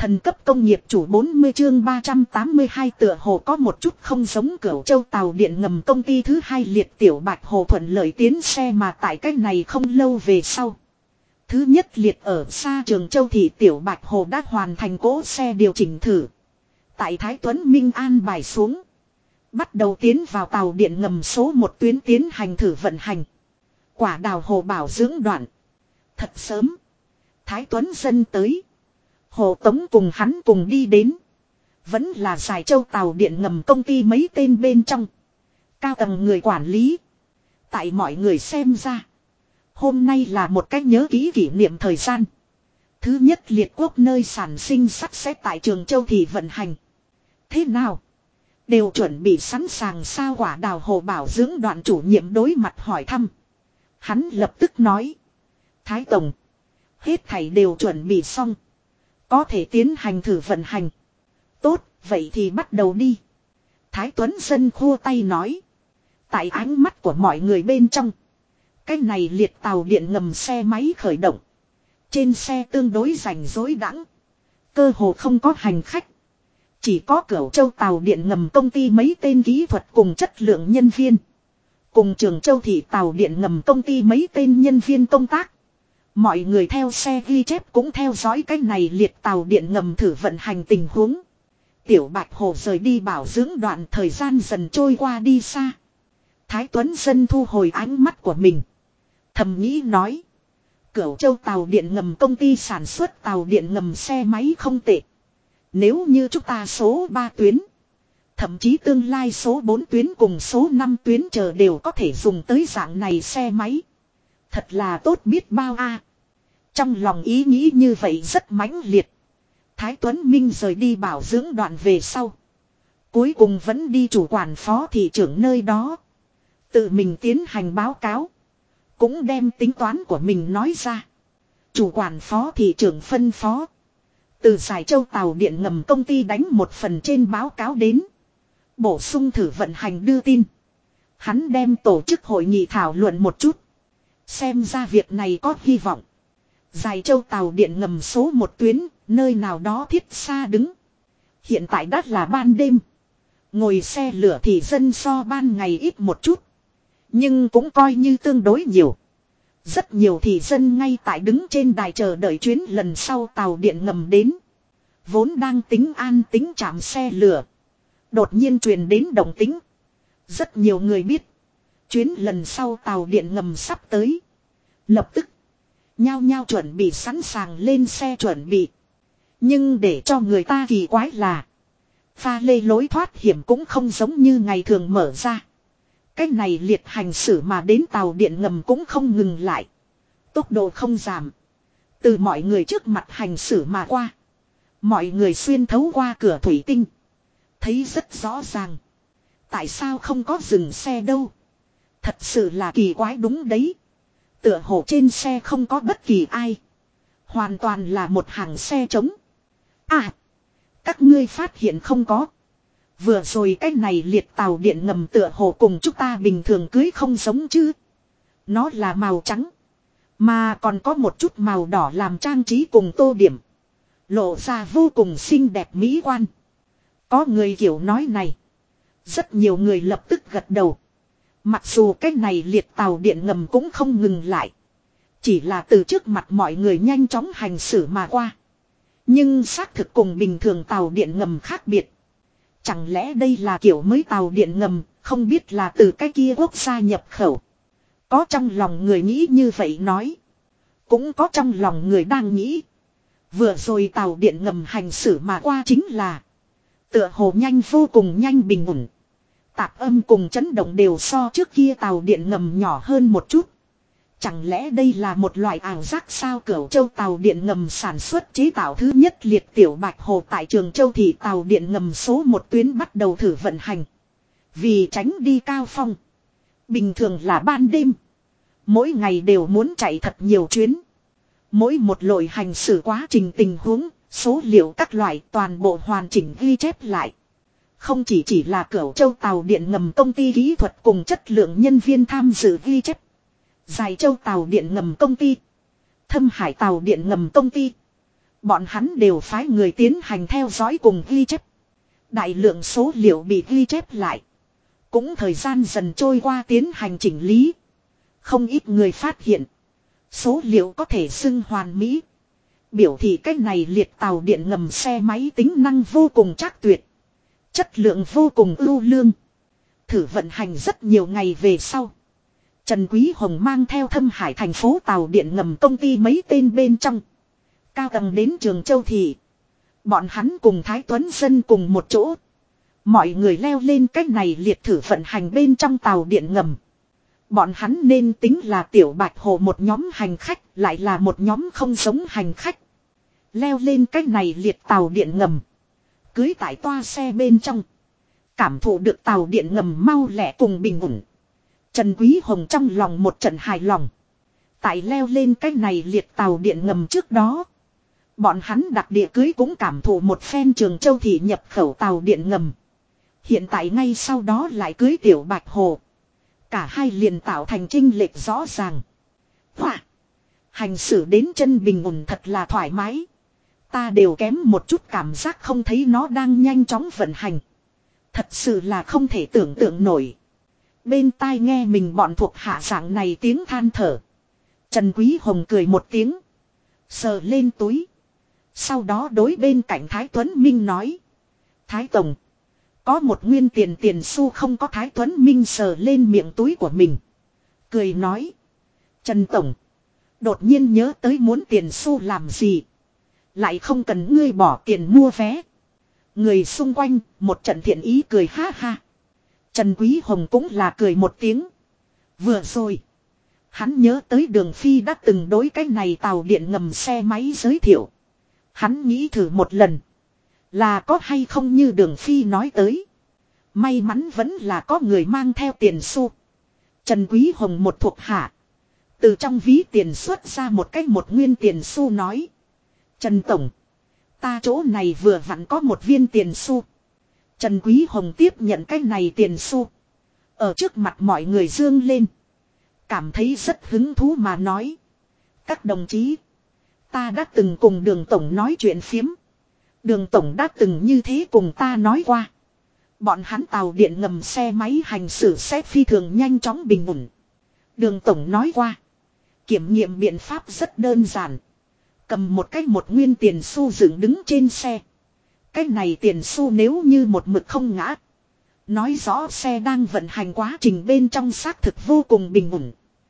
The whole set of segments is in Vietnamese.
Thần cấp công nghiệp chủ 40 chương 382 tựa hồ có một chút không giống Cửu Châu tàu điện ngầm công ty thứ hai liệt tiểu Bạch Hồ thuận lợi tiến xe mà tại cách này không lâu về sau. Thứ nhất liệt ở xa Trường Châu thì tiểu Bạch Hồ đã hoàn thành cỗ xe điều chỉnh thử. Tại Thái Tuấn Minh an bài xuống. Bắt đầu tiến vào tàu điện ngầm số 1 tuyến tiến hành thử vận hành. Quả đào hồ bảo dưỡng đoạn. Thật sớm. Thái Tuấn Dân tới. Hồ Tống cùng hắn cùng đi đến. Vẫn là Giải Châu tàu điện ngầm công ty mấy tên bên trong. Cao tầng người quản lý. Tại mọi người xem ra. Hôm nay là một cách nhớ kỹ niệm thời gian. Thứ nhất liệt quốc nơi sản sinh sắt sẽ tại Trường Châu thì vận hành. Thế nào? Đều chuẩn bị sẵn sàng sao? Quả đào hồ bảo dưỡng đoạn chủ nhiệm đối mặt hỏi thăm. Hắn lập tức nói. Thái Tổng. Hết thảy đều chuẩn bị xong. Có thể tiến hành thử vận hành. Tốt, vậy thì bắt đầu đi. Thái Tuấn Dân khua tay nói. Tại ánh mắt của mọi người bên trong. Cái này liệt tàu điện ngầm xe máy khởi động. Trên xe tương đối rảnh rối đãng. Cơ hồ không có hành khách. Chỉ có Cửu Châu tàu điện ngầm công ty mấy tên kỹ thuật cùng chất lượng nhân viên. Cùng Trường Châu thị tàu điện ngầm công ty mấy tên nhân viên công tác. Mọi người theo xe ghi chép cũng theo dõi cái này liệt tàu điện ngầm thử vận hành tình huống. Tiểu Bạch Hồ rời đi bảo dưỡng đoạn thời gian dần trôi qua đi xa. Thái Tuấn Dân thu hồi ánh mắt của mình. Thầm nghĩ nói. Cửu Châu tàu điện ngầm công ty sản xuất tàu điện ngầm xe máy không tệ. Nếu như chúng ta số 3 tuyến. Thậm chí tương lai số 4 tuyến cùng số 5 tuyến chờ đều có thể dùng tới dạng này xe máy. Thật là tốt biết bao a. Trong lòng ý nghĩ như vậy rất mãnh liệt. Thái Tuấn Minh rời đi bảo dưỡng đoạn về sau. Cuối cùng vẫn đi chủ quản phó thị trưởng nơi đó. Tự mình tiến hành báo cáo. Cũng đem tính toán của mình nói ra. Chủ quản phó thị trưởng phân phó. Từ Giải Châu tàu điện ngầm công ty đánh một phần trên báo cáo đến. Bổ sung thử vận hành đưa tin. Hắn đem tổ chức hội nghị thảo luận một chút. Xem ra việc này có hy vọng. Giải Châu tàu điện ngầm số 1 tuyến, nơi nào đó thiết xa đứng. Hiện tại đã là ban đêm. Ngồi xe lửa thì dân so ban ngày ít một chút. Nhưng cũng coi như tương đối nhiều. Rất nhiều thì dân ngay tại đứng trên đài chờ đợi chuyến lần sau tàu điện ngầm đến. Vốn đang tính an tính chạm xe lửa. Đột nhiên truyền đến động tính. Rất nhiều người biết. Chuyến lần sau tàu điện ngầm sắp tới. Lập tức. Nhao nhao chuẩn bị sẵn sàng lên xe chuẩn bị. Nhưng để cho người ta kỳ quái là. Pha lê lối thoát hiểm cũng không giống như ngày thường mở ra. Cái này liệt hành xử mà đến tàu điện ngầm cũng không ngừng lại. Tốc độ không giảm. Từ mọi người trước mặt hành xử mà qua. Mọi người xuyên thấu qua cửa thủy tinh. Thấy rất rõ ràng. Tại sao không có dừng xe đâu? Thật sự là kỳ quái đúng đấy. Tựa hồ trên xe không có bất kỳ ai. Hoàn toàn là một hàng xe trống. À! Các ngươi phát hiện không có. Vừa rồi cái này liệt tàu điện ngầm tựa hồ cùng chúng ta bình thường cưới không giống chứ. Nó là màu trắng. Mà còn có một chút màu đỏ làm trang trí cùng tô điểm. Lộ ra vô cùng xinh đẹp mỹ quan. Có người kiểu nói này. Rất nhiều người lập tức gật đầu. Mặc dù cái này liệt tàu điện ngầm cũng không ngừng lại. Chỉ là từ trước mặt mọi người nhanh chóng hành xử mà qua. Nhưng xác thực cùng bình thường tàu điện ngầm khác biệt. Chẳng lẽ đây là kiểu mới tàu điện ngầm, không biết là từ cái kia quốc gia nhập khẩu. Có trong lòng người nghĩ như vậy nói. Cũng có trong lòng người đang nghĩ. Vừa rồi tàu điện ngầm hành xử mà qua chính là. Tựa hồ nhanh vô cùng nhanh bình ổn. Tạp âm cùng chấn động đều so trước kia tàu điện ngầm nhỏ hơn một chút. Chẳng lẽ đây là một loại ảo giác sao? Cửu Châu tàu điện ngầm sản xuất chế tạo thứ nhất liệt tiểu Bạch Hồ tại Trường Châu thì tàu điện ngầm số 1 tuyến bắt đầu thử vận hành. Vì tránh đi cao phong. Bình thường là ban đêm. Mỗi ngày đều muốn chạy thật nhiều chuyến. Mỗi một lội hành xử quá trình tình huống, số liệu các loại toàn bộ hoàn chỉnh ghi chép lại. Không chỉ là Cửu Châu tàu điện ngầm công ty kỹ thuật cùng chất lượng nhân viên tham dự ghi chép. Giải Châu tàu điện ngầm công ty, Thâm Hải tàu điện ngầm công ty, Bọn hắn đều phái người tiến hành theo dõi cùng ghi chép. Đại lượng số liệu bị ghi chép lại. Cũng thời gian dần trôi qua tiến hành chỉnh lý. Không ít người phát hiện. Số liệu có thể xưng hoàn mỹ. Biểu thị cách này liệt tàu điện ngầm xe máy tính năng vô cùng chắc tuyệt. Chất lượng vô cùng ưu lương. Thử vận hành rất nhiều ngày về sau. Trần Quý Hồng mang theo Thâm Hải thành phố tàu điện ngầm công ty mấy tên bên trong. Cao tầng đến Trường Châu Thị. Bọn hắn cùng Thái Tuấn Dân cùng một chỗ. Mọi người leo lên cách này liệt thử vận hành bên trong tàu điện ngầm. Bọn hắn nên tính là Tiểu Bạch Hồ một nhóm hành khách, lại là một nhóm không giống hành khách. Leo lên cách này liệt tàu điện ngầm. Cưới tại toa xe bên trong. Cảm thụ được tàu điện ngầm mau lẹ cùng bình ổn. Trần Quý Hồng trong lòng một trận hài lòng. Tại leo lên cách này liệt tàu điện ngầm trước đó. Bọn hắn đặc địa cưới cũng cảm thụ một phen Trường Châu Thị nhập khẩu tàu điện ngầm. Hiện tại ngay sau đó lại cưới Tiểu Bạch Hồ. Cả hai liền tạo thành chênh lệch rõ ràng. Hoa! Hành xử đến chân bình ổn thật là thoải mái. Ta đều kém một chút cảm giác không thấy nó đang nhanh chóng vận hành. Thật sự là không thể tưởng tượng nổi. Bên tai nghe mình bọn thuộc hạ dạng này tiếng than thở. Trần Quý Hồng cười một tiếng. Sờ lên túi. Sau đó đối bên cạnh Thái Tuấn Minh nói. Thái Tổng. Có một nguyên tiền xu không có. Thái Tuấn Minh sờ lên miệng túi của mình. Cười nói. Trần Tổng. Đột nhiên nhớ tới muốn tiền xu làm gì. Lại không cần ngươi bỏ tiền mua vé. Người xung quanh một trận thiện ý cười ha ha. Trần Quý Hồng cũng là cười một tiếng. Vừa rồi. Hắn nhớ tới Đường Phi đã từng đối cái này tàu điện ngầm xe máy giới thiệu. Hắn nghĩ thử một lần. Là có hay không như Đường Phi nói tới. May mắn vẫn là có người mang theo tiền xu. Trần Quý Hồng một thuộc hạ. Từ trong ví tiền xuất ra một cái một nguyên tiền xu nói. Trần Tổng. Ta chỗ này vừa vặn có một viên tiền xu. Trần Quý Hồng tiếp nhận cái này tiền xu. Ở trước mặt mọi người dương lên. Cảm thấy rất hứng thú mà nói. Các đồng chí. Ta đã từng cùng Đường Tổng nói chuyện phiếm. Đường Tổng đã từng như thế cùng ta nói qua. Bọn hắn tàu điện ngầm xe máy hành xử sẽ phi thường nhanh chóng bình ổn. Đường Tổng nói qua. Kiểm nghiệm biện pháp rất đơn giản. Cầm một cái một nguyên tiền xu dựng đứng trên xe. Cái này tiền xu nếu như một mực không ngã. Nói rõ xe đang vận hành quá trình bên trong xác thực vô cùng bình ổn.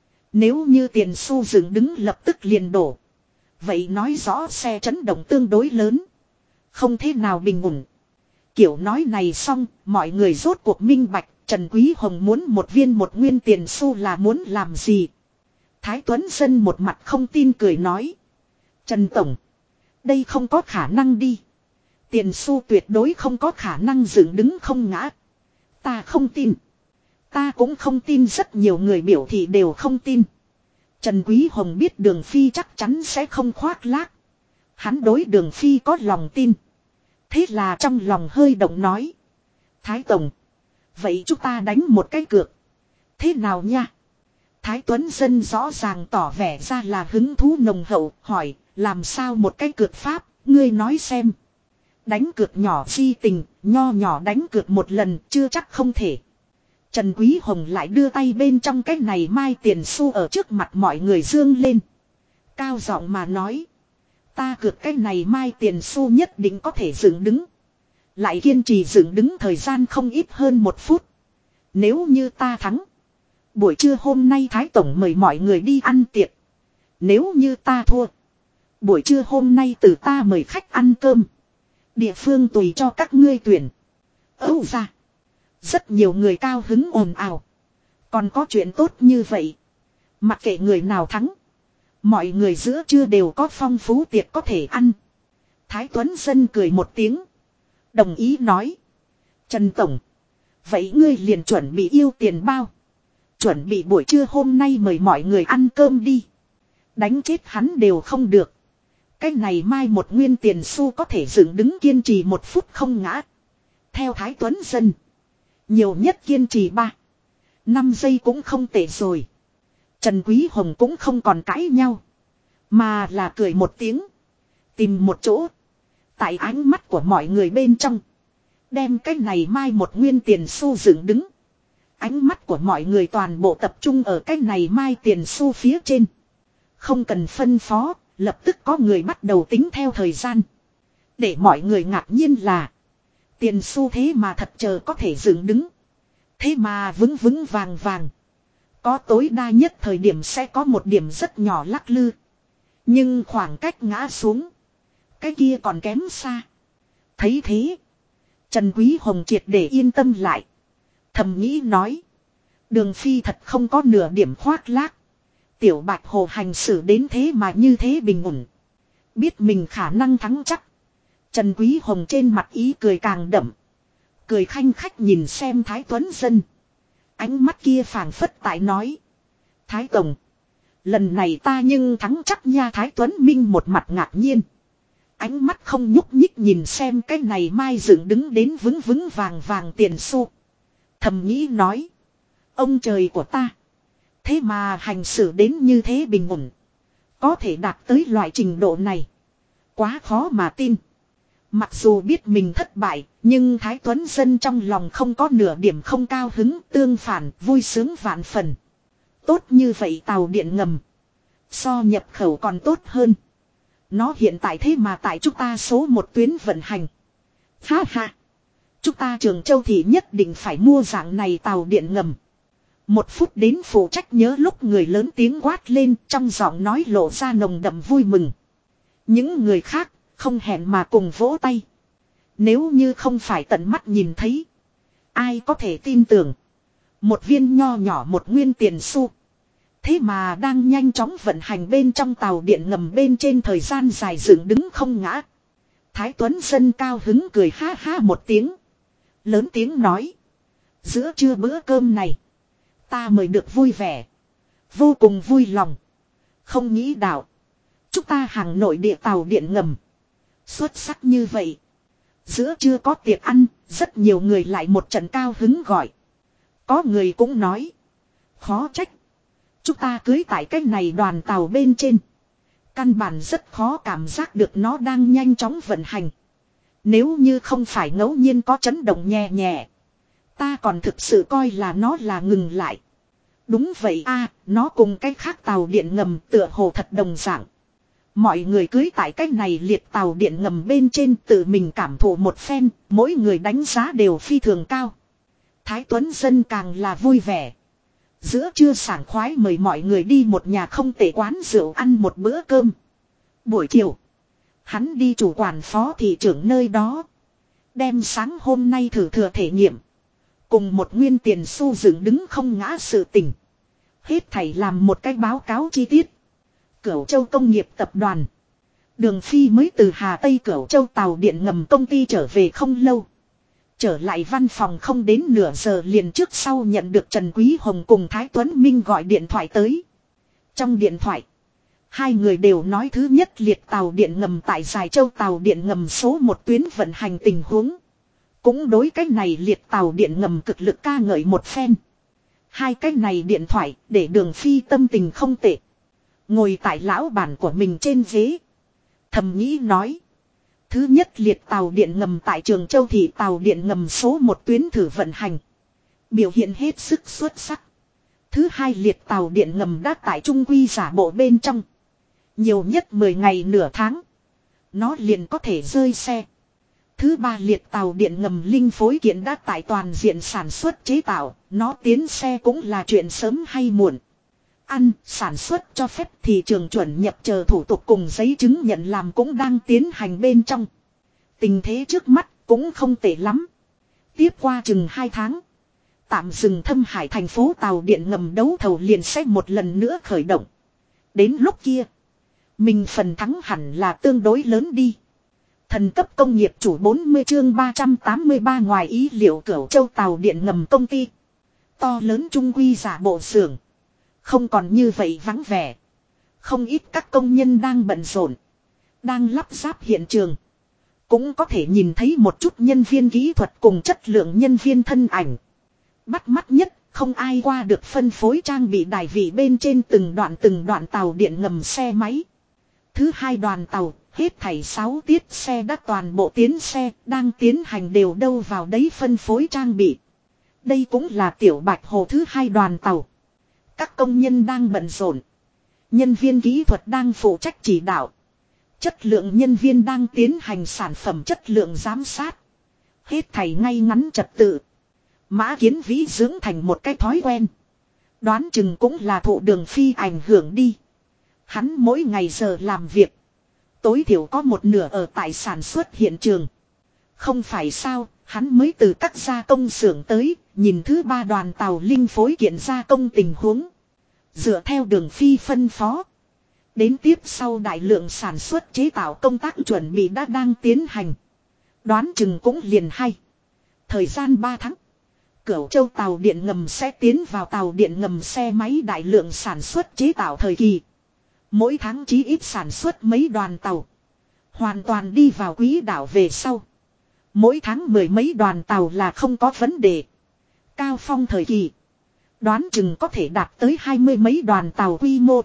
Nếu như tiền xu dựng đứng lập tức liền đổ. Vậy nói rõ xe chấn động tương đối lớn. Không thế nào bình ổn. Kiểu nói này xong, mọi người rốt cuộc minh bạch, Trần Quý Hồng muốn một viên một nguyên tiền xu là muốn làm gì. Thái Tuấn Dân một mặt không tin cười nói. Trần Tổng, đây không có khả năng đi. Tiền xu tuyệt đối không có khả năng dựng đứng không ngã. Ta không tin. Ta cũng không tin, rất nhiều người biểu thị đều không tin. Trần Quý Hồng biết Đường Phi chắc chắn sẽ không khoác lác. Hắn đối Đường Phi có lòng tin. Thế là trong lòng hơi động nói. Thái Tổng. Vậy chúng ta đánh một cái cược. Thế nào nha? Thái Tuấn Dân rõ ràng tỏ vẻ ra là hứng thú nồng hậu. Hỏi làm sao một cái cược pháp. Ngươi nói xem. Đánh cược nhỏ chi tình. Nho nhỏ đánh cược một lần chưa chắc không thể. Trần Quý Hồng lại đưa tay bên trong cái này mai tiền xu ở trước mặt mọi người dương lên. Cao giọng mà nói. Ta cược cái này mai tiền xu nhất định có thể dựng đứng. Lại kiên trì dựng đứng thời gian không ít hơn 1 phút. Nếu như ta thắng. Buổi trưa hôm nay Thái Tổng mời mọi người đi ăn tiệc. Nếu như ta thua. Buổi trưa hôm nay từ ta mời khách ăn cơm. Địa phương tùy cho các ngươi tuyển. Âu ra. Rất nhiều người cao hứng ồn ào. Còn có chuyện tốt như vậy. Mặc kệ người nào thắng. Mọi người giữa trưa đều có phong phú tiệc có thể ăn. Thái Tuấn Dân cười một tiếng. Đồng ý nói. Trần Tổng. Vậy ngươi liền chuẩn bị yêu tiền bao. Chuẩn bị buổi trưa hôm nay mời mọi người ăn cơm đi. Đánh chết hắn đều không được. Cái này mai một nguyên tiền xu có thể dựng đứng kiên trì 1 phút không ngã. Theo Thái Tuấn Dân. Nhiều nhất kiên trì 5 giây cũng không tệ rồi. Trần Quý Hồng cũng không còn cãi nhau. Mà là cười một tiếng. Tìm một chỗ. Tại ánh mắt của mọi người bên trong. Đem cái này mai một nguyên tiền xu dựng đứng. Ánh mắt của mọi người toàn bộ tập trung ở cái này mai tiền xu phía trên. Không cần phân phó, lập tức có người bắt đầu tính theo thời gian. Để mọi người ngạc nhiên là tiền xu thế mà thật chờ có thể dựng đứng. Thế mà vững vững vàng vàng. Có tối đa nhất thời điểm sẽ có một điểm rất nhỏ lắc lư. Nhưng khoảng cách ngã xuống. Cái kia còn kém xa. Thấy thế. Trần Quý Hồng triệt để yên tâm lại. Thầm nghĩ nói. Đường Phi thật không có nửa điểm khoác lác. Tiểu Bạch Hồ hành xử đến thế mà như thế bình ổn. Biết mình khả năng thắng chắc. Trần Quý Hồng trên mặt ý cười càng đậm. Cười khanh khách nhìn xem Thái Tuấn Dân. Ánh mắt kia phảng phất tại nói. Thái Tổng. Lần này ta nhưng thắng chắc nha. Thái Tuấn Minh một mặt ngạc nhiên. Ánh mắt không nhúc nhích nhìn xem cái này mai dựng đứng đến vững vững vàng vàng tiền xu. Thầm nghĩ nói. Ông trời của ta. Thế mà hành xử đến như thế bình ổn. Có thể đạt tới loại trình độ này. Quá khó mà tin. Mặc dù biết mình thất bại, nhưng Thái Tuấn Dân trong lòng không có nửa điểm không cao hứng, tương phản, vui sướng vạn phần. Tốt như vậy tàu điện ngầm. So nhập khẩu còn tốt hơn. Nó hiện tại thế mà tại chúng ta số một tuyến vận hành. Ha ha. Chúng ta Trường Châu thì nhất định phải mua dạng này tàu điện ngầm. 1 phút đến phụ trách nhớ lúc người lớn tiếng quát lên trong giọng nói lộ ra nồng đậm vui mừng. Những người khác không hẹn mà cùng vỗ tay. Nếu như không phải tận mắt nhìn thấy. Ai có thể tin tưởng. Một viên nho nhỏ một nguyên tiền xu. Thế mà đang nhanh chóng vận hành bên trong tàu điện ngầm bên trên thời gian dài dựng đứng không ngã. Thái Tuấn Dân cao hứng cười ha ha một tiếng. Lớn tiếng nói. Giữa trưa bữa cơm này. Ta mời được vui vẻ. Vô cùng vui lòng. Không nghĩ đạo. Chúng ta hàng nội địa tàu điện ngầm. Xuất sắc như vậy. Giữa trưa có tiệc ăn. Rất nhiều người lại một trận cao hứng gọi. Có người cũng nói. Khó trách. Chúng ta cưới tại cái này đoàn tàu bên trên. Căn bản rất khó cảm giác được nó đang nhanh chóng vận hành. Nếu như không phải ngẫu nhiên có chấn động nhẹ nhẹ. Ta còn thực sự coi là nó là ngừng lại. Đúng vậy a, nó cùng cái khác tàu điện ngầm tựa hồ thật đồng dạng. Mọi người cưới tại cái này liệt tàu điện ngầm bên trên tự mình cảm thụ một phen, mỗi người đánh giá đều phi thường cao. Thái Tuấn Dân càng là vui vẻ. Giữa trưa sảng khoái mời mọi người đi một nhà không tệ quán rượu ăn một bữa cơm. Buổi chiều, hắn đi chủ quản phó thị trưởng nơi đó. Đem sáng hôm nay thử thừa thể nghiệm. Cùng một nguyên tiền xu dựng đứng không ngã sự tình. Hết thảy làm một cái báo cáo chi tiết. Cửu Châu Công nghiệp tập đoàn. Đường Phi mới từ Hà Tây Cửu Châu tàu điện ngầm công ty trở về không lâu. Trở lại văn phòng không đến nửa giờ liền trước sau nhận được Trần Quý Hồng cùng Thái Tuấn Minh gọi điện thoại tới. Trong điện thoại, hai người đều nói thứ nhất liệt tàu điện ngầm tại Giải Châu tàu điện ngầm số 1 tuyến vận hành tình huống. Cũng đối cái này liệt tàu điện ngầm cực lực ca ngợi một phen. Hai cái này điện thoại để Đường Phi tâm tình không tệ. Ngồi tại lão bản của mình trên ghế. Thầm nghĩ nói. Thứ nhất liệt tàu điện ngầm tại Trường Châu thị tàu điện ngầm số 1 tuyến thử vận hành. Biểu hiện hết sức xuất sắc. Thứ hai liệt tàu điện ngầm đã tại trung quy giả bộ bên trong. Nhiều nhất 10 ngày nửa tháng. Nó liền có thể rơi xe. Thứ ba liệt tàu điện ngầm linh phối kiện đã tại toàn diện sản xuất chế tạo. Nó tiến xe cũng là chuyện sớm hay muộn. Sản xuất cho phép thị trường chuẩn nhập chờ thủ tục cùng giấy chứng nhận làm cũng đang tiến hành bên trong. Tình thế trước mắt cũng không tệ lắm. Tiếp qua chừng 2 tháng. Tạm dừng Thâm Hải thành phố tàu điện ngầm đấu thầu liền sẽ một lần nữa khởi động. Đến lúc kia, mình phần thắng hẳn là tương đối lớn đi. Thần cấp công nghiệp chủ 40 chương 383 ngoài ý liệu Cửu Châu tàu điện ngầm công ty. To lớn trung quy giả bộ xưởng. Không còn như vậy vắng vẻ. Không ít các công nhân đang bận rộn. Đang lắp ráp hiện trường. Cũng có thể nhìn thấy một chút nhân viên kỹ thuật cùng chất lượng nhân viên thân ảnh. Bắt mắt nhất, không ai qua được phân phối trang bị đài vị bên trên từng đoạn tàu điện ngầm xe máy. Thứ hai đoàn tàu, Hết thảy 6 tiết xe đã toàn bộ tiến xe, đang tiến hành đều đâu vào đấy phân phối trang bị. Đây cũng là Tiểu Bạch Hồ thứ 2 đoàn tàu. Các công nhân đang bận rộn. Nhân viên kỹ thuật đang phụ trách chỉ đạo. Chất lượng nhân viên đang tiến hành sản phẩm chất lượng giám sát. Hết thảy ngay ngắn trật tự. Mã Kiến Vĩ dưỡng thành một cái thói quen. Đoán chừng cũng là thụ Đường Phi ảnh hưởng đi. Hắn mỗi ngày giờ làm việc. Tối thiểu có một nửa ở tại sản xuất hiện trường. Không phải sao, hắn mới từ các gia công xưởng tới, nhìn thứ 3 đoàn tàu linh phối kiện gia công tình huống. Dựa theo Đường Phi phân phó. Đến tiếp sau đại lượng sản xuất chế tạo công tác chuẩn bị đã đang tiến hành. Đoán chừng cũng liền hay. Thời gian 3 tháng. Cửu Châu tàu điện ngầm sẽ tiến vào tàu điện ngầm xe máy đại lượng sản xuất chế tạo thời kỳ. Mỗi tháng chí ít sản xuất mấy đoàn tàu. Hoàn toàn đi vào quỹ đạo về sau. Mỗi tháng 10 mấy đoàn tàu là không có vấn đề. Cao phong thời kỳ. Đoán chừng có thể đạt tới 20 mấy đoàn tàu quy mô.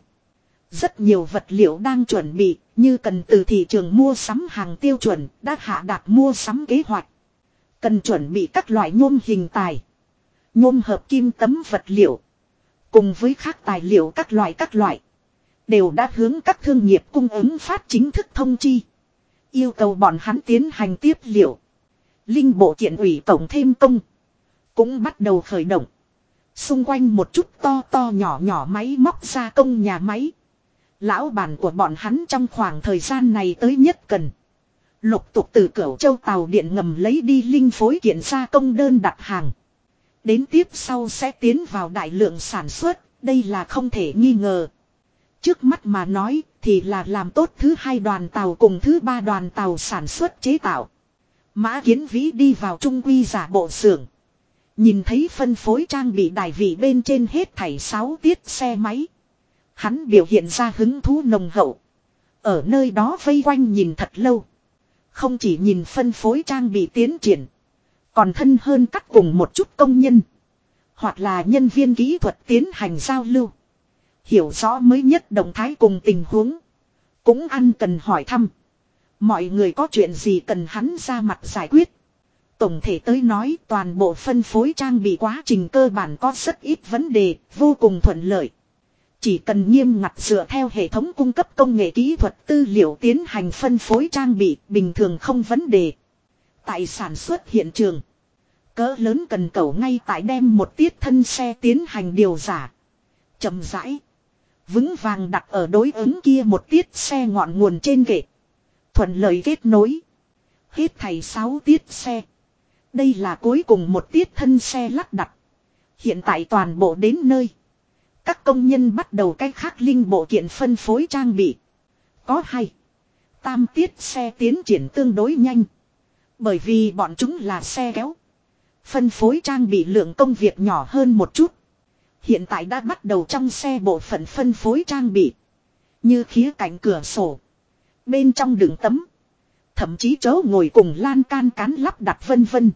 Rất nhiều vật liệu đang chuẩn bị, như cần từ thị trường mua sắm hàng tiêu chuẩn, đã hạ đạt mua sắm kế hoạch. Cần chuẩn bị các loại nhôm hình tài, nhôm hợp kim tấm vật liệu, cùng với các tài liệu các loại. Đều đã hướng các thương nghiệp cung ứng phát chính thức thông chi. Yêu cầu bọn hắn tiến hành tiếp liệu. Linh bộ kiện ủy tổng thêm công. Cũng bắt đầu khởi động. Xung quanh một chút to nhỏ máy móc gia công nhà máy. Lão bản của bọn hắn trong khoảng thời gian này tới nhất cần. Lục tục từ Cửu Châu tàu điện ngầm lấy đi linh phối kiện gia công đơn đặt hàng. Đến tiếp sau sẽ tiến vào đại lượng sản xuất, đây là không thể nghi ngờ. Trước mắt mà nói thì là làm tốt thứ 2 đoàn tàu cùng thứ 3 đoàn tàu sản xuất chế tạo. Mã Kiến Vĩ đi vào trung quy giả bộ xưởng. Nhìn thấy phân phối trang bị đài vị bên trên hết thảy 6 tiết xe máy. Hắn biểu hiện ra hứng thú nồng hậu. Ở nơi đó vây quanh nhìn thật lâu. Không chỉ nhìn phân phối trang bị tiến triển. Còn thân hơn cắt cùng một chút công nhân. Hoặc là nhân viên kỹ thuật tiến hành giao lưu. Hiểu rõ mới nhất động thái cùng tình huống. Cũng ăn cần hỏi thăm. Mọi người có chuyện gì cần hắn ra mặt giải quyết. Tổng thể tới nói toàn bộ phân phối trang bị quá trình cơ bản có rất ít vấn đề, vô cùng thuận lợi. Chỉ cần nghiêm ngặt dựa theo hệ thống cung cấp công nghệ kỹ thuật tư liệu tiến hành phân phối trang bị, bình thường không vấn đề. Tại sản xuất hiện trường, cỡ lớn cần cẩu ngay tại đem một tiết thân xe tiến hành điều giả. Chậm rãi, vững vàng đặt ở đối ứng kia một tiết xe ngọn nguồn trên kệ. Thuận lợi kết nối. Hết thảy 6 tiết xe. Đây là cuối cùng một tiết thân xe lắp đặt. Hiện tại toàn bộ đến nơi. Các công nhân bắt đầu cách khác linh bộ kiện phân phối trang bị. Có hay. Tam tiết xe tiến triển tương đối nhanh. Bởi vì bọn chúng là xe kéo. Phân phối trang bị lượng công việc nhỏ hơn một chút. Hiện tại đã bắt đầu trong xe bộ phận phân phối trang bị. Như khía cạnh cửa sổ. Bên trong đựng tấm. Thậm chí chỗ ngồi cùng lan can cán lắp đặt vân vân.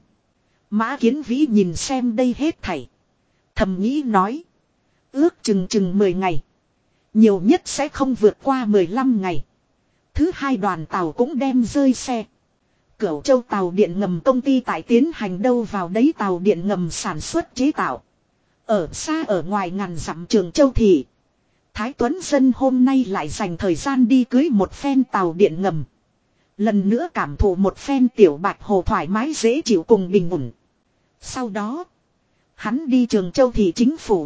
Mã Kiến Vĩ nhìn xem đây hết thảy. Thầm nghĩ nói. Ước chừng 10 ngày. Nhiều nhất sẽ không vượt qua 15 ngày. Thứ 2 đoàn tàu cũng đem rơi xe. Cửu Châu tàu điện ngầm công ty tại tiến hành đâu vào đấy tàu điện ngầm sản xuất chế tạo. Ở xa ở ngoài ngàn dặm Trường Châu thị. Thái Tuấn Dân hôm nay lại dành thời gian đi cưới một phen tàu điện ngầm. Lần nữa cảm thụ một phen Tiểu Bạch Hồ thoải mái dễ chịu cùng bình ổn. Sau đó, hắn đi Trường Châu thị chính phủ.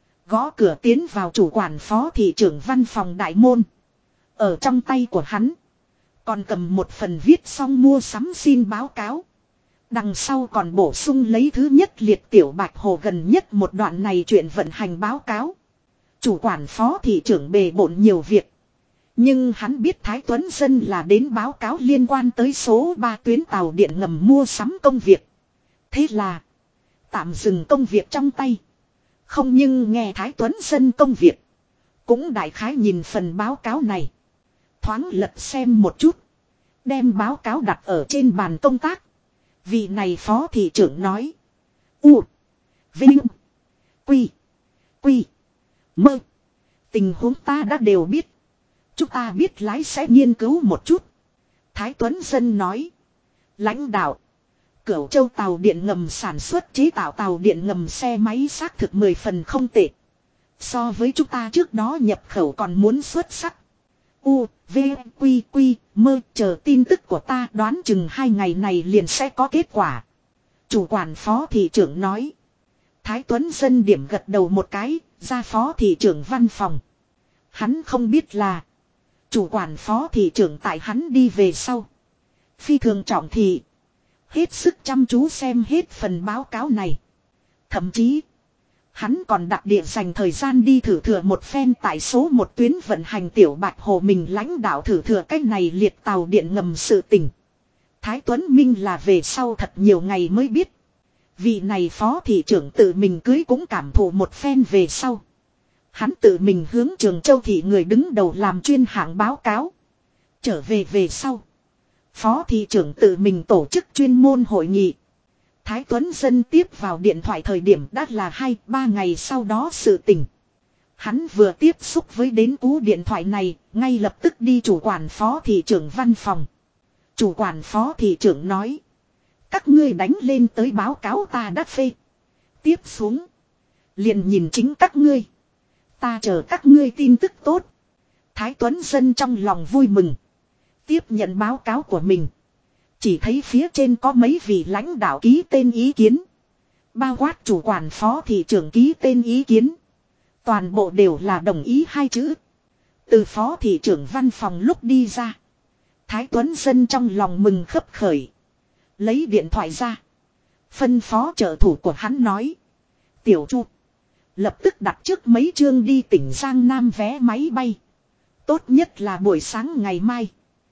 Gõ cửa tiến vào chủ quản phó thị trưởng văn phòng đại môn. Ở trong tay của hắn, còn cầm một phần viết xong mua sắm xin báo cáo. Đằng sau còn bổ sung lấy thứ nhất liệt Tiểu Bạch Hồ gần nhất một đoạn này chuyện vận hành báo cáo. Chủ quản phó thị trưởng bề bộn nhiều việc. Nhưng hắn biết Thái Tuấn Dân là đến báo cáo liên quan tới số 3 tuyến tàu điện ngầm mua sắm công việc. Thế là tạm dừng công việc trong tay. Không nhưng nghe Thái Tuấn Dân công việc. Cũng đại khái nhìn phần báo cáo này. Thoáng lật xem một chút. Đem báo cáo đặt ở trên bàn công tác. Vị này phó thị trưởng nói. U. Vinh. Quy. Quy. Mơ. Tình huống ta đã đều biết. Chúng ta biết lái sẽ nghiên cứu một chút. Thái Tuấn Dân nói. Lãnh đạo. Cửu Châu tàu điện ngầm sản xuất chế tạo tàu điện ngầm xe máy xác thực 10 phần không tệ. So với chúng ta trước đó nhập khẩu còn muốn xuất sắc. U, V, Quy, Quy, mơ chờ tin tức của ta đoán chừng 2 ngày này liền sẽ có kết quả. Chủ quản phó thị trưởng nói. Thái Tuấn Dân điểm gật đầu một cái, ra phó thị trưởng văn phòng. Hắn không biết là chủ quản phó thị trưởng tại hắn đi về sau. Phi thường trọng thị. Hết sức chăm chú xem hết phần báo cáo này. Thậm chí, hắn còn đặc địa dành thời gian đi thử thừa một phen tại số một tuyến vận hành tiểu Bạch Hồ mình lãnh đạo thử thừa cách này liệt tàu điện ngầm sự tình. Thái Tuấn Minh là về sau thật nhiều ngày mới biết. Vị này phó thị trưởng tự mình cưới cũng cảm thụ một phen về sau. Hắn tự mình hướng Trường Châu thị người đứng đầu làm chuyên hạng báo cáo. Trở về sau. Phó thị trưởng tự mình tổ chức chuyên môn hội nghị. Thái Tuấn Dân tiếp vào điện thoại thời điểm đã là 2-3 ngày sau đó sự tình. Hắn vừa tiếp xúc với đến cú điện thoại này, ngay lập tức đi chủ quản phó thị trưởng văn phòng. Chủ quản phó thị trưởng nói. Các ngươi đánh lên tới báo cáo ta đã phê. Tiếp xuống. Liền nhìn chính các ngươi. Ta chờ các ngươi tin tức tốt. Thái Tuấn Dân trong lòng vui mừng. Tiếp nhận báo cáo của mình. Chỉ thấy phía trên có mấy vị lãnh đạo ký tên ý kiến. Bao quát chủ quản phó thị trưởng ký tên ý kiến. Toàn bộ đều là đồng ý 2 chữ. Từ phó thị trưởng văn phòng lúc đi ra. Thái Tuấn Dân trong lòng mừng khấp khởi. Lấy điện thoại ra. Phân phó trợ thủ của hắn nói. Tiểu Chu. Lập tức đặt trước mấy chương đi tỉnh Giang Nam vé máy bay. Tốt nhất là buổi sáng ngày mai.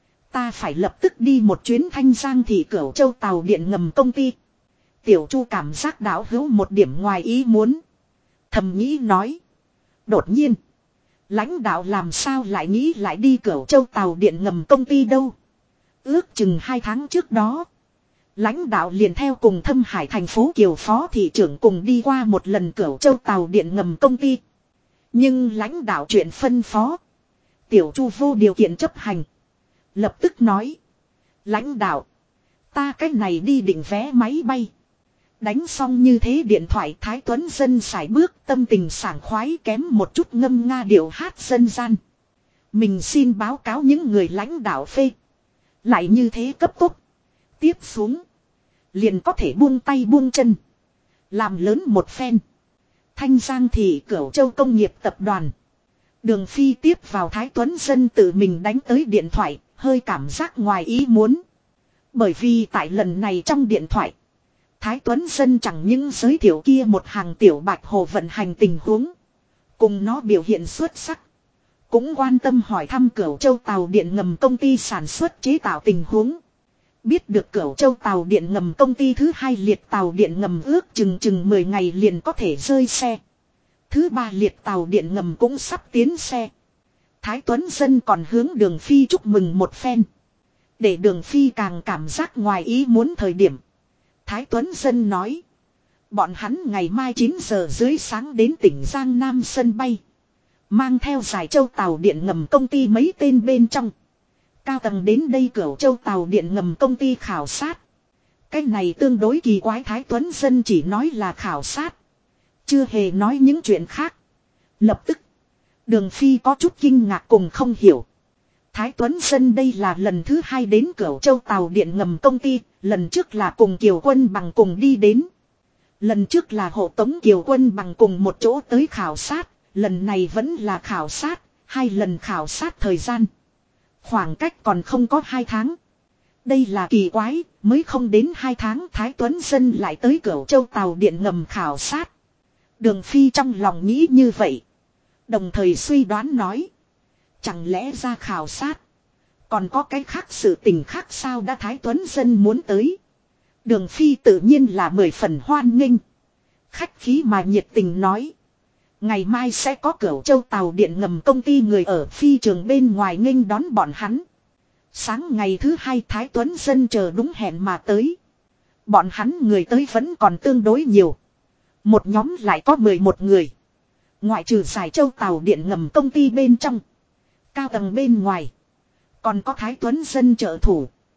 Ta phải lập tức đi một chuyến Thanh Giang thị Cửu Châu tàu điện ngầm công ty. Tiểu Chu cảm giác đảo hữu một điểm ngoài ý muốn. Thầm nghĩ nói. Đột nhiên. Lãnh đạo làm sao lại nghĩ lại đi Cửu Châu tàu điện ngầm công ty đâu. Ước chừng 2 tháng trước đó. Lãnh đạo liền theo cùng Thâm Hải thành phố Kiều phó thị trưởng cùng đi qua một lần Cửu Châu tàu điện ngầm công ty. Nhưng lãnh đạo chuyện phân phó. Tiểu Chu vô điều kiện chấp hành. Lập tức nói. Lãnh đạo. Ta cách này đi định vé máy bay. Đánh xong như thế điện thoại Thái Tuấn Dân sải bước tâm tình sảng khoái kém một chút ngâm nga điệu hát dân gian. Mình xin báo cáo những người lãnh đạo phê. Lại như thế cấp tốc. Tiếp xuống. Liền có thể buông tay buông chân. Làm lớn một phen. Thanh Giang thị Cửu Châu công nghiệp tập đoàn. Đường Phi tiếp vào Thái Tuấn Dân tự mình đánh tới điện thoại. Hơi cảm giác ngoài ý muốn. Bởi vì tại lần này trong điện thoại. Thái Tuấn Dân chẳng những giới thiệu kia một hàng tiểu Bạch Hồ vận hành tình huống. Cùng nó biểu hiện xuất sắc. Cũng quan tâm hỏi thăm Cửu Châu tàu điện ngầm công ty sản xuất chế tạo tình huống. Biết được Cửu Châu tàu điện ngầm công ty thứ 2 liệt tàu điện ngầm ước chừng 10 ngày liền có thể rơi xe. Thứ 3 liệt tàu điện ngầm cũng sắp tiến xe. Thái Tuấn Dân còn hướng Đường Phi chúc mừng một phen. Để Đường Phi càng cảm giác ngoài ý muốn thời điểm. Thái Tuấn Dân nói. Bọn hắn ngày mai 9 giờ dưới sáng đến tỉnh Giang Nam sân bay. Mang theo Giải Châu tàu điện ngầm công ty mấy tên bên trong. Cao tầng đến đây Cửu Châu tàu điện ngầm công ty khảo sát. Cái này tương đối kỳ quái Thái Tuấn Dân chỉ nói là khảo sát. Chưa hề nói những chuyện khác. Lập tức. Đường Phi có chút kinh ngạc cùng không hiểu. Thái Tuấn Dân đây là lần thứ 2 đến Cửu Châu tàu điện ngầm công ty. Lần trước là cùng Kiều Quân Bằng cùng đi đến. Lần trước là hộ tống Kiều Quân Bằng cùng một chỗ tới khảo sát. Lần này vẫn là khảo sát. 2 lần khảo sát thời gian. Khoảng cách còn không có 2 tháng. Đây là kỳ quái. Mới không đến 2 tháng Thái Tuấn Dân lại tới Cửu Châu tàu điện ngầm khảo sát. Đường Phi trong lòng nghĩ như vậy. Đồng thời suy đoán nói. Chẳng lẽ ra khảo sát. Còn có cái khác sự tình khác sao đã Thái Tuấn Dân muốn tới. Đường Phi tự nhiên là 10 phần hoan nghênh. Khách khí mà nhiệt tình nói. Ngày mai sẽ có Cửu Châu tàu điện ngầm công ty người ở phi trường bên ngoài nghênh đón bọn hắn. Sáng ngày thứ 2 Thái Tuấn Dân chờ đúng hẹn mà tới. Bọn hắn người tới vẫn còn tương đối nhiều. Một nhóm lại có 11 người. Ngoại trừ Giải Châu tàu điện ngầm công ty bên trong. Cao tầng bên ngoài. Còn có Thái Tuấn Dân trợ thủ.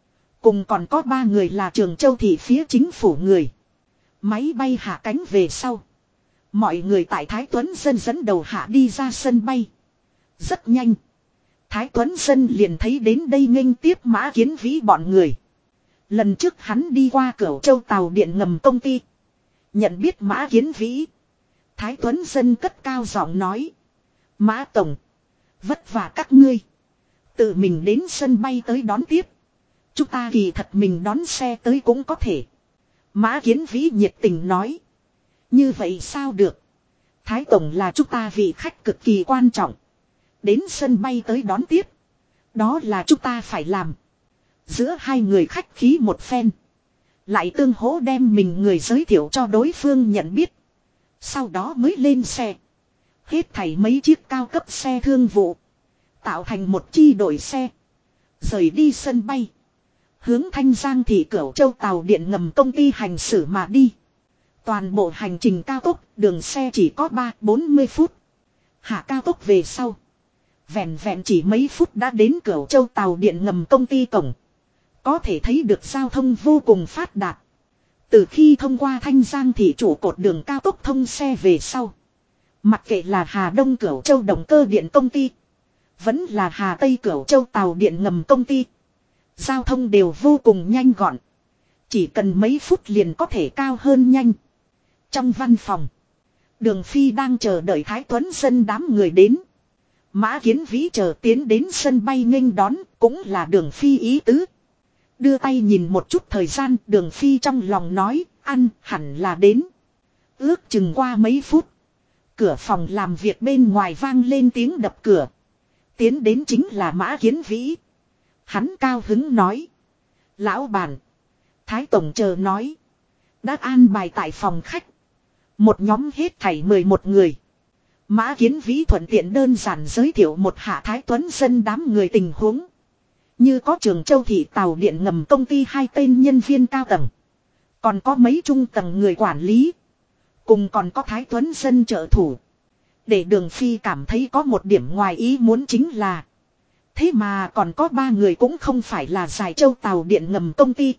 Cùng còn có 3 người là Trường Châu thị phía chính phủ người. Máy bay hạ cánh về sau. Mọi người tại Thái Tuấn Dân dẫn đầu hạ đi ra sân bay. Rất nhanh. Thái Tuấn Dân liền thấy đến đây nghênh tiếp Mã Kiến Vĩ bọn người. Lần trước hắn đi qua Cửu Châu tàu điện ngầm công ty. Nhận biết Mã Kiến Vĩ. Thái Tuấn Dân cất cao giọng nói. Mã Tổng. Vất vả các ngươi. Tự mình đến sân bay tới đón tiếp. Chúng ta kỳ thật mình đón xe tới cũng có thể. Mã Kiến Vĩ nhiệt tình nói. Như vậy sao được. Thái Tổng là chúng ta vị khách cực kỳ quan trọng. Đến sân bay tới đón tiếp. Đó là chúng ta phải làm. Giữa hai người khách khí một phen. Lại tương hỗ đem mình người giới thiệu cho đối phương nhận biết. Sau đó mới lên xe. Hết thảy mấy chiếc cao cấp xe thương vụ. Tạo thành một chi đội xe. Rời đi sân bay. Hướng Thanh Giang thị Cửu Châu tàu điện ngầm công ty hành xử mà đi. Toàn bộ hành trình cao tốc, đường xe chỉ có 3-40 phút. Hạ cao tốc về sau. Vẹn vẹn chỉ mấy phút đã đến Cửu Châu tàu điện ngầm công ty cổng. Có thể thấy được giao thông vô cùng phát đạt. Từ khi thông qua Thanh Giang thị chủ cột đường cao tốc thông xe về sau. Mặc kệ là Hà Đông Cửu Châu động cơ điện công ty. Vẫn là Hà Tây Cửu Châu tàu điện ngầm công ty. Giao thông đều vô cùng nhanh gọn. Chỉ cần mấy phút liền có thể cao hơn nhanh. Trong văn phòng. Đường Phi đang chờ đợi Thái Tuấn Dân đám người đến. Mã Kiến Vĩ chờ tiến đến sân bay nghênh đón cũng là Đường Phi ý tứ. Đưa tay nhìn một chút thời gian, Đường Phi trong lòng nói, ăn hẳn là đến. Ước chừng qua mấy phút. Cửa phòng làm việc bên ngoài vang lên tiếng đập cửa. Tiến đến chính là Mã Kiến Vĩ. Hắn cao hứng nói. Lão bản. Thái Tổng chờ nói. Đã an bài tại phòng khách. Một nhóm hết thảy 11 người. Mã Kiến Vĩ thuận tiện đơn giản giới thiệu một hạ Thái Tuấn Dân đám người tình huống. Như có Trường Châu thị tàu điện ngầm công ty 2 tên nhân viên cao tầng. Còn có mấy trung tầng người quản lý. Cùng còn có Thái Tuấn Dân trợ thủ. Để Đường Phi cảm thấy có một điểm ngoài ý muốn chính là. Thế mà còn có 3 người cũng không phải là Giải Châu tàu điện ngầm công ty.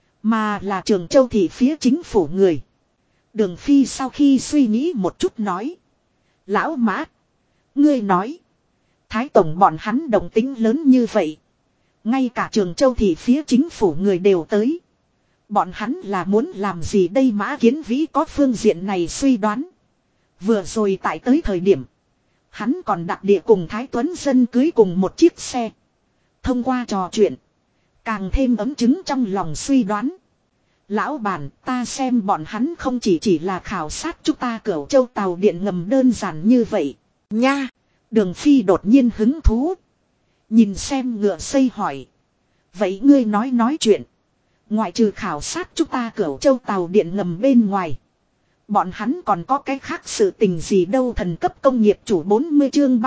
Mà là Trường Châu thị phía chính phủ người. Đường Phi sau khi suy nghĩ một chút nói. Lão Mã. Ngươi nói. Thái Tổng bọn hắn đồng tính lớn như vậy. Ngay cả Trường Châu thị phía chính phủ người đều tới. Bọn hắn là muốn làm gì đây? Mã Kiến Vĩ có phương diện này suy đoán. Vừa rồi tại tới thời điểm. Hắn còn đặc địa cùng Thái Tuấn Dân cưới cùng một chiếc xe. Thông qua trò chuyện. Càng thêm ấm chứng trong lòng suy đoán. Lão bản, ta xem bọn hắn không chỉ là khảo sát chúng ta Cửu Châu tàu điện ngầm đơn giản như vậy. Nha! Đường Phi đột nhiên hứng thú. Nhìn xem ngựa xây hỏi. Vậy ngươi nói chuyện. Ngoại trừ khảo sát chúng ta Cửu Châu tàu điện ngầm bên ngoài. Bọn hắn còn có cái khác sự tình gì đâu? Thần cấp công nghiệp chủ 40 chương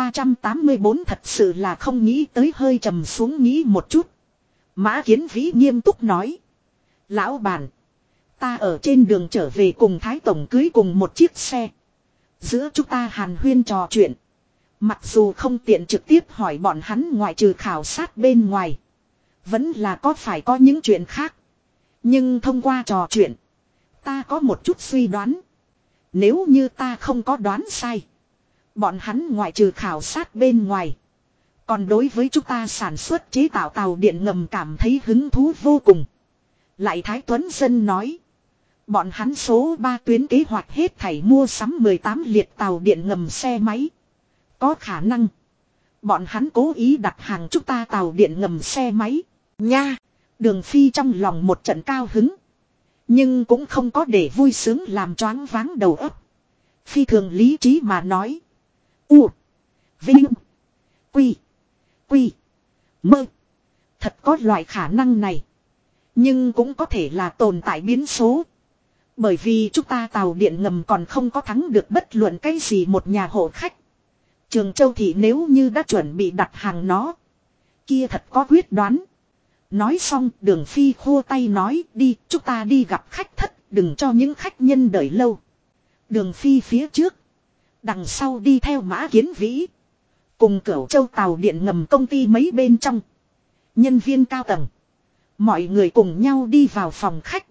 384 thật sự là không nghĩ tới, hơi trầm xuống nghĩ một chút. Mã Kiến Vĩ nghiêm túc nói. Lão bản. Ta ở trên đường trở về cùng Thái Tổng cưới cùng một chiếc xe. Giữa chúng ta hàn huyên trò chuyện. Mặc dù không tiện trực tiếp hỏi bọn hắn ngoại trừ khảo sát bên ngoài. Vẫn là có phải có những chuyện khác. Nhưng thông qua trò chuyện. Ta có một chút suy đoán. Nếu như ta không có đoán sai. Bọn hắn ngoại trừ khảo sát bên ngoài. Còn đối với chúng ta sản xuất chế tạo tàu điện ngầm cảm thấy hứng thú vô cùng. Lại Thái Tuấn Dân nói. Bọn hắn số 3 tuyến kế hoạch hết thảy mua sắm 18 liệt tàu điện ngầm xe máy. Có khả năng. Bọn hắn cố ý đặt hàng chúng ta tàu điện ngầm xe máy. Nha. Đường Phi trong lòng một trận cao hứng. Nhưng cũng không có để vui sướng làm choáng váng đầu óc. Phi thường lý trí mà nói. U. Vinh. Quy. Quy. Mơ. Thật có loại khả năng này. Nhưng cũng có thể là tồn tại biến số. Bởi vì chúng ta tàu điện ngầm còn không có thắng được bất luận cái gì một nhà hộ khách. Trường Châu thị nếu như đã chuẩn bị đặt hàng nó. Kia thật có quyết đoán. Nói xong Đường Phi khua tay nói đi, chúng ta đi gặp khách thất, đừng cho những khách nhân đợi lâu. Đường Phi phía trước. Đằng sau đi theo Mã Kiến Vĩ. Cùng Cửu Châu tàu điện ngầm công ty mấy bên trong. Nhân viên cao tầng. Mọi người cùng nhau đi vào phòng khách.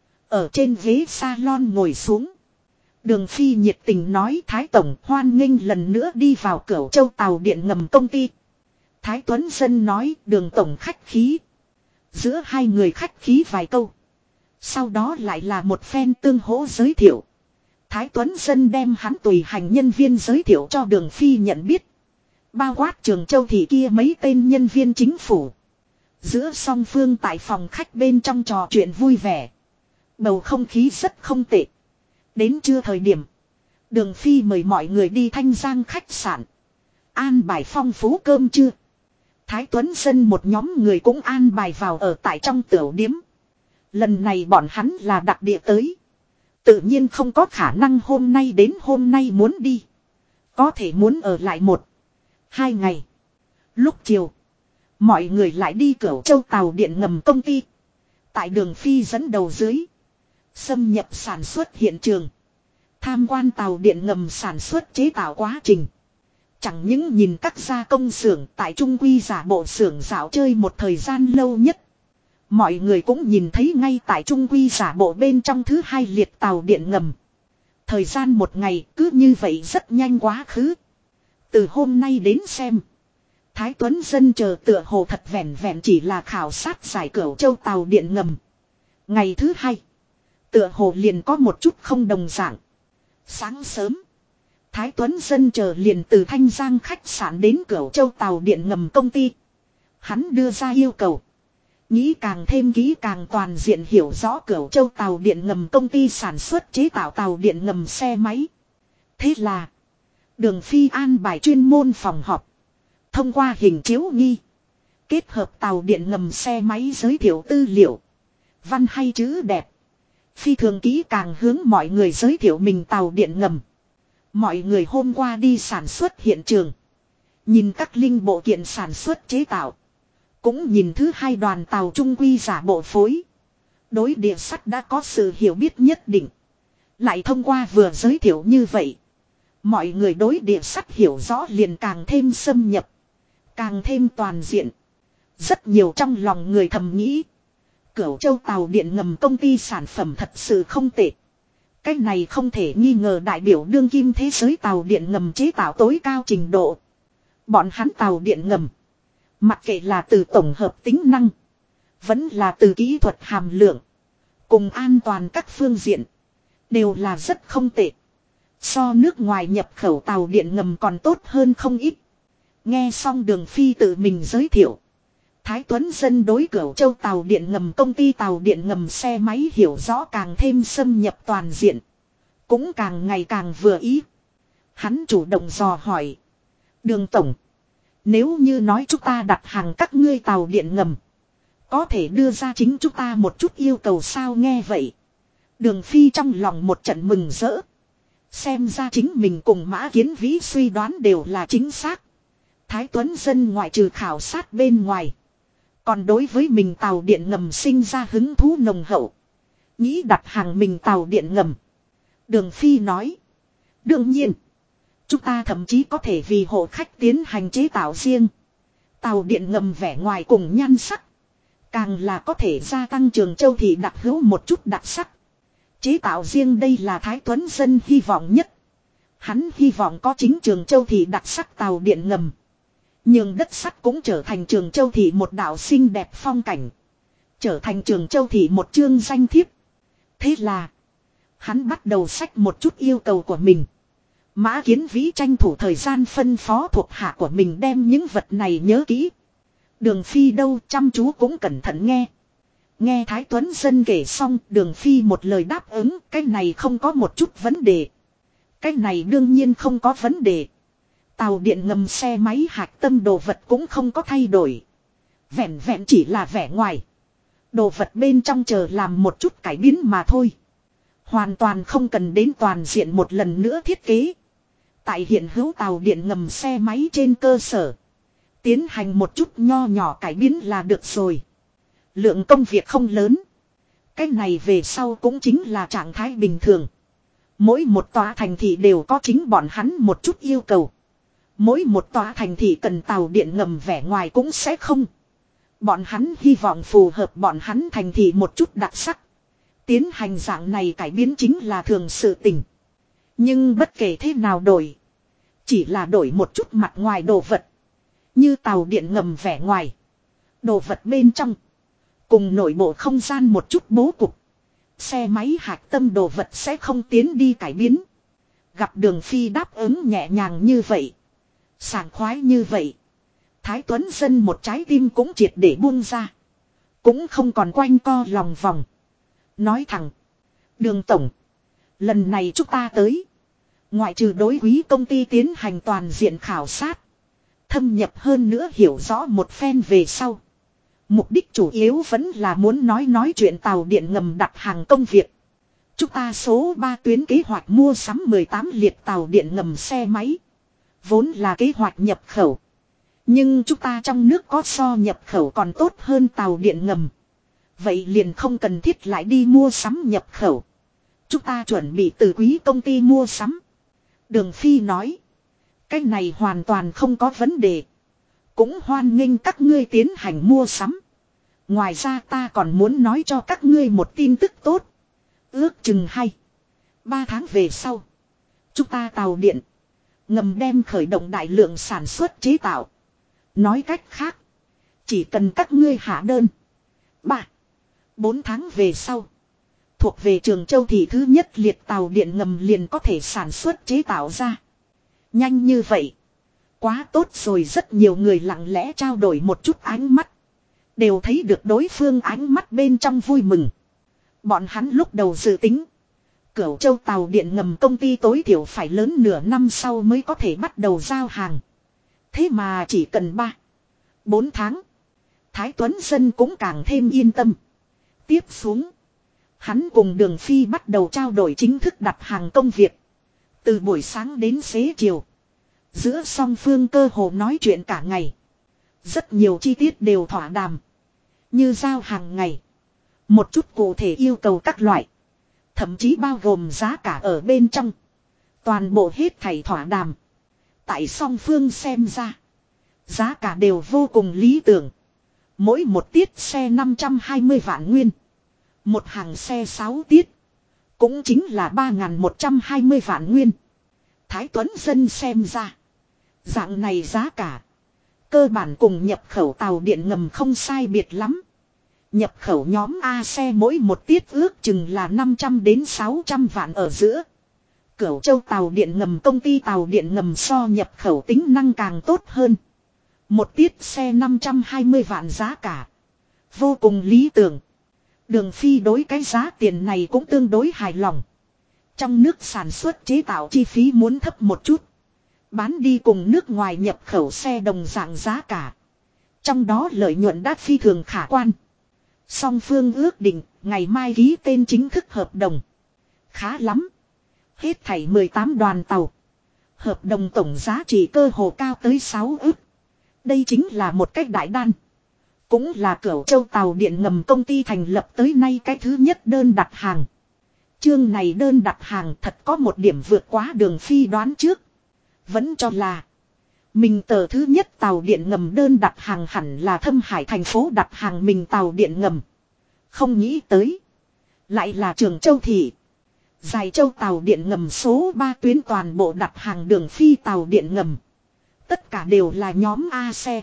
Ở trên ghế salon ngồi xuống. Đường Phi nhiệt tình nói Thái Tổng hoan nghênh lần nữa đi vào Cửu Châu tàu điện ngầm công ty. Thái Tuấn Dân nói Đường Tổng khách khí. Giữa hai người khách khí vài câu. Sau đó lại là một phen tương hỗ giới thiệu. Thái Tuấn Dân đem hắn tùy hành nhân viên giới thiệu cho Đường Phi nhận biết. Bao quát Trường Châu thị kia mấy tên nhân viên chính phủ. Giữa song phương tại phòng khách bên trong trò chuyện vui vẻ. Bầu không khí rất không tệ. Đến trưa thời điểm. Đường Phi mời mọi người đi Thanh Giang khách sạn. An bài phong phú cơm trưa. Thái Tuấn Dân một nhóm người cũng an bài vào ở tại trong tiểu điếm. Lần này bọn hắn là đặc địa tới. Tự nhiên không có khả năng hôm nay đến hôm nay muốn đi. Có thể muốn ở lại 1-2 ngày. Lúc chiều. Mọi người lại đi Cửu Châu tàu điện ngầm công ty. Tại Đường Phi dẫn đầu dưới. Xâm nhập sản xuất hiện trường. Tham quan tàu điện ngầm sản xuất chế tạo quá trình. Chẳng những nhìn các gia công xưởng tại Trung Quy giả bộ xưởng dạo chơi một thời gian lâu nhất. Mọi người cũng nhìn thấy ngay tại Trung Quy giả bộ bên trong thứ 2 liệt tàu điện ngầm. Thời gian 1 ngày cứ như vậy rất nhanh quá khứ. Từ hôm nay đến xem. Thái Tuấn Dân chờ tựa hồ thật vẹn vẹn chỉ là khảo sát giải Cửu Châu tàu điện ngầm. Ngày thứ 2. Tựa hồ liền có một chút không đồng dạng. Sáng sớm. Thái Tuấn Dân chờ liền từ Thanh Giang khách sạn đến Cửu Châu tàu điện ngầm công ty. Hắn đưa ra yêu cầu. Nghĩ càng thêm kỹ càng toàn diện hiểu rõ Cửu Châu tàu điện ngầm công ty sản xuất chế tạo tàu điện ngầm xe máy. Thế là. Đường Phi an bài chuyên môn phòng họp. Thông qua hình chiếu nghi. Kết hợp tàu điện ngầm xe máy giới thiệu tư liệu. Văn hay chữ đẹp. Phi thường kỹ càng hướng mọi người giới thiệu mình tàu điện ngầm. Mọi người hôm qua đi sản xuất hiện trường. Nhìn các linh bộ kiện sản xuất chế tạo. Cũng nhìn thứ 2 đoàn tàu Trung Quy giả bộ phối. Đối địa sắt đã có sự hiểu biết nhất định. Lại thông qua vừa giới thiệu như vậy. Mọi người đối địa sắt hiểu rõ liền càng thêm xâm nhập. Càng thêm toàn diện. Rất nhiều trong lòng người thầm nghĩ. Cửu Châu tàu điện ngầm công ty sản phẩm thật sự không tệ. Cái này không thể nghi ngờ đại biểu đương kim thế giới tàu điện ngầm chế tạo tối cao trình độ. Bọn hắn tàu điện ngầm. Mặc kệ là từ tổng hợp tính năng. Vẫn là từ kỹ thuật hàm lượng. Cùng an toàn các phương diện. Đều là rất không tệ. So nước ngoài nhập khẩu tàu điện ngầm còn tốt hơn không ít. Nghe xong Đường Phi tự mình giới thiệu. Thái Tuấn Dân đối Cửu Châu tàu điện ngầm công ty tàu điện ngầm xe máy hiểu rõ càng thêm xâm nhập toàn diện. Cũng càng ngày càng vừa ý. Hắn chủ động dò hỏi. Đường Tổng. Nếu như nói chúng ta đặt hàng các ngươi tàu điện ngầm. Có thể đưa ra chính chúng ta một chút yêu cầu sao nghe vậy. Đường Phi trong lòng một trận mừng rỡ. Xem ra chính mình cùng Mã Kiến Vĩ suy đoán đều là chính xác. Thái Tuấn Dân ngoại trừ khảo sát bên ngoài. Còn đối với mình tàu điện ngầm sinh ra hứng thú nồng hậu. Nghĩ đặt hàng mình tàu điện ngầm. Đường Phi nói. Đương nhiên. Chúng ta thậm chí có thể vì hộ khách tiến hành chế tạo riêng. Tàu điện ngầm vẻ ngoài cùng nhan sắc. Càng là có thể gia tăng Trường Châu thị đặc hữu một chút đặc sắc. Chế tạo riêng đây là Thái Tuấn Dân hy vọng nhất. Hắn hy vọng có chính Trường Châu thị đặc sắc tàu điện ngầm. Nhưng đất sắt cũng trở thành Trường Châu thị một đạo xinh đẹp phong cảnh. Trở thành Trường Châu thị một chương danh thiếp. Thế là. Hắn bắt đầu xách một chút yêu cầu của mình. Mã Kiến Vĩ tranh thủ thời gian phân phó thuộc hạ của mình đem những vật này nhớ kỹ. Đường Phi đâu chăm chú cũng cẩn thận nghe. Nghe Thái Tuấn Dân kể xong Đường Phi một lời đáp ứng. Cái này không có một chút vấn đề. Cái này đương nhiên không có vấn đề. Tàu điện ngầm xe máy hạch tâm đồ vật cũng không có thay đổi. Vẹn vẹn chỉ là vẻ ngoài. Đồ vật bên trong chờ làm một chút cải biến mà thôi. Hoàn toàn không cần đến toàn diện một lần nữa thiết kế. Tại hiện hữu tàu điện ngầm xe máy trên cơ sở. Tiến hành một chút nho nhỏ cải biến là được rồi. Lượng công việc không lớn. Cái này về sau cũng chính là trạng thái bình thường. Mỗi một tòa thành thị đều có chính bọn hắn một chút yêu cầu. Mỗi một tòa thành thị cần tàu điện ngầm vẻ ngoài cũng sẽ không Bọn hắn hy vọng phù hợp bọn hắn thành thị một chút đặc sắc. Tiến hành dạng này cải biến chính là thường sự tình. Nhưng bất kể thế nào đổi. Chỉ là đổi một chút mặt ngoài đồ vật. Như tàu điện ngầm vẻ ngoài. Đồ vật bên trong. Cùng nội bộ không gian một chút bố cục. Xe máy hạch tâm đồ vật sẽ không tiến đi cải biến. Gặp Đường Phi đáp ứng nhẹ nhàng như vậy. Sảng khoái như vậy. Thái Tuấn Dân một trái tim cũng triệt để buông ra. Cũng không còn quanh co lòng vòng. Nói thẳng. Đường Tổng. Lần này chúng ta tới. Ngoại trừ đối quý công ty tiến hành toàn diện khảo sát. Thâm nhập hơn nữa hiểu rõ một phen về sau. Mục đích chủ yếu vẫn là muốn nói chuyện tàu điện ngầm đặt hàng công việc. Chúng ta số 3 tuyến kế hoạch mua sắm 18 liệt tàu điện ngầm xe máy. Vốn là kế hoạch nhập khẩu. Nhưng chúng ta trong nước có so nhập khẩu còn tốt hơn tàu điện ngầm. Vậy liền không cần thiết lại đi mua sắm nhập khẩu. Chúng ta chuẩn bị từ quý công ty mua sắm. Đường Phi nói. Cái này hoàn toàn không có vấn đề. Cũng hoan nghênh các ngươi tiến hành mua sắm. Ngoài ra ta còn muốn nói cho các ngươi một tin tức tốt. Ước chừng 3 tháng về sau. Chúng ta tàu điện ngầm đem khởi động đại lượng sản xuất chế tạo. Nói cách khác. Chỉ cần các ngươi hạ đơn. 4 tháng về sau. Thuộc về Trường Châu thị thứ nhất liệt tàu điện ngầm liền có thể sản xuất chế tạo ra. Nhanh như vậy. Quá tốt rồi, rất nhiều người lặng lẽ trao đổi một chút ánh mắt. Đều thấy được đối phương ánh mắt bên trong vui mừng. Bọn hắn lúc đầu dự tính. Cửu Châu tàu điện ngầm công ty tối thiểu phải lớn nửa năm sau mới có thể bắt đầu giao hàng. Thế mà chỉ cần 4 tháng. Thái Tuấn Dân cũng càng thêm yên tâm. Tiếp xuống. Hắn cùng Đường Phi bắt đầu trao đổi chính thức đặt hàng công việc. Từ buổi sáng đến xế chiều. Giữa song phương cơ hồ nói chuyện cả ngày. Rất nhiều chi tiết đều thỏa đàm. Như giao hàng ngày. Một chút cụ thể yêu cầu các loại. Thậm chí bao gồm giá cả ở bên trong. Toàn bộ hết thảy thỏa đàm. Tại song phương xem ra. Giá cả đều vô cùng lý tưởng. Mỗi một tiết xe 520 vạn nguyên. Một hàng xe 6 tiết. Cũng chính là 3.120 vạn nguyên. Thái Tuấn Dân xem ra. Dạng này giá cả. Cơ bản cùng nhập khẩu tàu điện ngầm không sai biệt lắm. Nhập khẩu nhóm A xe mỗi một tiết ước chừng là 500 đến 600 vạn ở giữa. Cửu Châu tàu điện ngầm công ty tàu điện ngầm so nhập khẩu tính năng càng tốt hơn. Một tiết xe 520 vạn giá cả. Vô cùng lý tưởng. Đường Phi đối cái giá tiền này cũng tương đối hài lòng. Trong nước sản xuất chế tạo chi phí muốn thấp một chút. Bán đi cùng nước ngoài nhập khẩu xe đồng dạng giá cả. Trong đó lợi nhuận đã phi thường khả quan. Song phương ước định ngày mai ký tên chính thức hợp đồng. Khá lắm. Hết thảy 18 đoàn tàu. Hợp đồng tổng giá trị cơ hồ cao tới 6 ức. Đây chính là một cách đại đan. Cũng là Cửu Châu tàu điện ngầm công ty thành lập tới nay cái thứ nhất đơn đặt hàng. Chương này đơn đặt hàng thật có một điểm vượt quá Đường Phi đoán trước. Vẫn cho là mình tờ thứ nhất tàu điện ngầm đơn đặt hàng hẳn là Thâm Hải thành phố đặt hàng mình tàu điện ngầm. Không nghĩ tới. Lại là Trường Châu thị. Dài Châu tàu điện ngầm số 3 tuyến toàn bộ đặt hàng Đường Phi tàu điện ngầm. Tất cả đều là nhóm A xe.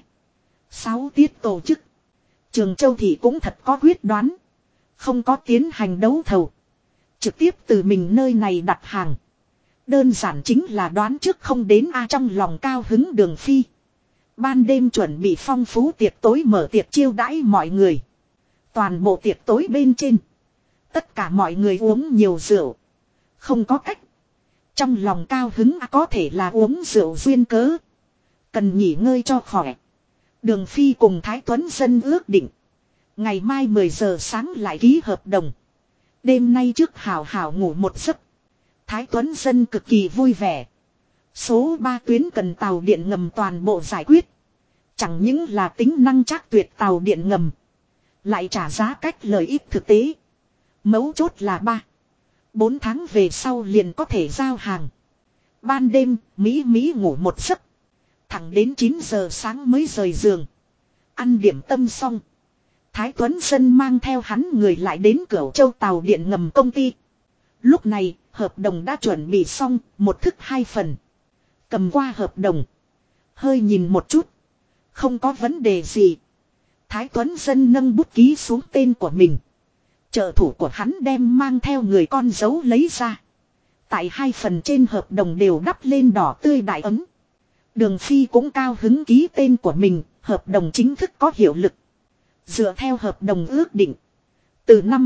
6 tiết tổ chức. Trường Châu thị cũng thật có quyết đoán. Không có tiến hành đấu thầu. Trực tiếp từ mình nơi này đặt hàng. Đơn giản chính là đoán trước không đến A trong lòng cao hứng Đường Phi. Ban đêm chuẩn bị phong phú tiệc tối mở tiệc chiêu đãi mọi người. Toàn bộ tiệc tối bên trên. Tất cả mọi người uống nhiều rượu. Không có cách. Trong lòng cao hứng có thể là uống rượu duyên cớ. Cần nghỉ ngơi cho khỏe. Đường Phi cùng Thái Tuấn Dân ước định. Ngày mai 10 giờ sáng lại ký hợp đồng. Đêm nay trước hào hào ngủ một giấc. Thái Tuấn Dân cực kỳ vui vẻ. Số 3 tuyến cần tàu điện ngầm toàn bộ giải quyết. Chẳng những là tính năng chắc tuyệt tàu điện ngầm. Lại trả giá cách lợi ích thực tế. Mấu chốt là 4 tháng về sau liền có thể giao hàng. Ban đêm, Mỹ ngủ một giấc. Thẳng đến 9 giờ sáng mới rời giường. Ăn điểm tâm xong. Thái Tuấn Dân mang theo hắn người lại đến Cửu Châu tàu điện ngầm công ty. Lúc này, hợp đồng đã chuẩn bị xong, một thức hai phần. Cầm qua hợp đồng. Hơi nhìn một chút. Không có vấn đề gì. Thái Tuấn Dân nâng bút ký xuống tên của mình. Trợ thủ của hắn đem mang theo người con dấu lấy ra. Tại hai phần trên hợp đồng đều đắp lên đỏ tươi đại ấm. Đường Phi cũng cao hứng ký tên của mình, hợp đồng chính thức có hiệu lực. Dựa theo hợp đồng ước định. Từ năm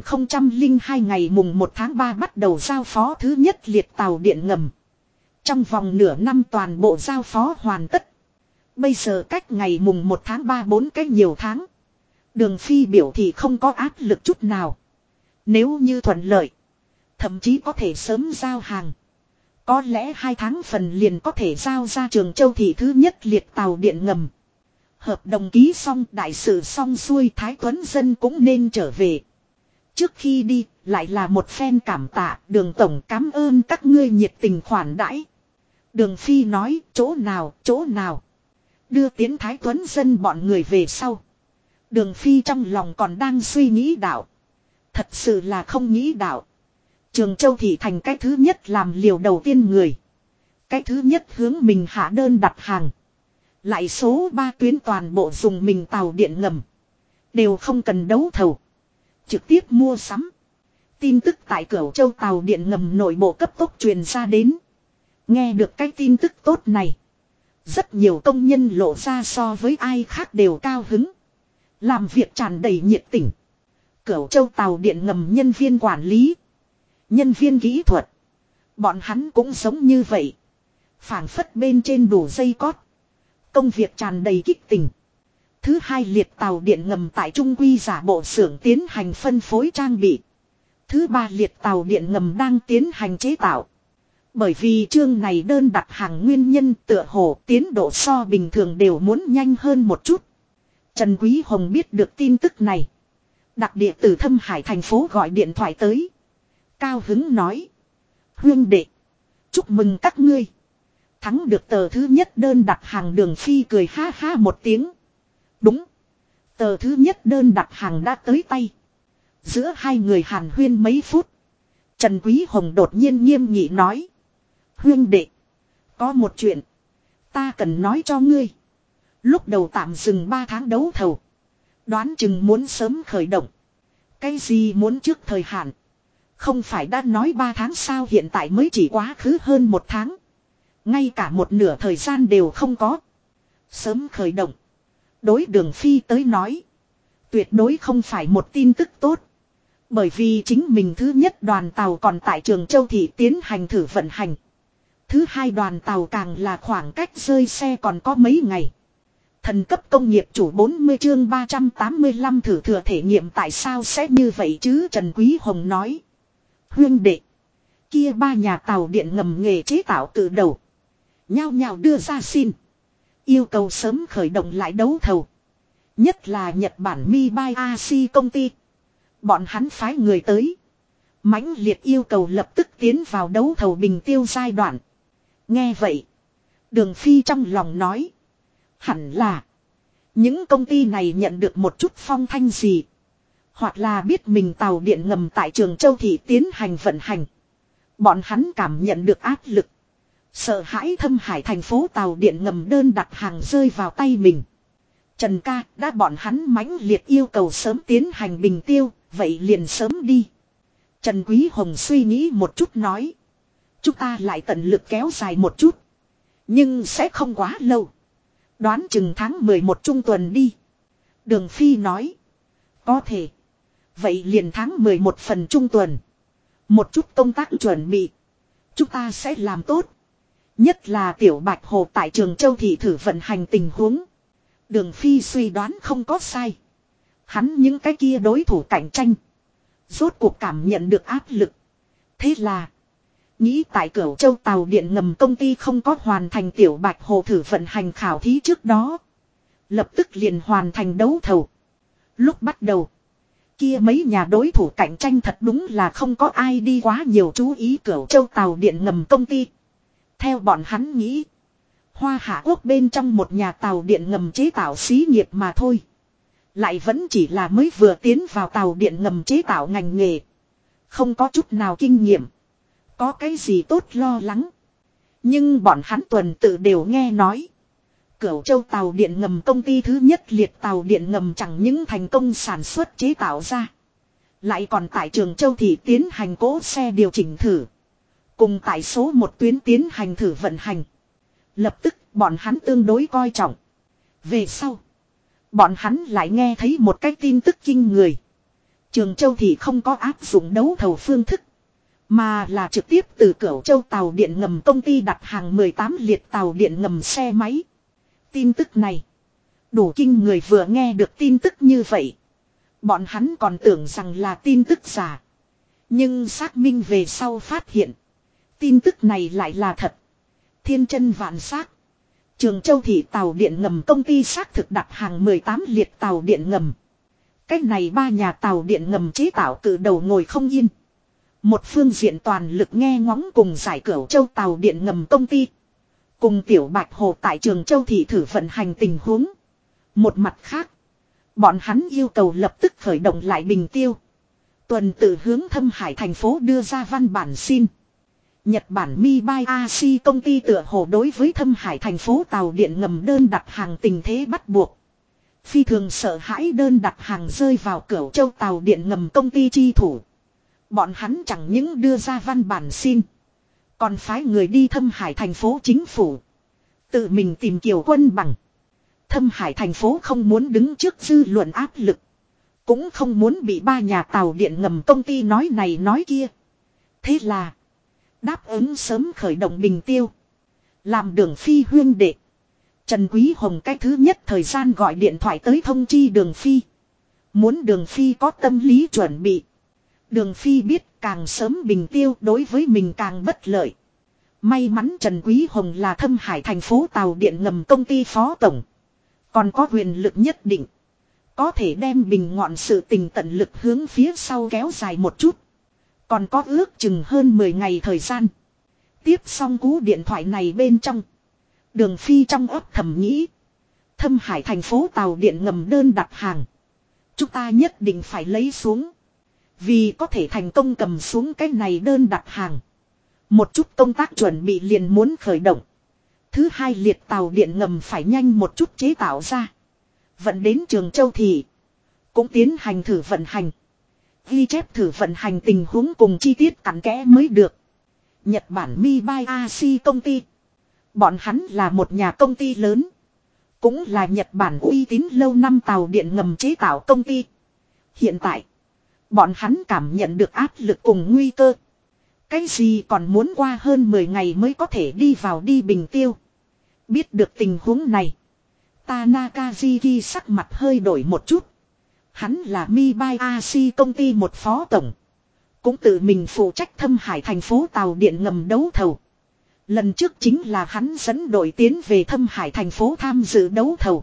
2002 ngày mùng 1 tháng 3 bắt đầu giao phó thứ nhất liệt tàu điện ngầm. Trong vòng nửa năm toàn bộ giao phó hoàn tất. Bây giờ cách ngày mùng 1 tháng 3 4 cái nhiều tháng. Đường Phi biểu thì không có áp lực chút nào. Nếu như thuận lợi. Thậm chí có thể sớm giao hàng. Có lẽ 2 tháng phần liền có thể giao ra Trường Châu thị thứ nhất liệt tàu điện ngầm. Hợp đồng ký xong, đại sự xong xuôi, Thái Tuấn Dân cũng nên trở về. Trước khi đi, lại là một phen cảm tạ, Đường tổng cảm ơn các ngươi nhiệt tình khoản đãi. Đường Phi nói, chỗ nào. Đưa tiến Thái Tuấn Dân bọn người về sau. Đường Phi trong lòng còn đang suy nghĩ đạo. Thật sự là không nghĩ đạo. Trường Châu thị thành cái thứ nhất làm liều đầu tiên người. Cái thứ nhất hướng mình hạ đơn đặt hàng. Lại số 3 tuyến toàn bộ dùng mình tàu điện ngầm. Đều không cần đấu thầu. Trực tiếp mua sắm. Tin tức tại Cửu Châu tàu điện ngầm nội bộ cấp tốc truyền ra đến. Nghe được cái tin tức tốt này. Rất nhiều công nhân lộ ra so với ai khác đều cao hứng. Làm việc tràn đầy nhiệt tình. Cửu Châu tàu điện ngầm nhân viên quản lý. Nhân viên kỹ thuật. Bọn hắn cũng giống như vậy. Phảng phất bên trên đủ dây cót. Công việc tràn đầy kích tình. Thứ hai liệt tàu điện ngầm tại Trung Quy giả bộ xưởng tiến hành phân phối trang bị. Thứ ba liệt tàu điện ngầm đang tiến hành chế tạo. Bởi vì chương này đơn đặt hàng nguyên nhân tựa hồ tiến độ so bình thường đều muốn nhanh hơn một chút. Trần Quý Hồng biết được tin tức này. Đặc địa từ Thâm Hải thành phố gọi điện thoại tới. Cao hứng nói. Huynh đệ. Chúc mừng các ngươi. Thắng được tờ thứ nhất đơn đặt hàng. Đường Phi cười ha ha một tiếng. Đúng. Tờ thứ nhất đơn đặt hàng đã tới tay. Giữa hai người hàn huyên mấy phút. Trần Quý Hồng đột nhiên nghiêm nghị nói. Huynh đệ. Có một chuyện. Ta cần nói cho ngươi. Lúc đầu tạm dừng 3 tháng đấu thầu. Đoán chừng muốn sớm khởi động. Cái gì muốn trước thời hạn. Không phải đã nói 3 tháng sao hiện tại mới chỉ quá khứ hơn 1 tháng. Ngay cả một nửa thời gian đều không có. Sớm khởi động. Đối Đường Phi tới nói. Tuyệt đối không phải một tin tức tốt. Bởi vì chính mình thứ nhất đoàn tàu còn tại Trường Châu thị tiến hành thử vận hành. Thứ hai đoàn tàu càng là khoảng cách rơi xe còn có mấy ngày. Thần cấp công nghiệp chủ 40 chương 385 thử thừa thể nghiệm tại sao sẽ như vậy chứ Trần Quý Hồng nói. Huynh đệ. Kia 3 nhà tàu điện ngầm nghề chế tạo từ đầu. Nhao nhao đưa ra xin. Yêu cầu sớm khởi động lại đấu thầu. Nhất là Nhật Bản Mibayashi công ty. Bọn hắn phái người tới. Mãnh liệt yêu cầu lập tức tiến vào đấu thầu bình tiêu giai đoạn. Nghe vậy. Đường Phi trong lòng nói. Hẳn là. Những công ty này nhận được một chút phong thanh gì. Hoặc là biết mình tàu điện ngầm tại Trường Châu thị tiến hành vận hành. Bọn hắn cảm nhận được áp lực. Sợ hãi Thâm Hải thành phố tàu điện ngầm đơn đặt hàng rơi vào tay mình. Trần ca đã bọn hắn mãnh liệt yêu cầu sớm tiến hành bình tiêu. Vậy liền sớm đi. Trần Quý Hồng suy nghĩ một chút nói. Chúng ta lại tận lực kéo dài một chút. Nhưng sẽ không quá lâu. Đoán chừng tháng 11 trung tuần đi. Đường Phi nói. Có thể. Vậy liền tháng 11 phần trung tuần. Một chút công tác chuẩn bị. Chúng ta sẽ làm tốt. Nhất là Tiểu Bạch Hồ tại Trường Châu thị thử vận hành tình huống. Đường Phi suy đoán không có sai. Hắn những cái kia đối thủ cạnh tranh. Rốt cuộc cảm nhận được áp lực. Thế là. Nghĩ tại Cửu Châu tàu điện ngầm công ty không có hoàn thành Tiểu Bạch Hồ thử vận hành khảo thí trước đó. Lập tức liền hoàn thành đấu thầu. Lúc bắt đầu. Kia mấy nhà đối thủ cạnh tranh thật đúng là không có ai đi quá nhiều chú ý Cửu Châu tàu điện ngầm công ty. Theo bọn hắn nghĩ. Hoa Hạ Quốc bên trong một nhà tàu điện ngầm chế tạo xí nghiệp mà thôi. Lại vẫn chỉ là mới vừa tiến vào tàu điện ngầm chế tạo ngành nghề. Không có chút nào kinh nghiệm. Có cái gì tốt lo lắng. Nhưng bọn hắn tuần tự đều nghe nói. Cửu Châu tàu điện ngầm công ty thứ nhất liệt tàu điện ngầm chẳng những thành công sản xuất chế tạo ra. Lại còn tại Trường Châu thị tiến hành cỗ xe điều chỉnh thử. Cùng tại số một tuyến tiến hành thử vận hành. Lập tức bọn hắn tương đối coi trọng. Về sau. Bọn hắn lại nghe thấy một cái tin tức kinh người. Trường Châu thị không có áp dụng đấu thầu phương thức. Mà là trực tiếp từ Cửu Châu tàu điện ngầm công ty đặt hàng 18 liệt tàu điện ngầm xe máy. Tin tức này. Đủ kinh người vừa nghe được tin tức như vậy. Bọn hắn còn tưởng rằng là tin tức giả. Nhưng xác minh về sau phát hiện. Tin tức này lại là thật. Thiên chân vạn xác. Trường Châu thị tàu điện ngầm công ty xác thực đặt hàng 18 liệt tàu điện ngầm. Cách này ba nhà tàu điện ngầm chế tạo cự đầu ngồi không yên. Một phương diện toàn lực nghe ngóng cùng giải Cửu Châu tàu điện ngầm công ty. Cùng Tiểu Bạch Hồ tại Trường Châu thị thử vận hành tình huống. Một mặt khác. Bọn hắn yêu cầu lập tức khởi động lại Bình Tiêu. Tuần tự hướng Thâm Hải thành phố đưa ra văn bản xin. Nhật Bản Mibayashi công ty tựa hồ đối với Thâm Hải thành phố tàu điện ngầm đơn đặt hàng tình thế bắt buộc. Phi thường sợ hãi đơn đặt hàng rơi vào Cửu Châu tàu điện ngầm công ty chi thủ. Bọn hắn chẳng những đưa ra văn bản xin. Còn phái người đi Thâm Hải thành phố chính phủ. Tự mình tìm Kiều Quân Bằng. Thâm Hải thành phố không muốn đứng trước dư luận áp lực. Cũng không muốn bị ba nhà tàu điện ngầm công ty nói này nói kia. Thế là. Đáp ứng sớm khởi động Bình Tiêu. Làm Đường Phi huyên đệ. Trần Quý Hồng cái thứ nhất thời gian gọi điện thoại tới thông chi Đường Phi. Muốn Đường Phi có tâm lý chuẩn bị. Đường Phi biết càng sớm Bình Tiêu đối với mình càng bất lợi. May mắn Trần Quý Hồng là Thâm Hải thành phố tàu điện ngầm công ty phó tổng. Còn có quyền lực nhất định. Có thể đem bình ngọn sự tình tận lực hướng phía sau kéo dài một chút. Còn có ước chừng hơn 10 ngày thời gian. Tiếp xong cú điện thoại này bên trong. Đường Phi trong ấp thầm nghĩ. Thâm Hải thành phố tàu điện ngầm đơn đặt hàng. Chúng ta nhất định phải lấy xuống. Vì có thể thành công cầm xuống cái này đơn đặt hàng. Một chút công tác chuẩn bị liền muốn khởi động. Thứ hai liệt tàu điện ngầm phải nhanh một chút chế tạo ra. Vận đến Trường Châu thị. Cũng tiến hành thử vận hành. Ghi chép thử vận hành tình huống cùng chi tiết cặn kẽ mới được. Nhật Bản Mibayashi công ty. Bọn hắn là một nhà công ty lớn. Cũng là Nhật Bản uy tín lâu năm tàu điện ngầm chế tạo công ty. Hiện tại. Bọn hắn cảm nhận được áp lực cùng nguy cơ. Cái gì còn muốn qua hơn 10 ngày mới có thể đi vào đi Bình Tiêu. Biết được tình huống này. Tanaka Jiki sắc mặt hơi đổi một chút. Hắn là Mibayashi công ty một phó tổng. Cũng tự mình phụ trách Thâm Hải thành phố tàu điện ngầm đấu thầu. Lần trước chính là hắn dẫn đội tiến về Thâm Hải thành phố tham dự đấu thầu.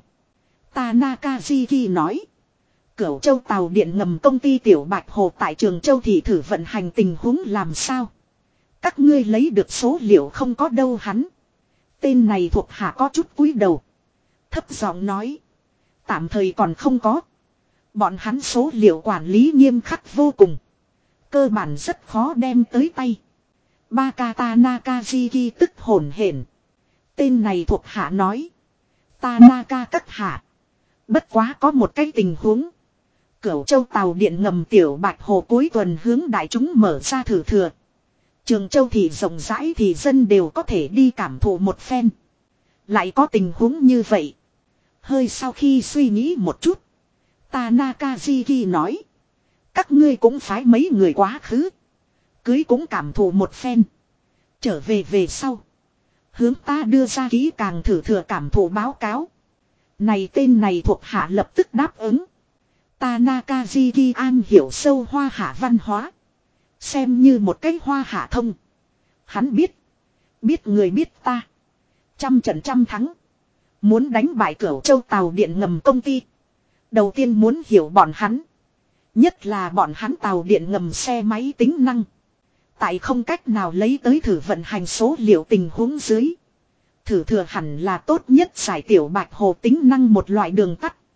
Tanaka Jiki nói. Cửu Châu tàu điện ngầm công ty Tiểu Bạch Hồ tại Trường Châu thị thử vận hành tình huống làm sao. Các ngươi lấy được số liệu không có đâu hắn. Tên này thuộc hạ có chút cúi đầu. Thấp giọng nói. Tạm thời còn không có. Bọn hắn số liệu quản lý nghiêm khắc vô cùng. Cơ bản rất khó đem tới tay. Bakata Nakajiki tức hổn hển. Tên này thuộc hạ nói. Tanaka các hạ. Bất quá có một cái tình huống. Cửu Châu tàu điện ngầm Tiểu Bạch Hồ cuối tuần hướng đại chúng mở ra thử thừa. Trường Châu thì rộng rãi thì dân đều có thể đi cảm thụ một phen. Lại có tình huống như vậy. Hơi sau khi suy nghĩ một chút. Tanaka Jiki nói. Các ngươi cũng phái mấy người quá khứ. Cưới cũng cảm thụ một phen. Trở về về sau. Hướng ta đưa ra kỹ càng thử thừa cảm thụ báo cáo. Này tên này thuộc hạ lập tức đáp ứng. Tanaka Jiki an hiểu sâu hoa hạ văn hóa. Xem như một cái hoa hạ thông. Hắn biết. Biết người biết ta. Trăm trận trăm thắng. Muốn đánh bại Cửu Châu tàu điện ngầm công ty. Đầu tiên muốn hiểu bọn hắn. Nhất là bọn hắn tàu điện ngầm xe máy tính năng. Tại không cách nào lấy tới thử vận hành số liệu tình huống dưới. Thử thừa hẳn là tốt nhất giải Tiểu Bạch Hồ tính năng một loại đường tắt.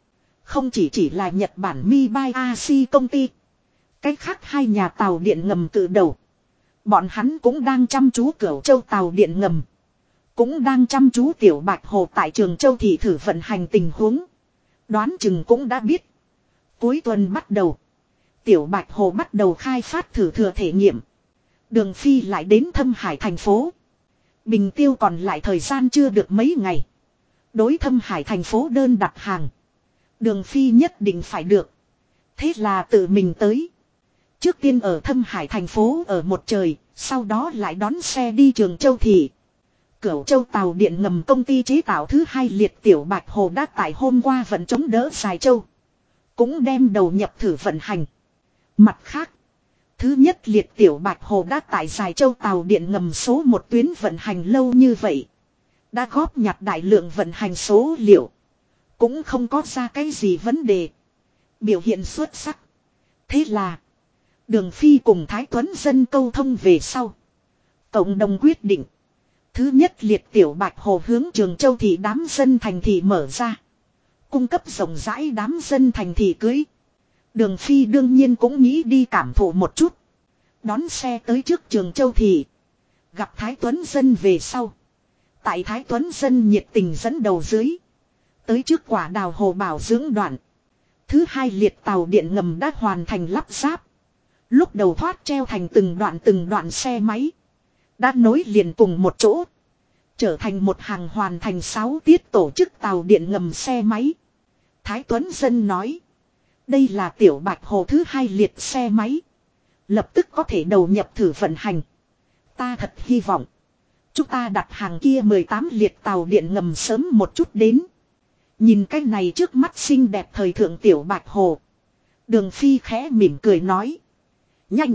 Không chỉ là Nhật Bản Mibayashi công ty. Cách khác hai nhà tàu điện ngầm từ đầu. Bọn hắn cũng đang chăm chú Cửu Châu tàu điện ngầm. Cũng đang chăm chú Tiểu Bạch Hồ tại Trường Châu thị thử vận hành tình huống. Đoán chừng cũng đã biết. Cuối tuần bắt đầu. Tiểu Bạch Hồ bắt đầu khai phát thử thừa thể nghiệm. Đường Phi lại đến Thâm Hải thành phố. Bình Tiêu còn lại thời gian chưa được mấy ngày. Đối Thâm Hải thành phố đơn đặt hàng. Đường Phi nhất định phải được. Thế là tự mình tới. Trước tiên ở Thâm Hải thành phố ở một trời. Sau đó lại đón xe đi Trường Châu thị. Cửu Châu tàu điện ngầm công ty chế tạo thứ hai liệt Tiểu Bạch Hồ đã tại hôm qua vận chống đỡ Dài Châu. Cũng đem đầu nhập thử vận hành. Mặt khác. Thứ nhất liệt Tiểu Bạch Hồ đã tại Dài Châu tàu điện ngầm số một tuyến vận hành lâu như vậy. Đã góp nhặt đại lượng vận hành số liệu. Cũng không có ra cái gì vấn đề. Biểu hiện xuất sắc. Thế là. Đường Phi cùng Thái Tuấn Dân câu thông về sau. Cộng đồng quyết định. Thứ nhất liệt Tiểu Bạch Hồ hướng Trường Châu thị đám dân thành thị mở ra. Cung cấp rộng rãi đám dân thành thị cưới. Đường Phi đương nhiên cũng nghĩ đi cảm thụ một chút. Đón xe tới trước Trường Châu thị. Gặp Thái Tuấn Dân về sau. Tại Thái Tuấn Dân nhiệt tình dẫn đầu dưới. Tới trước quả đào hồ bảo dưỡng đoạn. Thứ hai liệt tàu điện ngầm đã hoàn thành lắp ráp. Lúc đầu thoát treo thành từng đoạn xe máy. Đã nối liền cùng một chỗ. Trở thành một hàng hoàn thành 6 tiết tổ chức tàu điện ngầm xe máy. Thái Tuấn Dân nói. Đây là Tiểu Bạch Hồ thứ hai liệt xe máy. Lập tức có thể đầu nhập thử vận hành. Ta thật hy vọng. Chúng ta đặt hàng kia 18 liệt tàu điện ngầm sớm một chút đến. Nhìn cái này trước mắt xinh đẹp thời thượng Tiểu Bạch Hồ. Đường Phi khẽ mỉm cười nói. Nhanh.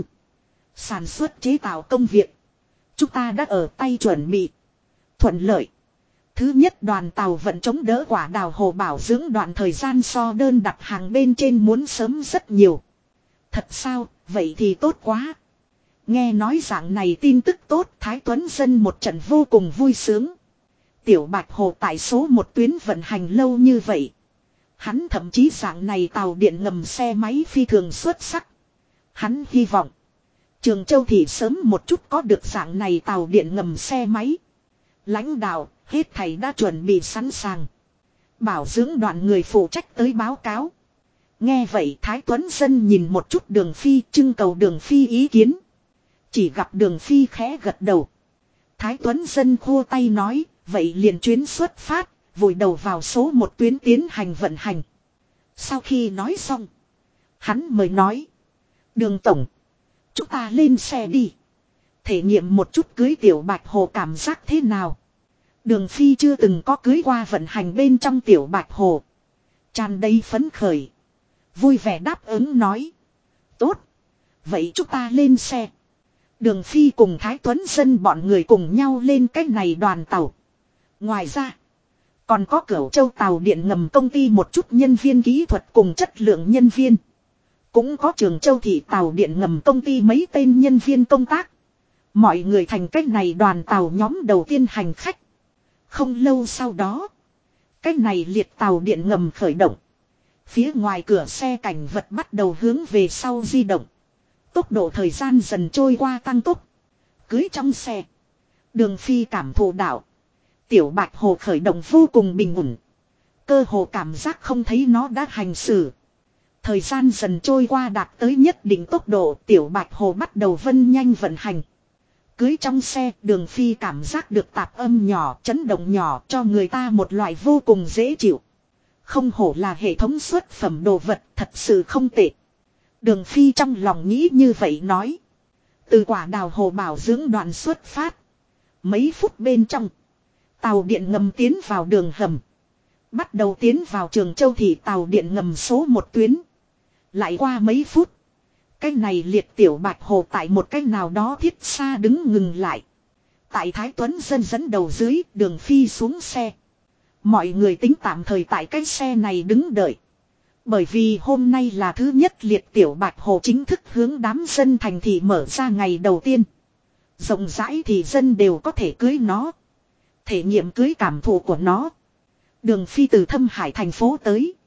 Sản xuất chế tạo công việc. Chúng ta đã ở tay chuẩn bị. Thuận lợi. Thứ nhất đoàn tàu vận chống đỡ quả đào hồ bảo dưỡng đoạn thời gian so đơn đặt hàng bên trên muốn sớm rất nhiều. Thật sao, vậy thì tốt quá. Nghe nói dạng này tin tức tốt, Thái Tuấn Dân một trận vô cùng vui sướng. Tiểu Bạch Hồ tại số một tuyến vận hành lâu như vậy. Hắn thậm chí dạng này tàu điện ngầm xe máy phi thường xuất sắc. Hắn hy vọng. Trường Châu thị sớm một chút có được dạng này tàu điện ngầm xe máy. Lãnh đạo, hết thầy đã chuẩn bị sẵn sàng. Bảo dưỡng đoàn người phụ trách tới báo cáo. Nghe vậy Thái Tuấn Dân nhìn một chút Đường Phi, trưng cầu Đường Phi ý kiến. Chỉ gặp Đường Phi khẽ gật đầu. Thái Tuấn Dân khua tay nói, vậy liền chuyến xuất phát, vùi đầu vào số một tuyến tiến hành vận hành. Sau khi nói xong, hắn mới nói. Đường Tổng, chúng ta lên xe đi. Thể nghiệm một chút cưới Tiểu Bạch Hồ cảm giác thế nào. Đường Phi chưa từng có cưới qua vận hành bên trong Tiểu Bạch Hồ. Tràn đầy phấn khởi. Vui vẻ đáp ứng nói. Tốt. Vậy chúng ta lên xe. Đường Phi cùng Thái Tuấn Dân bọn người cùng nhau lên cái này đoàn tàu. Ngoài ra. Còn có Cửu Châu tàu điện ngầm công ty một chút nhân viên kỹ thuật cùng chất lượng nhân viên. Cũng có Trường Châu thị tàu điện ngầm công ty mấy tên nhân viên công tác. Mọi người thành cách này đoàn tàu nhóm đầu tiên hành khách. Không lâu sau đó. Cách này liệt tàu điện ngầm khởi động. Phía ngoài cửa xe cảnh vật bắt đầu hướng về sau di động. Tốc độ thời gian dần trôi qua tăng tốc. Cưới trong xe. Đường Phi cảm thụ đạo. Tiểu Bạch Hồ khởi động vô cùng bình ổn. Cơ hồ cảm giác không thấy nó đã hành xử. Thời gian dần trôi qua đạt tới nhất định tốc độ. Tiểu Bạch Hồ bắt đầu vân nhanh vận hành. Cưới trong xe, Đường Phi cảm giác được tạp âm nhỏ, chấn động nhỏ cho người ta một loại vô cùng dễ chịu. Không hổ là hệ thống xuất phẩm đồ vật, thật sự không tệ. Đường Phi trong lòng nghĩ như vậy nói. Từ quả đào hồ bảo dưỡng đoạn xuất phát. Mấy phút bên trong, tàu điện ngầm tiến vào đường hầm. Bắt đầu tiến vào Trường Châu thị tàu điện ngầm số một tuyến. Lại qua mấy phút. Cái này liệt Tiểu Bạch Hồ tại một cái nào đó thiết xa đứng ngừng lại. Tại Thái Tuấn Dân dẫn đầu dưới, Đường Phi xuống xe. Mọi người tính tạm thời tại cái xe này đứng đợi. Bởi vì hôm nay là thứ nhất liệt Tiểu Bạch Hồ chính thức hướng đám dân thành thị mở ra ngày đầu tiên. Rộng rãi thì dân đều có thể cưới nó. Thể nghiệm cưới cảm thụ của nó. Đường Phi từ Thâm Hải thành phố tới.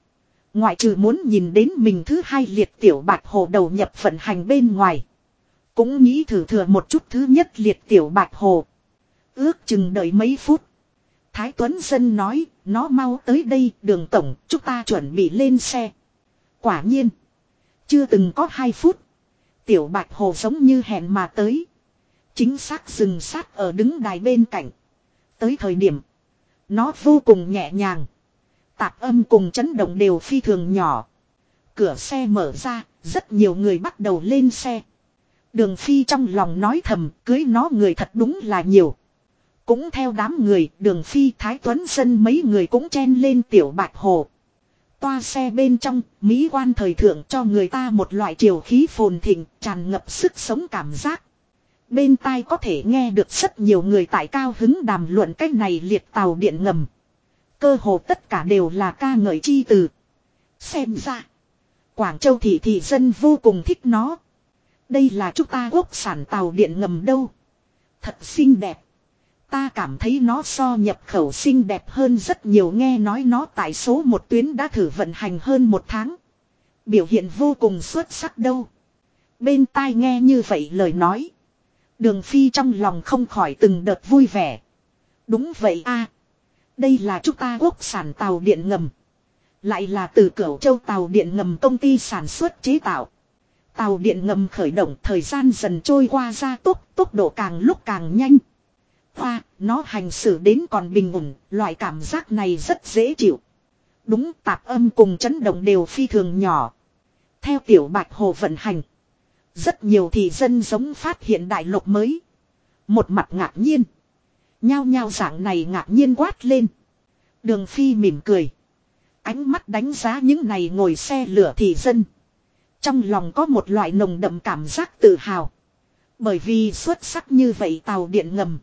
Ngoại trừ muốn nhìn đến mình thứ hai liệt tiểu bạch hồ đầu nhập vận hành bên ngoài. Cũng nghĩ thử thừa một chút thứ nhất liệt tiểu bạch hồ. Ước chừng đợi mấy phút. Thái Tuấn Dân nói, nó mau tới đây, Đường tổng, chúng ta chuẩn bị lên xe. Quả nhiên, chưa từng có 2 phút. Tiểu bạch hồ giống như hẹn mà tới. Chính xác dừng sát ở đứng đài bên cạnh. Tới thời điểm, nó vô cùng nhẹ nhàng. Tạp âm cùng chấn động đều phi thường nhỏ. Cửa xe mở ra, rất nhiều người bắt đầu lên xe. Đường Phi trong lòng nói thầm, cưới nó người thật đúng là nhiều. Cũng theo đám người, Đường Phi, Thái Tuấn Dân mấy người cũng chen lên tiểu bạch hồ. Toa xe bên trong, mỹ quan thời thượng cho người ta một loại triều khí phồn thịnh, tràn ngập sức sống cảm giác. Bên tai có thể nghe được rất nhiều người tại cao hứng đàm luận cách này liệt tàu điện ngầm. Cơ hồ tất cả đều là ca ngợi chi từ. Xem ra, Quảng Châu thị dân vô cùng thích nó. Đây là chúng ta quốc sản tàu điện ngầm đâu. Thật xinh đẹp. Ta cảm thấy nó so nhập khẩu xinh đẹp hơn rất nhiều, nghe nói nó tại số 1 tuyến đã thử vận hành hơn 1 tháng. Biểu hiện vô cùng xuất sắc đâu. Bên tai nghe như vậy lời nói. Đường Phi trong lòng không khỏi từng đợt vui vẻ. Đúng vậy a, đây là chúng ta quốc sản tàu điện ngầm. Lại là từ Cửu Châu tàu điện ngầm công ty sản xuất chế tạo. Tàu điện ngầm khởi động, thời gian dần trôi qua gia tốc độ càng lúc càng nhanh. Hoa, nó hành xử đến còn bình ổn, loại cảm giác này rất dễ chịu. Đúng, tạp âm cùng chấn động đều phi thường nhỏ. Theo tiểu bạch hồ vận hành, rất nhiều thị dân giống phát hiện đại lục mới. Một mặt ngạc nhiên. Nhao nhao dạng này ngạc nhiên quát lên. Đường Phi mỉm cười. Ánh mắt đánh giá những này ngồi xe lửa thị dân. Trong lòng có một loại nồng đậm cảm giác tự hào. Bởi vì xuất sắc như vậy tàu điện ngầm.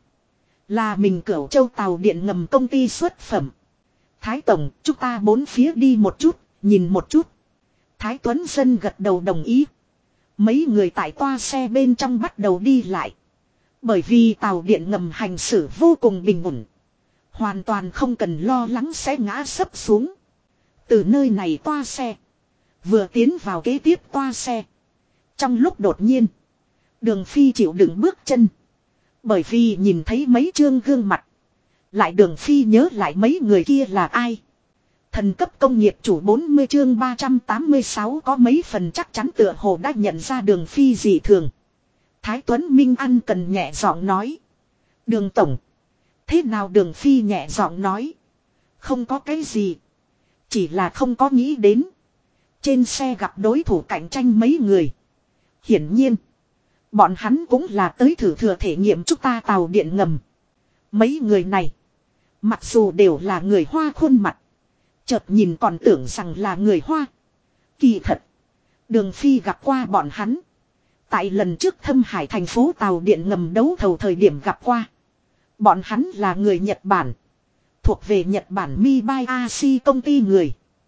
Là mình Cửu Châu tàu điện ngầm công ty xuất phẩm. Thái Tổng, chúng ta bốn phía đi một chút, nhìn một chút. Thái Tuấn Dân gật đầu đồng ý. Mấy người tại toa xe bên trong bắt đầu đi lại. Bởi vì tàu điện ngầm hành xử vô cùng bình ổn. Hoàn toàn không cần lo lắng sẽ ngã sấp xuống. Từ nơi này toa xe. Vừa tiến vào kế tiếp toa xe. Trong lúc đột nhiên. Đường Phi chịu đựng bước chân. Bởi vì nhìn thấy mấy trương gương mặt. Lại Đường Phi nhớ lại mấy người kia là ai. Thần cấp công nghiệp chủ 40 chương 386 có mấy phần chắc chắn tựa hồ đã nhận ra Đường Phi dị thường. Thái Tuấn Minh ăn cần nhẹ giọng nói. Đường Tổng. Thế nào Đường Phi nhẹ giọng nói. Không có cái gì. Chỉ là không có nghĩ đến. Trên xe gặp đối thủ cạnh tranh mấy người. Hiển nhiên. Bọn hắn cũng là tới thử thừa thể nghiệm chúng ta tàu điện ngầm. Mấy người này. Mặc dù đều là người Hoa khuôn mặt. Chợt nhìn còn tưởng rằng là người Hoa. Kỳ thật. Đường Phi gặp qua bọn hắn. Tại lần trước Thâm Hải thành phố tàu điện ngầm đấu thầu thời điểm gặp qua. Bọn hắn là người Nhật Bản. Thuộc về Nhật Bản Mibayashi công ty người.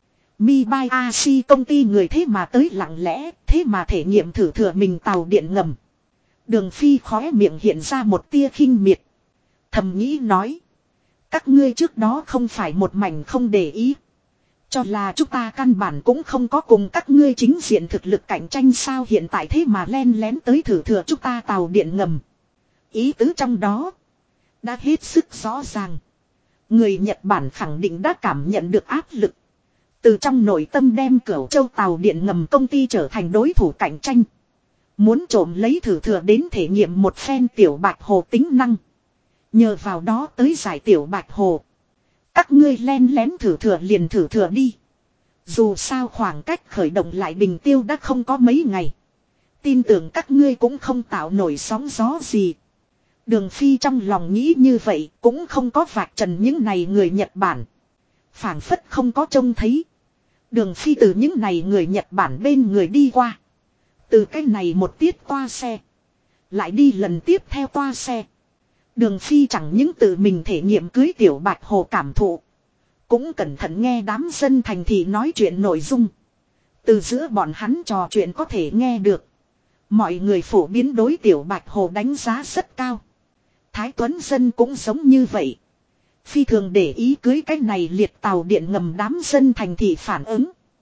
Mibayashi công ty người thế mà tới lặng lẽ, thế mà thể nghiệm thử thừa mình tàu điện ngầm. Đường Phi khóe miệng hiện ra một tia khinh miệt. Thầm nghĩ nói. Các ngươi trước đó không phải một mảnh không để ý. Cho là chúng ta căn bản cũng không có cùng các ngươi chính diện thực lực cạnh tranh sao, hiện tại thế mà len lén tới thử thừa chúng ta tàu điện ngầm. Ý tứ trong đó. Đã hết sức rõ ràng. Người Nhật Bản khẳng định đã cảm nhận được áp lực. Từ trong nội tâm đem Cửu Châu tàu điện ngầm công ty trở thành đối thủ cạnh tranh. Muốn trộm lấy thử thừa đến thể nghiệm một phen tiểu bạch hồ tính năng. Nhờ vào đó tới giải tiểu bạch hồ. Các ngươi len lén thử thừa liền thử thừa đi. Dù sao khoảng cách khởi động lại Bình Tiêu đã không có mấy ngày. Tin tưởng các ngươi cũng không tạo nổi sóng gió gì. Đường Phi trong lòng nghĩ như vậy cũng không có vạch trần những này người Nhật Bản. Phảng phất không có trông thấy. Đường Phi từ những này người Nhật Bản bên người đi qua. Từ cái này một tiết toa xe. Lại đi lần tiếp theo toa xe. Đường Phi chẳng những tự mình thể nghiệm cưới tiểu bạch hồ cảm thụ. Cũng cẩn thận nghe đám dân thành thị nói chuyện nội dung. Từ giữa bọn hắn trò chuyện có thể nghe được. Mọi người phổ biến đối tiểu bạch hồ đánh giá rất cao. Thái Tuấn Dân cũng giống như vậy. Phi thường để ý cưới cái này liệt tàu điện ngầm đám dân thành thị phản ứng.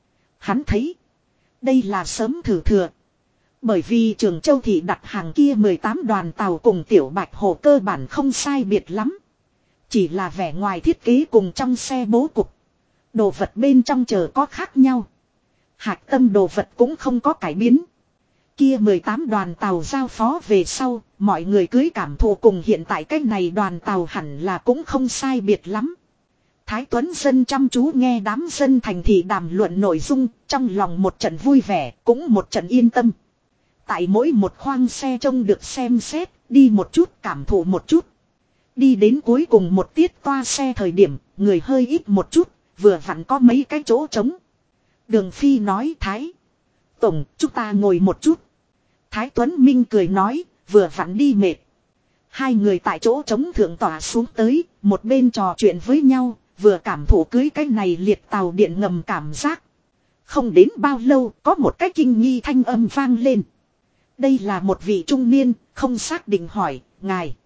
Hắn thấy. Đây là sớm thử thừa. Bởi vì Trường Châu thị đặt hàng kia 18 đoàn tàu cùng Tiểu Bạch Hồ cơ bản không sai biệt lắm. Chỉ là vẻ ngoài thiết kế cùng trong xe bố cục. Đồ vật bên trong chờ có khác nhau. Hạch tâm đồ vật cũng không có cải biến. Kia 18 đoàn tàu giao phó về sau, mọi người cưới cảm thụ cùng hiện tại cái này đoàn tàu hẳn là cũng không sai biệt lắm. Thái Tuấn Dân chăm chú nghe đám dân thành thị đàm luận nội dung, trong lòng một trận vui vẻ, cũng một trận yên tâm. Tại mỗi một khoang xe trông được xem xét, đi một chút cảm thụ một chút. Đi đến cuối cùng một tiết toa xe thời điểm, người hơi ít một chút, vừa vặn có mấy cái chỗ trống. Đường Phi nói Thái Tổng, chúng ta ngồi một chút. Thái Tuấn Minh cười nói, vừa vặn đi mệt. Hai người tại chỗ trống thượng tỏa xuống tới, một bên trò chuyện với nhau, vừa cảm thụ cưới cái này liệt tàu điện ngầm cảm giác. Không đến bao lâu, có một cái kinh nghi thanh âm vang lên. Đây là một vị trung niên, không xác định hỏi, ngài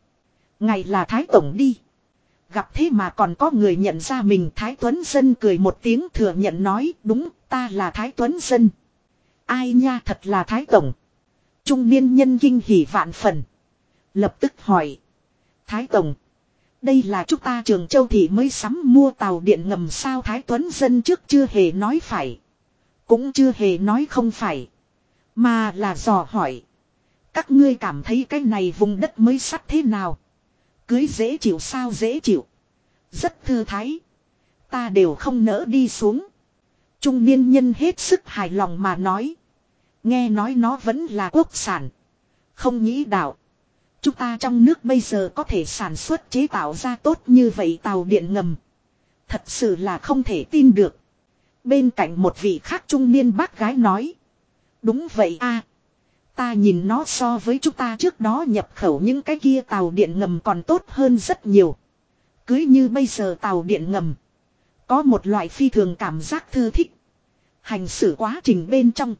là Thái Tổng đi. Gặp thế mà còn có người nhận ra mình. Thái Tuấn Dân cười một tiếng thừa nhận nói, đúng, ta là Thái Tuấn Dân. Ai nha, thật là Thái Tổng. Trung niên nhân kinh hỉ vạn phần. Lập tức hỏi. Thái Tổng, đây là chúng ta Trường Châu thị mới sắm mua tàu điện ngầm sao? Thái Tuấn Dân trước chưa hề nói phải. Cũng chưa hề nói không phải. Mà là dò hỏi. Các ngươi cảm thấy cái này vùng đất mới sắt thế nào? Cưới dễ chịu sao? Dễ chịu. Rất thư thái. Ta đều không nỡ đi xuống. Trung niên nhân hết sức hài lòng mà nói. Nghe nói nó vẫn là quốc sản. Không nghĩ đạo. Chúng ta trong nước bây giờ có thể sản xuất chế tạo ra tốt như vậy tàu điện ngầm. Thật sự là không thể tin được. Bên cạnh một vị khác trung niên bác gái nói. Đúng vậy a, ta nhìn nó so với chúng ta trước đó nhập khẩu những cái kia tàu điện ngầm còn tốt hơn rất nhiều. Cứ như bây giờ tàu điện ngầm. Có một loại phi thường cảm giác thư thích. Hành xử quá trình bên trong.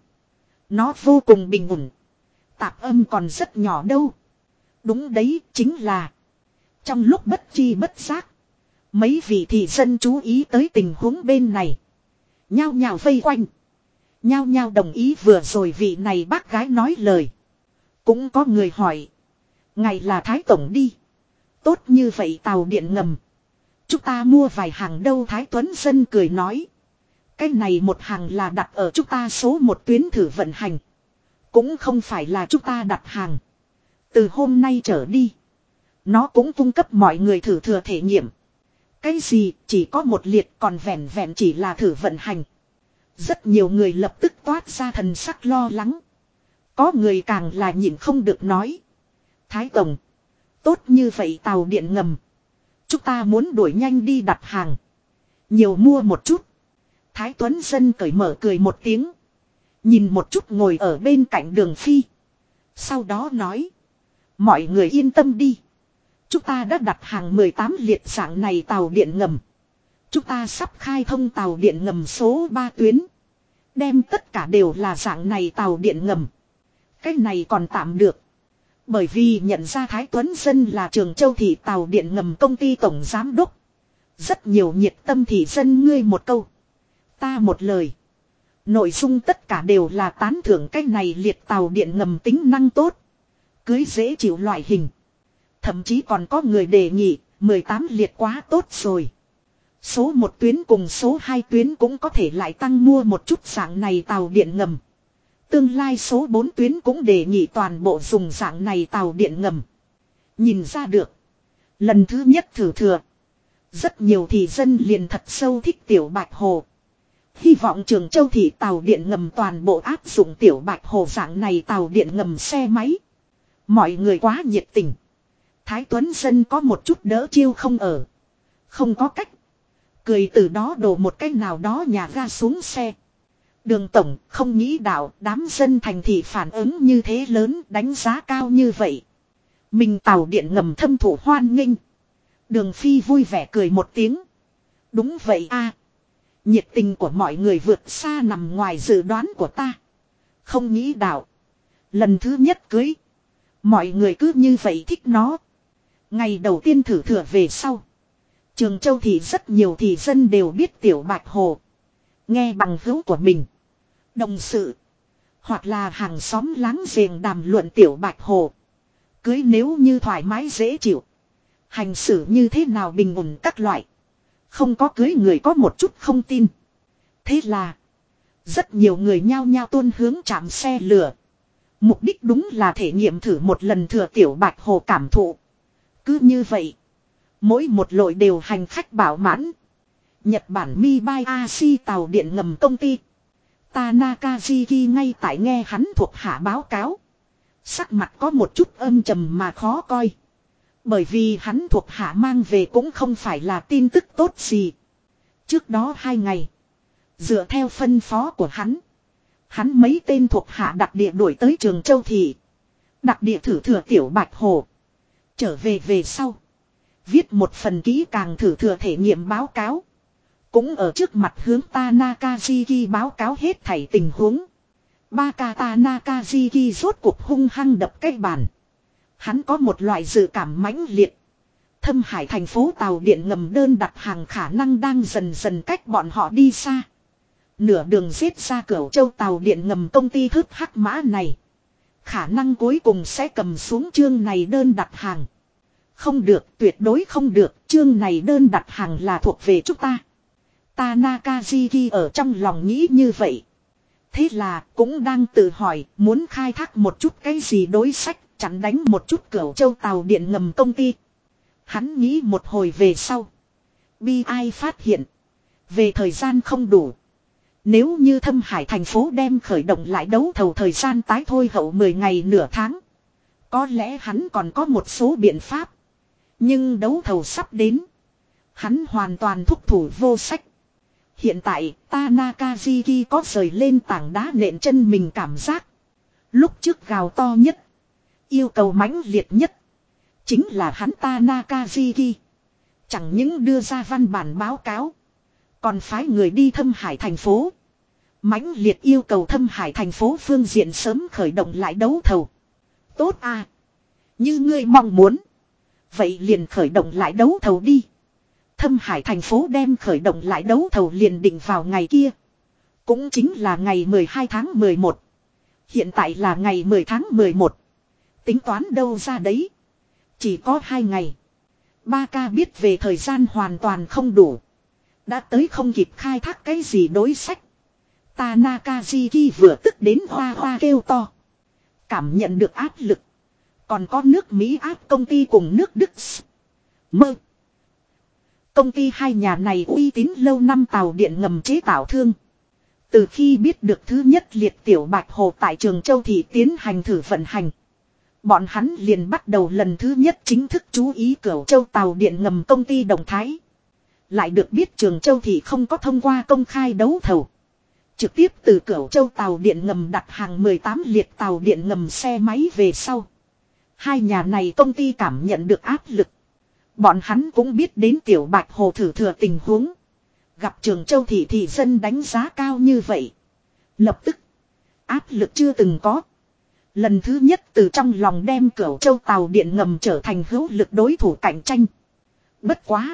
Nó vô cùng bình ổn. Tạp âm còn rất nhỏ đâu. Đúng đấy, chính là. Trong lúc bất chi bất giác. Mấy vị thị dân chú ý tới tình huống bên này. Nhao nhao vây quanh. Nhao nhao đồng ý vừa rồi vị này bác gái nói lời. Cũng có người hỏi. Ngài là Thái Tổng đi. Tốt như vậy tàu điện ngầm. Chúng ta mua vài hàng đâu? Thái Tuấn Dân cười nói. Cái này một hàng là đặt ở chúng ta số một tuyến thử vận hành. Cũng không phải là chúng ta đặt hàng. Từ hôm nay trở đi. Nó cũng cung cấp mọi người thử thừa thể nghiệm. Cái gì chỉ có một liệt còn vẹn vẹn chỉ là thử vận hành. Rất nhiều người lập tức toát ra thần sắc lo lắng. Có người càng là nhịn không được nói. Thái Tổng, tốt như vậy tàu điện ngầm. Chúng ta muốn đuổi nhanh đi đặt hàng. Nhiều mua một chút. Thái Tuấn Dân cởi mở cười một tiếng. Nhìn một chút ngồi ở bên cạnh Đường Phi. Sau đó nói. Mọi người yên tâm đi. Chúng ta đã đặt hàng 18 liệt dạng này tàu điện ngầm. Chúng ta sắp khai thông tàu điện ngầm số 3 tuyến. Đem tất cả đều là dạng này tàu điện ngầm. Cái này còn tạm được. Bởi vì nhận ra Thái Tuấn Dân là Trường Châu thị tàu điện ngầm công ty tổng giám đốc. Rất nhiều nhiệt tâm thị dân ngươi một câu. Ta một lời. Nội dung tất cả đều là tán thưởng cái này liệt tàu điện ngầm tính năng tốt. Cưới dễ chịu loại hình. Thậm chí còn có người đề nghị 18 liệt quá tốt rồi. Số 1 tuyến cùng số 2 tuyến cũng có thể lại tăng mua một chút dạng này tàu điện ngầm. Tương lai số 4 tuyến cũng đề nghị toàn bộ dùng dạng này tàu điện ngầm. Nhìn ra được. Lần thứ nhất thử thừa. Rất nhiều thị dân liền thật sâu thích Tiểu Bạch Hồ. Hy vọng Trường Châu thị tàu điện ngầm toàn bộ áp dụng Tiểu Bạch Hồ dạng này tàu điện ngầm xe máy. Mọi người quá nhiệt tình. Thái Tuấn Dân có một chút đỡ chiêu không ở. Không có cách. Cười từ đó đổ một cách nào đó nhà ga xuống xe. Đường Tổng không nghĩ đạo đám dân thành thị phản ứng như thế lớn đánh giá cao như vậy. Mình tàu điện ngầm thâm thụ hoan nghênh. Đường Phi vui vẻ cười một tiếng. Đúng vậy a, nhiệt tình của mọi người vượt xa nằm ngoài dự đoán của ta. Không nghĩ đạo. Lần thứ nhất cưới. Mọi người cứ như vậy thích nó. Ngày đầu tiên thử thừa về sau. Trường Châu thì rất nhiều thị dân đều biết Tiểu Bạch Hồ. Nghe bằng hữu của mình. Đồng sự. Hoặc là hàng xóm láng giềng đàm luận tiểu bạch hồ. Cưới nếu như thoải mái dễ chịu. Hành xử như thế nào bình ổn các loại. Không có cưới người có một chút không tin. Thế là. Rất nhiều người nhao nhao tuôn hướng trạm xe lửa. Mục đích đúng là thể nghiệm thử một lần thừa tiểu bạch hồ cảm thụ. Cứ như vậy. Mỗi một lội đều hành khách bảo mãn. Nhật Bản Mibayashi tàu điện ngầm công ty. Tanakaziki ngay tại nghe hắn thuộc hạ báo cáo. Sắc mặt có một chút âm trầm mà khó coi. Bởi vì hắn thuộc hạ mang về cũng không phải là tin tức tốt gì. Trước đó 2 ngày. Dựa theo phân phó của hắn. Hắn mấy tên thuộc hạ đặc địa đuổi tới Trường Châu Thị. Đặc địa thử thừa tiểu bạch hồ. Trở về sau. Viết một phần kỹ càng thử thừa thể nghiệm báo cáo. Cũng ở trước mặt hướng Tanakaziki báo cáo hết thảy tình huống. Baka Tanakaziki rốt cuộc hung hăng đập cái bàn. Hắn có một loại dự cảm mãnh liệt. Thâm Hải thành phố tàu điện ngầm đơn đặt hàng khả năng đang dần dần cách bọn họ đi xa. Nửa đường giết ra Cửu Châu tàu điện ngầm công ty thức hắc mã này. Khả năng cuối cùng sẽ cầm xuống chương này đơn đặt hàng. Không được, tuyệt đối không được, chương này đơn đặt hàng là thuộc về chúng ta. Tanakaziki ở trong lòng nghĩ như vậy. Thế là cũng đang tự hỏi muốn khai thác một chút cái gì đối sách, chặn đánh một chút Cửu Châu tàu điện ngầm công ty. Hắn nghĩ một hồi về sau. Bi ai phát hiện. Về thời gian không đủ. Nếu như Thâm Hải thành phố đem khởi động lại đấu thầu thời gian tái thôi hậu 10 ngày nửa tháng. Có lẽ hắn còn có một số biện pháp. Nhưng đấu thầu sắp đến. Hắn hoàn toàn thúc thủ vô sách. Hiện tại Tanakaziki có rời lên tảng đá nện chân mình cảm giác. Lúc trước gào to nhất. Yêu cầu mãnh liệt nhất. Chính là hắn Tanakaziki. Chẳng những đưa ra văn bản báo cáo. Còn phái người đi Thâm Hải thành phố. Mãnh liệt yêu cầu Thâm Hải thành phố phương diện sớm khởi động lại đấu thầu. Tốt à. Như ngươi mong muốn. Vậy liền khởi động lại đấu thầu đi. Thâm Hải thành phố đem khởi động lại đấu thầu liền định vào ngày kia. Cũng chính là ngày 12 tháng 11. Hiện tại là ngày 10 tháng 11. Tính toán đâu ra đấy. Chỉ có 2 ngày. Baka biết về thời gian hoàn toàn không đủ. Đã tới không kịp khai thác cái gì đối sách. Tanakaziki vừa tức đến hoa hoa kêu to. Cảm nhận được áp lực. Còn có nước Mỹ áp công ty cùng nước Đức. Mơ. Công ty hai nhà này uy tín lâu năm tàu điện ngầm chế tạo thương. Từ khi biết được thứ nhất liệt tiểu bạch hồ tại Trường Châu Thị tiến hành thử vận hành. Bọn hắn liền bắt đầu lần thứ nhất chính thức chú ý Cửu Châu tàu điện ngầm công ty đồng thái. Lại được biết Trường Châu Thị không có thông qua công khai đấu thầu. Trực tiếp từ Cửu Châu tàu điện ngầm đặt hàng 18 liệt tàu điện ngầm xe máy về sau. Hai nhà này công ty cảm nhận được áp lực. Bọn hắn cũng biết đến tiểu bạch hồ thử thừa tình huống. Gặp Trường Châu Thị thị dân đánh giá cao như vậy. Lập tức. Áp lực chưa từng có. Lần thứ nhất từ trong lòng đem Cửu Châu tàu điện ngầm trở thành hữu lực đối thủ cạnh tranh. Bất quá.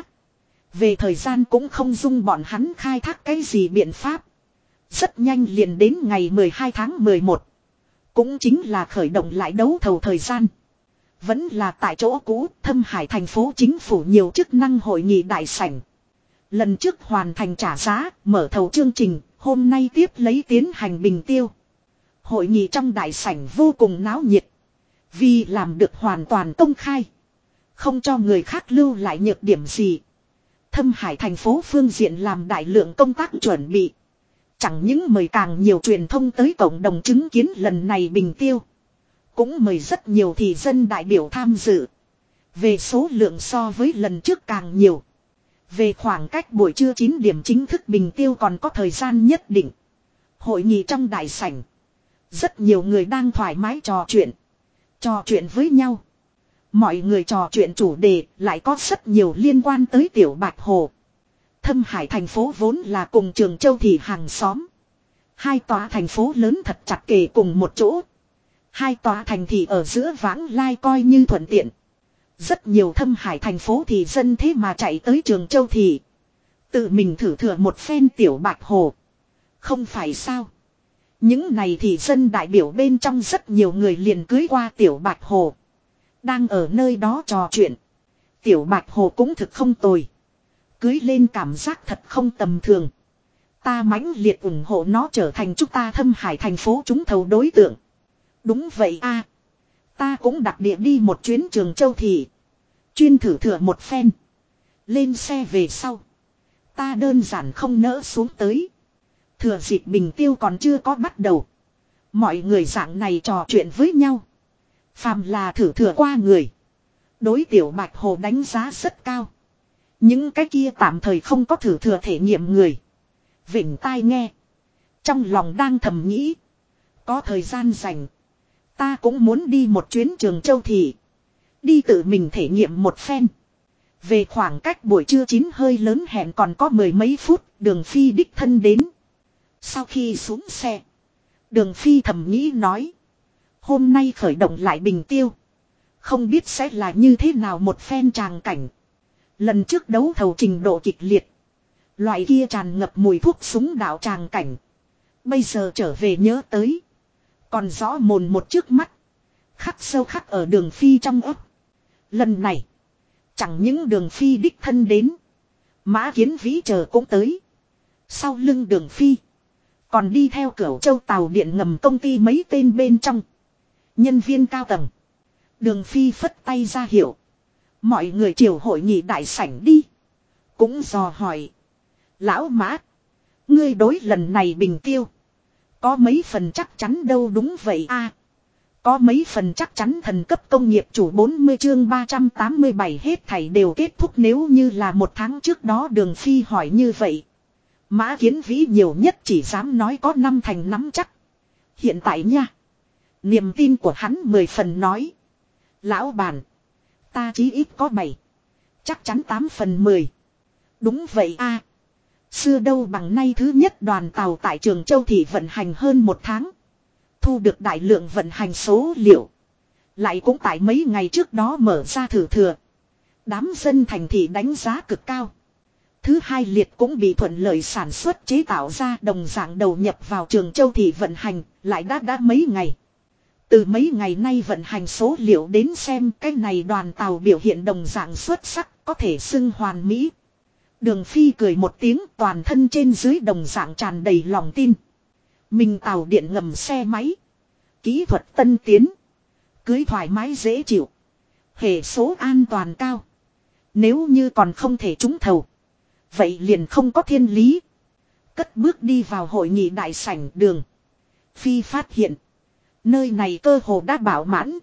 Về thời gian cũng không dung bọn hắn khai thác cái gì biện pháp. Rất nhanh liền đến ngày 12 tháng 11. Cũng chính là khởi động lại đấu thầu thời gian. Vẫn là tại chỗ cũ, Thâm Hải thành phố chính phủ nhiều chức năng hội nghị đại sảnh. Lần trước hoàn thành trả giá, mở thầu chương trình, hôm nay tiếp lấy tiến hành bình tiêu. Hội nghị trong đại sảnh vô cùng náo nhiệt. Vì làm được hoàn toàn công khai. Không cho người khác lưu lại nhược điểm gì. Thâm Hải thành phố phương diện làm đại lượng công tác chuẩn bị. Chẳng những mời càng nhiều truyền thông tới cộng đồng chứng kiến lần này bình tiêu. Cũng mời rất nhiều thị dân đại biểu tham dự. Về số lượng so với lần trước càng nhiều. Về khoảng cách buổi trưa 9 điểm chính thức bình tiêu còn có thời gian nhất định. Hội nghị trong đại sảnh. Rất nhiều người đang thoải mái trò chuyện. Trò chuyện với nhau. Mọi người trò chuyện chủ đề lại có rất nhiều liên quan tới tiểu bạch hồ. Thâm Hải thành phố vốn là cùng Trường Châu Thị hàng xóm. Hai tòa thành phố lớn thật chặt kề cùng một chỗ. Hai tòa thành thị ở giữa vãng lai coi như thuận tiện. Rất nhiều Thâm Hải thành phố thì dân thế mà chạy tới Trường Châu Thị. Tự mình thử thừa một phen tiểu bạch hồ. Không phải sao. Những này thì dân đại biểu bên trong rất nhiều người liền cưới qua Tiểu Bạch Hồ. Đang ở nơi đó trò chuyện. Tiểu Bạch Hồ cũng thực không tồi. Cưới lên cảm giác thật không tầm thường. Ta mãnh liệt ủng hộ nó trở thành chúng ta Thâm Hải thành phố trúng thầu đối tượng. Đúng vậy a, ta cũng đặc địa đi một chuyến Trường Châu Thị. Chuyên thử thừa một phen. Lên xe về sau. Ta đơn giản không nỡ xuống tới. Thừa dịp Bình Tiêu còn chưa có bắt đầu. Mọi người dạng này trò chuyện với nhau. Phàm là thử thừa qua người. Đối Tiểu Bạch Hồ đánh giá rất cao. Những cái kia tạm thời không có thử thừa thể nghiệm người. Vịnh tai nghe. Trong lòng đang thầm nghĩ. Có thời gian rảnh. Ta cũng muốn đi một chuyến Trường Châu Thị. Đi tự mình thể nghiệm một phen. Về khoảng cách buổi trưa chín hơi lớn hẹn còn có mười mấy phút. Đường Phi đích thân đến. Sau khi xuống xe. Đường Phi thầm nghĩ nói. Hôm nay khởi động lại Bình Tiêu. Không biết sẽ là như thế nào một phen tràng cảnh. Lần trước đấu thầu trình độ kịch liệt. Loại kia tràn ngập mùi thuốc súng đạo tràng cảnh. Bây giờ trở về nhớ tới. Còn rõ mồn một trước mắt. Khắc sâu khắc ở Đường Phi trong ấp. Lần này. Chẳng những Đường Phi đích thân đến. Mã Kiến Vĩ chờ cũng tới. Sau lưng Đường Phi. Còn đi theo Cửu Châu tàu điện ngầm công ty mấy tên bên trong. Nhân viên cao tầng. Đường Phi phất tay ra hiệu. Mọi người chiều hội nghị đại sảnh đi. Cũng dò hỏi. Lão Mã. Ngươi đối lần này Bình Tiêu. Có mấy phần chắc chắn đâu đúng vậy a? Có mấy phần chắc chắn thần cấp công nghiệp chủ 40 chương 387 hết thảy đều kết thúc nếu như là một tháng trước đó Đường Phi hỏi như vậy. Mã Kiến Vĩ nhiều nhất chỉ dám nói có 5 thành nắm chắc. Hiện tại nha. Niềm tin của hắn 10 phần nói. Lão bản. Ta chí ít có 7. Chắc chắn 8 phần 10. Đúng vậy a. Xưa đâu bằng nay thứ nhất đoàn tàu tại Trường Châu Thị vận hành hơn một tháng. Thu được đại lượng vận hành số liệu. Lại cũng tại mấy ngày trước đó mở ra thử thừa. Đám dân thành thị đánh giá cực cao. Thứ hai liệt cũng bị thuận lợi sản xuất chế tạo ra đồng dạng đầu nhập vào Trường Châu Thị vận hành, lại đã mấy ngày. Từ mấy ngày nay vận hành số liệu đến xem cái này đoàn tàu biểu hiện đồng dạng xuất sắc, có thể xưng hoàn mỹ. Đường Phi cười một tiếng, toàn thân trên dưới đồng dạng tràn đầy lòng tin. Mình tàu điện ngầm xe máy. Kỹ thuật tân tiến. Cưới thoải mái dễ chịu. Hệ số an toàn cao. Nếu như còn không thể trúng thầu. Vậy liền không có thiên lý. Cất bước đi vào hội nghị đại sảnh Đường Phi phát hiện. Nơi này cơ hồ đã bảo mãn.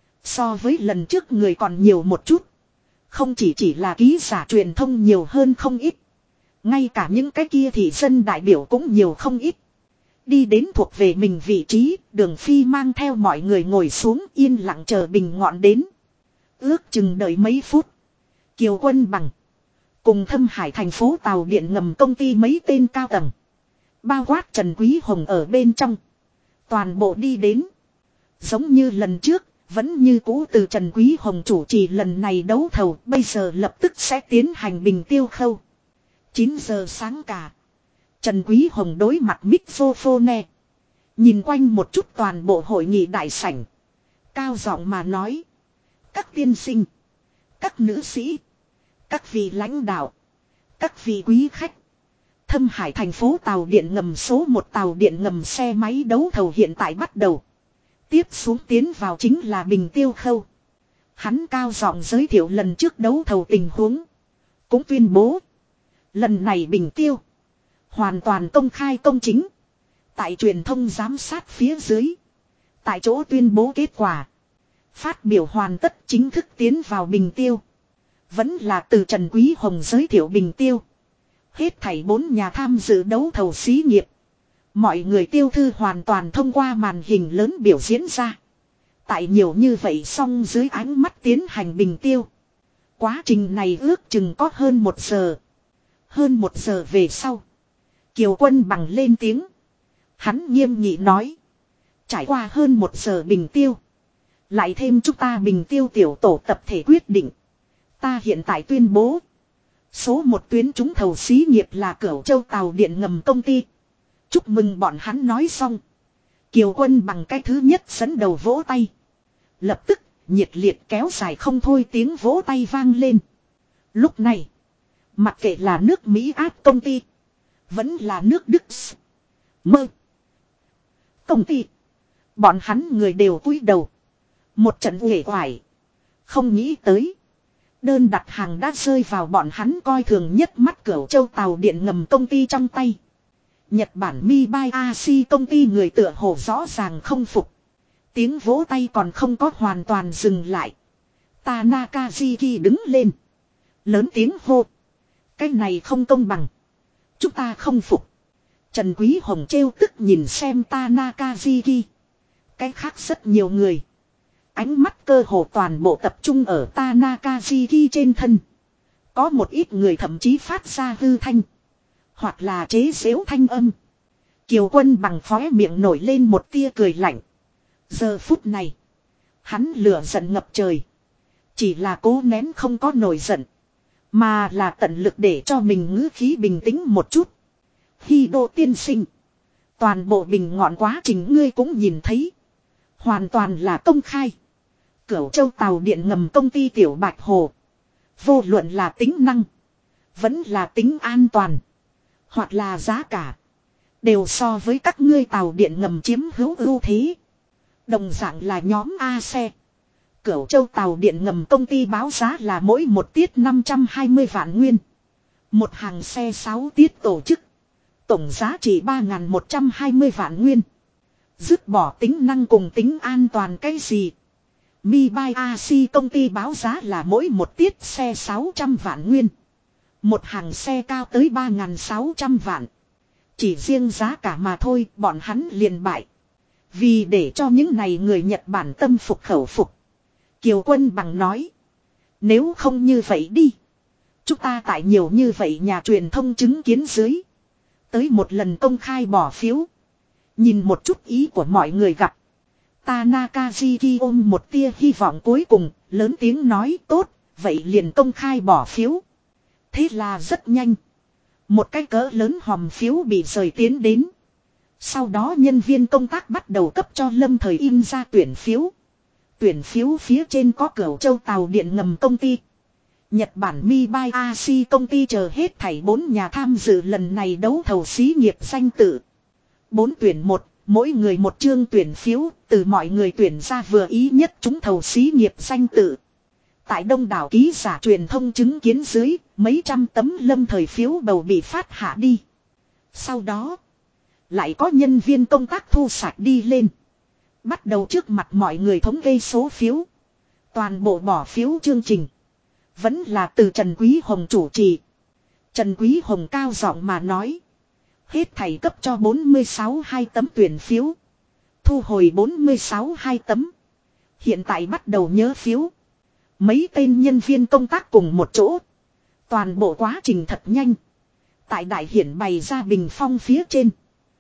So với lần trước người còn nhiều một chút. Không chỉ là ký giả truyền thông nhiều hơn không ít. Ngay cả những cái kia thì dân đại biểu cũng nhiều không ít. Đi đến thuộc về mình vị trí, Đường Phi mang theo mọi người ngồi xuống yên lặng chờ bình ngọn đến. Ước chừng đợi mấy phút. Kiều Quân Bằng. Cùng Thâm Hải thành phố tàu điện ngầm công ty mấy tên cao tầng. Bao quát Trần Quý Hồng ở bên trong. Toàn bộ đi đến. Giống như lần trước, vẫn như cũ từ Trần Quý Hồng chủ trì lần này đấu thầu, bây giờ lập tức sẽ tiến hành bình tiêu khâu. 9 giờ sáng cả. Trần Quý Hồng đối mặt microphone. Nhìn quanh một chút toàn bộ hội nghị đại sảnh. Cao giọng mà nói. Các tiên sinh. Các nữ sĩ. Các vị lãnh đạo. Các vị quý khách. Thâm Hải thành phố tàu điện ngầm số 1 tàu điện ngầm xe máy đấu thầu hiện tại bắt đầu. Tiếp xuống tiến vào chính là bình tiêu khâu. Hắn cao giọng giới thiệu lần trước đấu thầu tình huống. Cũng tuyên bố. Lần này bình tiêu. Hoàn toàn công khai công chính. Tại truyền thông giám sát phía dưới. Tại chỗ tuyên bố kết quả. Phát biểu hoàn tất chính thức tiến vào bình tiêu. Vẫn là từ Trần Quý Hồng giới thiệu bình tiêu. Hết thảy 4 nhà tham dự đấu thầu xí nghiệp. Mọi người tiêu thư hoàn toàn thông qua màn hình lớn biểu diễn ra. Tại nhiều như vậy song dưới ánh mắt tiến hành bình tiêu. Quá trình này ước chừng có hơn 1 giờ. Hơn 1 giờ về sau. Kiều Quân Bằng lên tiếng. Hắn nghiêm nghị nói. Trải qua hơn 1 giờ bình tiêu. Lại thêm chúng ta bình tiêu tiểu tổ tập thể quyết định. Ta hiện tại tuyên bố. Số 1 tuyến trúng thầu xí nghiệp là Cửu Châu tàu điện ngầm công ty. Chúc mừng bọn hắn nói xong. Kiều Quân bằng cái thứ nhất dẫn đầu vỗ tay. Lập tức, nhiệt liệt kéo dài không thôi tiếng vỗ tay vang lên. Lúc này, mặc kệ là nước Mỹ áp công ty, vẫn là nước Đức mơ công ty, bọn hắn người đều cúi đầu. Một trận uể oải. Không nghĩ tới. Đơn đặt hàng đã rơi vào bọn hắn coi thường nhất mắt Cửu Châu tàu điện ngầm công ty trong tay. Nhật Bản Mibayashi công ty người tựa hồ rõ ràng không phục. Tiếng vỗ tay còn không có hoàn toàn dừng lại. Tanaka-Jiki đứng lên. Lớn tiếng hô. Cái này không công bằng. Chúng ta không phục. Trần Quý Hồng trêu tức nhìn xem Tanaka-Jiki. Cái khác rất nhiều người. Ánh mắt cơ hồ toàn bộ tập trung ở Tanaka-Jiki trên thân. Có một ít người thậm chí phát ra hư thanh. Hoặc là chế giễu thanh âm. Kiều Quân bằng khóe miệng nổi lên một tia cười lạnh. Giờ phút này. Hắn lửa giận ngập trời. Chỉ là cố nén không có nổi giận. Mà là tận lực để cho mình ngữ khí bình tĩnh một chút. Hi Đô tiên sinh. Toàn bộ bình ngọn quá trình ngươi cũng nhìn thấy. Hoàn toàn là công khai. Cửu Châu tàu điện ngầm công ty Tiểu Bạch Hồ. Vô luận là tính năng. Vẫn là tính an toàn. Hoặc là giá cả. Đều so với các ngươi tàu điện ngầm chiếm hữu ưu thế. Đồng dạng là nhóm A xe. Cửu Châu tàu điện ngầm công ty báo giá là mỗi một tiết 520 vạn nguyên. Một hàng xe 6 tiết tổ chức. Tổng giá trị 3.120 vạn nguyên. Dứt bỏ tính năng cùng tính an toàn cái gì. Mibayashi công ty báo giá là mỗi một tiết xe 600 vạn nguyên. Một hàng xe cao tới 3.600 vạn. Chỉ riêng giá cả mà thôi bọn hắn liền bại. Vì để cho những này người Nhật Bản tâm phục khẩu phục. Kiều Quân bằng nói. Nếu không như vậy đi. Chúng ta tại nhiều như vậy nhà truyền thông chứng kiến dưới. Tới một lần công khai bỏ phiếu. Nhìn một chút ý của mọi người gặp. Tanaka-Jiki ôm một tia hy vọng cuối cùng, lớn tiếng nói tốt, vậy liền công khai bỏ phiếu. Thế là rất nhanh. Một cái cỡ lớn hòm phiếu bị rời tiến đến. Sau đó nhân viên công tác bắt đầu cấp cho Lâm Thời in ra tuyển phiếu. Tuyển phiếu phía trên có Cửu Châu tàu điện ngầm công ty. Nhật Bản Mibayashi công ty chờ hết thảy 4 nhà tham dự lần này đấu thầu xí nghiệp danh tự. 4 tuyển 1, mỗi người một chương tuyển phiếu, từ mọi người tuyển ra vừa ý nhất trúng thầu xí nghiệp danh tự. Tại đông đảo ký giả truyền thông chứng kiến dưới, mấy trăm tấm Lâm Thời phiếu bầu bị phát hạ đi. Sau đó, lại có nhân viên công tác thu sạch đi lên. Bắt đầu trước mặt mọi người thống kê số phiếu. Toàn bộ bỏ phiếu chương trình. Vẫn là từ Trần Quý Hồng chủ trì. Trần Quý Hồng cao giọng mà nói. Hết thảy cấp cho 46 hai tấm tuyển phiếu. Thu hồi 46 hai tấm. Hiện tại bắt đầu nhớ phiếu. Mấy tên nhân viên công tác cùng một chỗ. Toàn bộ quá trình thật nhanh. Tại đại hiển bày ra bình phong phía trên.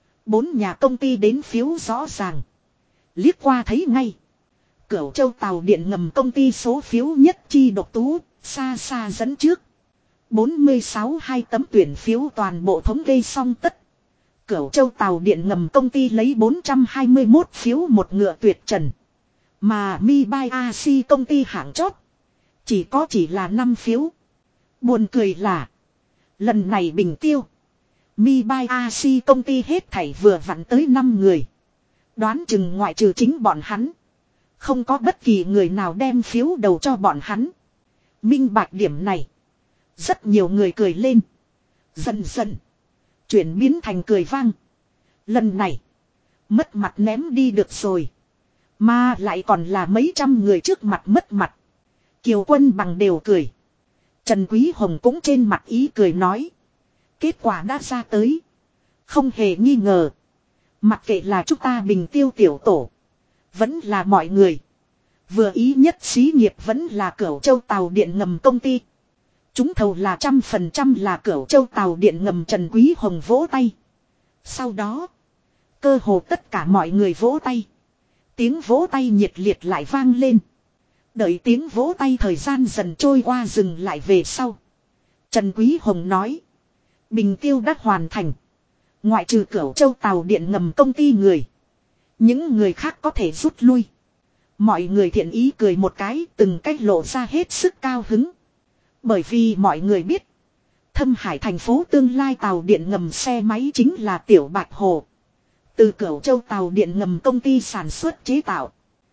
4 nhà công ty đến phiếu rõ ràng. Liếc qua thấy ngay. Cửu Châu tàu điện ngầm công ty số phiếu nhất chi độc tú. Xa xa dẫn trước. 46 hai tấm tuyển phiếu toàn bộ thống kê xong tất. Cửu Châu tàu điện ngầm công ty lấy 421 phiếu một ngựa tuyệt trần. Mà Mibayashi công ty hạng chót. Chỉ là 5 phiếu. Buồn cười là. Lần này bình tiêu. Mibayashi công ty hết thảy vừa vặn tới 5 người. Đoán chừng ngoại trừ chính bọn hắn. Không có bất kỳ người nào đem phiếu đầu cho bọn hắn. Minh bạch điểm này. Rất nhiều người cười lên. Dần dần. Chuyển biến thành cười vang. Lần này. Mất mặt ném đi được rồi. Mà lại còn là mấy trăm người trước mặt mất mặt. Kiều Quân bằng đều cười. Trần Quý Hồng cũng trên mặt ý cười nói. Kết quả đã ra tới. Không hề nghi ngờ. Mặc kệ là chúng ta bình tiêu tiểu tổ. Vẫn là mọi người. Vừa ý nhất xí nghiệp vẫn là Cửu Châu tàu điện ngầm công ty. Chúng thầu là 100% là Cửu Châu tàu điện ngầm. Trần Quý Hồng vỗ tay. Sau đó. Cơ hồ tất cả mọi người vỗ tay. Tiếng vỗ tay nhiệt liệt lại vang lên. Đợi tiếng vỗ tay thời gian dần trôi qua dừng lại về sau. Trần Quý Hồng nói. Bình tiêu đã hoàn thành. Ngoại trừ Cửu Châu tàu điện ngầm công ty người. Những người khác có thể rút lui. Mọi người thiện ý cười một cái, từng cách lộ ra hết sức cao hứng. Bởi vì mọi người biết, Thâm Hải thành phố tương lai tàu điện ngầm xe máy chính là Tiểu Bạch Hồ. Từ Cửu Châu tàu điện ngầm công ty sản xuất chế tạo.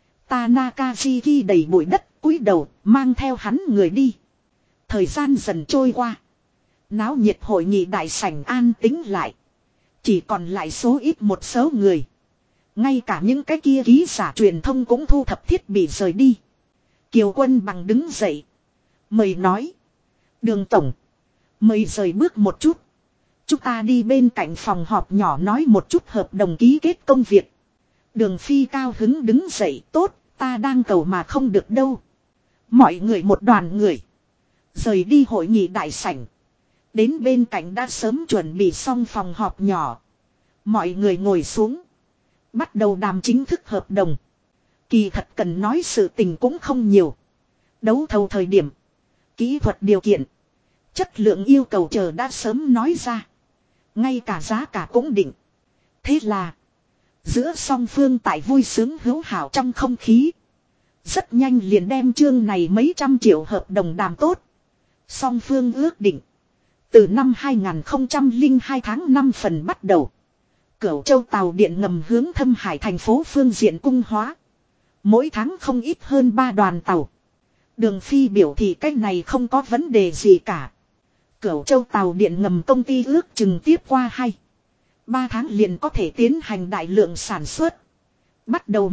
Tanakaziki đầy bụi đất, cúi đầu, mang theo hắn người đi. Thời gian dần trôi qua. Náo nhiệt hội nghị đại sảnh an tĩnh lại. Chỉ còn lại số ít một số người. Ngay cả những cái kia ký giả truyền thông cũng thu thập thiết bị rời đi. Kiều Quân Bằng đứng dậy. Mời nói. Đường tổng. Mời rời bước một chút. Chúng ta đi bên cạnh phòng họp nhỏ nói một chút hợp đồng ký kết công việc. Đường Phi cao hứng đứng dậy. Tốt, ta đang cầu mà không được đâu. Mọi người một đoàn người. Rời đi hội nghị đại sảnh. Đến bên cạnh đã sớm chuẩn bị xong phòng họp nhỏ. Mọi người ngồi xuống. Bắt đầu đàm chính thức hợp đồng. Kỳ thật cần nói sự tình cũng không nhiều. Đấu thầu thời điểm. Kỹ thuật điều kiện. Chất lượng yêu cầu chờ đã sớm nói ra. Ngay cả giá cả cũng định. Thế là. Giữa song phương tại vui sướng hữu hảo trong không khí. Rất nhanh liền đem chương này mấy trăm triệu hợp đồng đàm tốt. Song phương ước định. Từ năm 2002 tháng 5 phần bắt đầu. Cửu Châu tàu điện ngầm hướng Thâm Hải thành phố phương diện cung hóa. Mỗi tháng không ít hơn 3 đoàn tàu. Đường Phi biểu thị cách này không có vấn đề gì cả. Cửu Châu tàu điện ngầm công ty ước chừng tiếp qua 3 tháng liền có thể tiến hành đại lượng sản xuất. Bắt đầu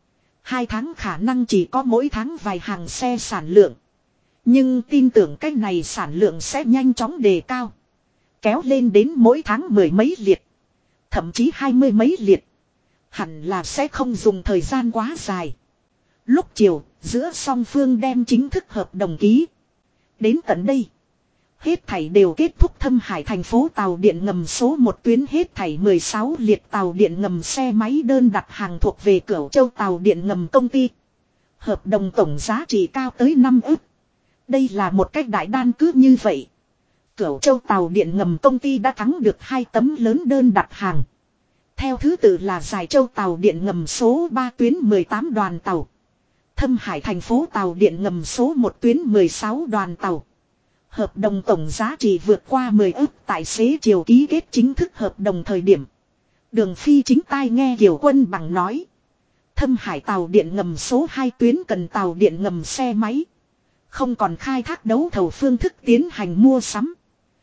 2 tháng khả năng chỉ có mỗi tháng vài hàng xe sản lượng. Nhưng tin tưởng cách này sản lượng sẽ nhanh chóng đề cao. Kéo lên đến mỗi tháng 10 mấy liệt. Thậm chí 20 mấy liệt. Hẳn là sẽ không dùng thời gian quá dài. Lúc chiều, giữa song phương đem chính thức hợp đồng ký. Đến tận đây. Hết thảy đều kết thúc. Thâm Hải thành phố tàu điện ngầm số 1 tuyến hết thảy 16 liệt tàu điện ngầm xe máy đơn đặt hàng thuộc về Cửu Châu tàu điện ngầm công ty. Hợp đồng tổng giá trị cao tới 5 ức. Đây là một cách đại đan cứ như vậy. Cửu Châu tàu điện ngầm công ty đã thắng được 2 tấm lớn đơn đặt hàng. Theo thứ tự là Giải Châu tàu điện ngầm số 3 tuyến 18 đoàn tàu. Thâm Hải thành phố tàu điện ngầm số 1 tuyến 16 đoàn tàu. Hợp đồng tổng giá trị vượt qua 10 ức. Tại xế chiều ký kết chính thức hợp đồng thời điểm. Đường Phi chính tai nghe Kiều Quân Bằng nói. Thâm Hải tàu điện ngầm số 2 tuyến cần tàu điện ngầm xe máy. Không còn khai thác đấu thầu phương thức tiến hành mua sắm.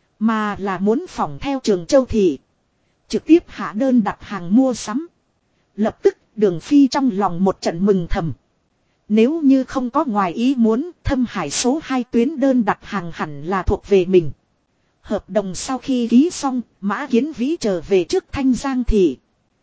Mà là muốn phỏng theo Trường Châu thị. Trực tiếp hạ đơn đặt hàng mua sắm. Lập tức Đường Phi trong lòng một trận mừng thầm. Nếu như không có ngoài ý muốn, Thâm Hải số 2 tuyến đơn đặt hàng hẳn là thuộc về mình. Hợp đồng sau khi ký xong, Mã Kiến Vĩ trở về trước Thanh Giang thị.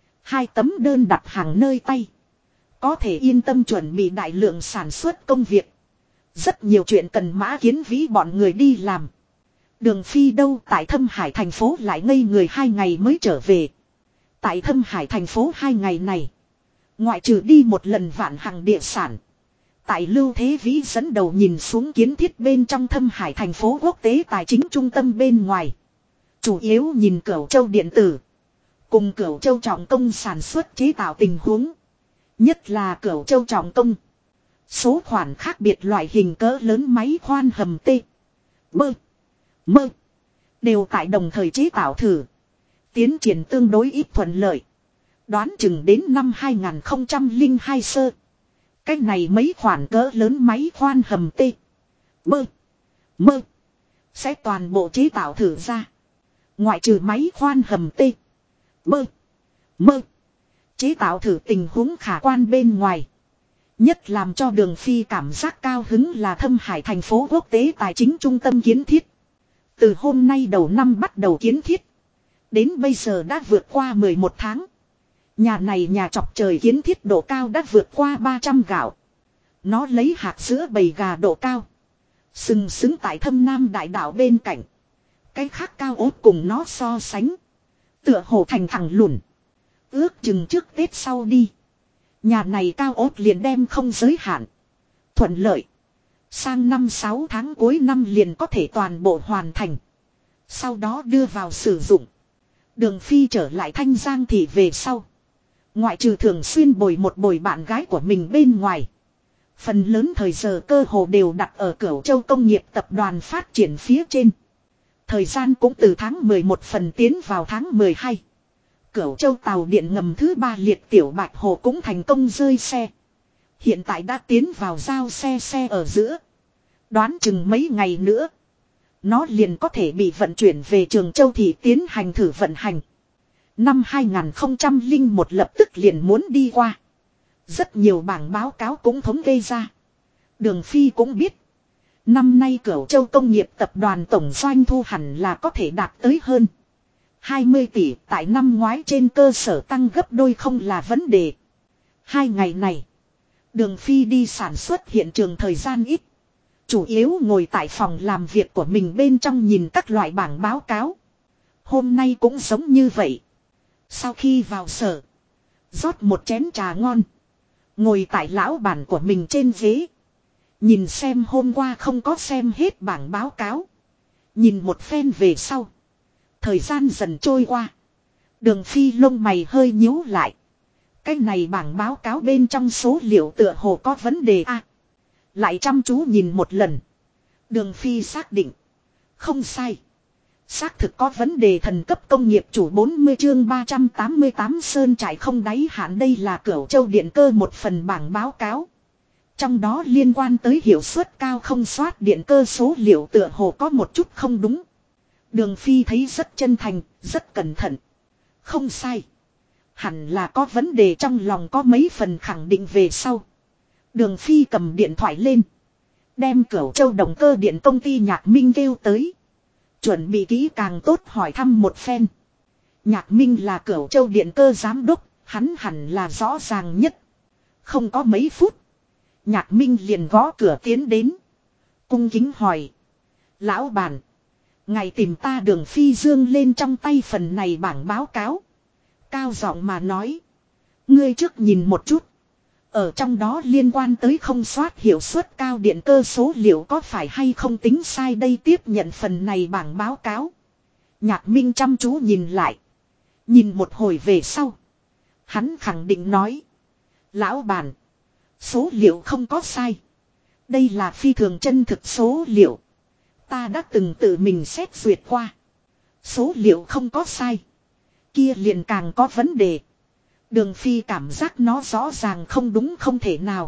2 tấm đơn đặt hàng nơi tay. Có thể yên tâm chuẩn bị đại lượng sản xuất công việc. Rất nhiều chuyện cần Mã Kiến Vĩ bọn người đi làm. Đường Phi đâu tại Thâm Hải thành phố lại ngây người 2 ngày mới trở về. Tại Thâm Hải thành phố 2 ngày này. Ngoại trừ đi một lần Vạn Hằng địa sản. Tại Lưu Thế Vĩ dẫn đầu nhìn xuống kiến thiết bên trong Thâm Hải thành phố quốc tế tài chính trung tâm bên ngoài. Chủ yếu nhìn Cửu Châu điện tử. Cùng Cửu Châu trọng công sản xuất chế tạo tình huống. Nhất là Cửu Châu trọng công. Số khoản khác biệt loại hình cỡ lớn máy khoan hầm T. Bơ. Mơ. Đều tại đồng thời chế tạo thử. Tiến triển tương đối ít thuận lợi. Đoán chừng đến năm 2002 sơ. Cách này mấy khoản cỡ lớn máy khoan hầm T. Bơ. Mơ. Sẽ toàn bộ chế tạo thử ra. Ngoại trừ máy khoan hầm T. Bơ. Mơ. Chế tạo thử tình huống khả quan bên ngoài. Nhất làm cho Đường Phi cảm giác cao hứng là Thâm Hải thành phố quốc tế tài chính trung tâm kiến thiết. Từ hôm nay đầu năm bắt đầu kiến thiết. Đến bây giờ đã vượt qua 11 tháng. Nhà này nhà chọc trời kiến thiết độ cao đã vượt qua 300 gạo. Nó lấy hạt sữa bầy gà độ cao. Sừng sững tại Thâm Nam đại đảo bên cạnh. Cái khác cao ốt cùng nó so sánh. Tựa hồ thành thẳng lùn. Ước chừng trước Tết sau đi. Nhà này cao ốt liền đem không giới hạn. Thuận lợi. Sang năm 6 tháng cuối năm liền có thể toàn bộ hoàn thành. Sau đó đưa vào sử dụng. Đường Phi trở lại Thanh Giang thị về sau. Ngoại trừ thường xuyên bồi bạn gái của mình bên ngoài. Phần lớn thời giờ cơ hồ đều đặt ở Cửu Châu Công nghiệp tập đoàn phát triển phía trên. Thời gian cũng từ tháng 11 phần tiến vào tháng 12. Cửu Châu tàu điện ngầm thứ 3 liệt tiểu Bạch Hồ cũng thành công rơi xe. Hiện tại đã tiến vào giao xe ở giữa. Đoán chừng mấy ngày nữa. Nó liền có thể bị vận chuyển về Trường Châu Thị tiến hành thử vận hành. Năm 2001 lập tức liền muốn đi qua. Rất nhiều bảng báo cáo cũng thống kê ra. Đường Phi cũng biết. Năm nay Cửu Châu Công nghiệp tập đoàn tổng doanh thu hẳn là có thể đạt tới hơn 20 tỷ, tại năm ngoái trên cơ sở tăng gấp đôi không là vấn đề. 2 ngày này, Đường Phi đi sản xuất hiện trường thời gian ít. Chủ yếu ngồi tại phòng làm việc của mình bên trong nhìn các loại bảng báo cáo. Hôm nay cũng giống như vậy. Sau khi vào sở, rót một chén trà ngon. Ngồi tại lão bản của mình trên ghế. Nhìn xem hôm qua không có xem hết bảng báo cáo. Nhìn một phen về sau. Thời gian dần trôi qua. Đường Phi lông mày hơi nhíu lại. Cái này bảng báo cáo bên trong số liệu tựa hồ có vấn đề a. Lại chăm chú nhìn một lần. Đường Phi xác định. Không sai. Xác thực có vấn đề thần cấp công nghiệp chủ 40 chương 388 sơn trại không đáy hạn. Đây là Cửu Châu Điện Cơ một phần bảng báo cáo. Trong đó liên quan tới hiệu suất cao không soát điện cơ số liệu tựa hồ có một chút không đúng. Đường Phi thấy rất chân thành, rất cẩn thận. Không sai. Hẳn là có vấn đề trong lòng có mấy phần khẳng định về sau. Đường Phi cầm điện thoại lên. Đem Cửu Châu Động Cơ Điện công ty Nhạc Minh kêu tới. Chuẩn bị kỹ càng tốt hỏi thăm một phen. Nhạc Minh là Cửu Châu Điện Cơ giám đốc, hắn hẳn là rõ ràng nhất. Không có mấy phút. Nhạc Minh liền gõ cửa tiến đến. Cung kính hỏi. Lão bản. Ngài tìm ta. Đường Phi dương lên trong tay phần này bảng báo cáo. Cao giọng mà nói. Ngươi trước nhìn một chút. Ở trong đó liên quan tới không soát hiệu suất cao điện cơ số liệu có phải hay không tính sai đây. Tiếp nhận phần này bảng báo cáo. Nhạc Minh chăm chú nhìn lại. Nhìn một hồi về sau. Hắn khẳng định nói. Lão bản. Số liệu không có sai. Đây là phi thường chân thực số liệu. Ta đã từng tự mình xét duyệt qua. Số liệu không có sai. Kia liền càng có vấn đề. Đường Phi cảm giác nó rõ ràng không đúng không thể nào.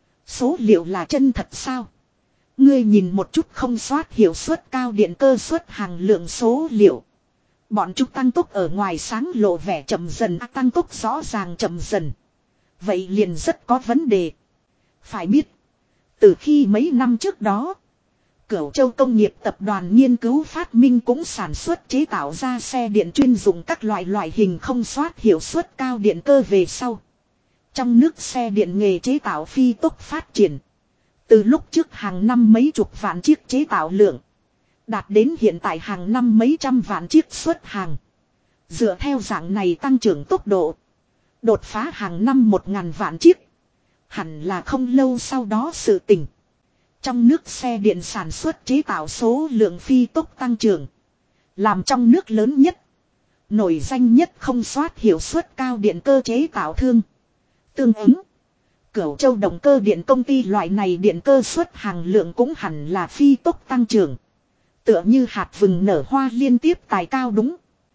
Số liệu là chân thật sao? Ngươi nhìn một chút không soát hiệu suất cao điện cơ suất hàng lượng số liệu. Bọn chúng tăng tốc ở ngoài sáng lộ vẻ chậm dần, tăng tốc rõ ràng chậm dần. Vậy liền rất có vấn đề. Phải biết, từ khi mấy năm trước đó, Cửu Châu Công nghiệp tập đoàn nghiên cứu phát minh cũng sản xuất chế tạo ra xe điện chuyên dụng các loại hình không soát hiệu suất cao điện cơ về sau. Trong nước xe điện nghề chế tạo phi tốc phát triển. Từ lúc trước hàng năm mấy chục vạn chiếc chế tạo lượng, đạt đến hiện tại hàng năm mấy trăm vạn chiếc xuất hàng. Dựa theo dạng này tăng trưởng tốc độ, đột phá hàng năm 1.000 vạn chiếc. Hẳn là không lâu sau đó sự tình. Trong nước xe điện sản xuất chế tạo số lượng phi tốc tăng trưởng. Làm trong nước lớn nhất. Nổi danh nhất không soát hiệu suất cao điện cơ chế tạo thương. Tương ứng. Cửu Châu Động Cơ Điện công ty loại này điện cơ xuất hàng lượng cũng hẳn là phi tốc tăng trưởng. Tựa như hạt vừng nở hoa liên tiếp tài cao đúng.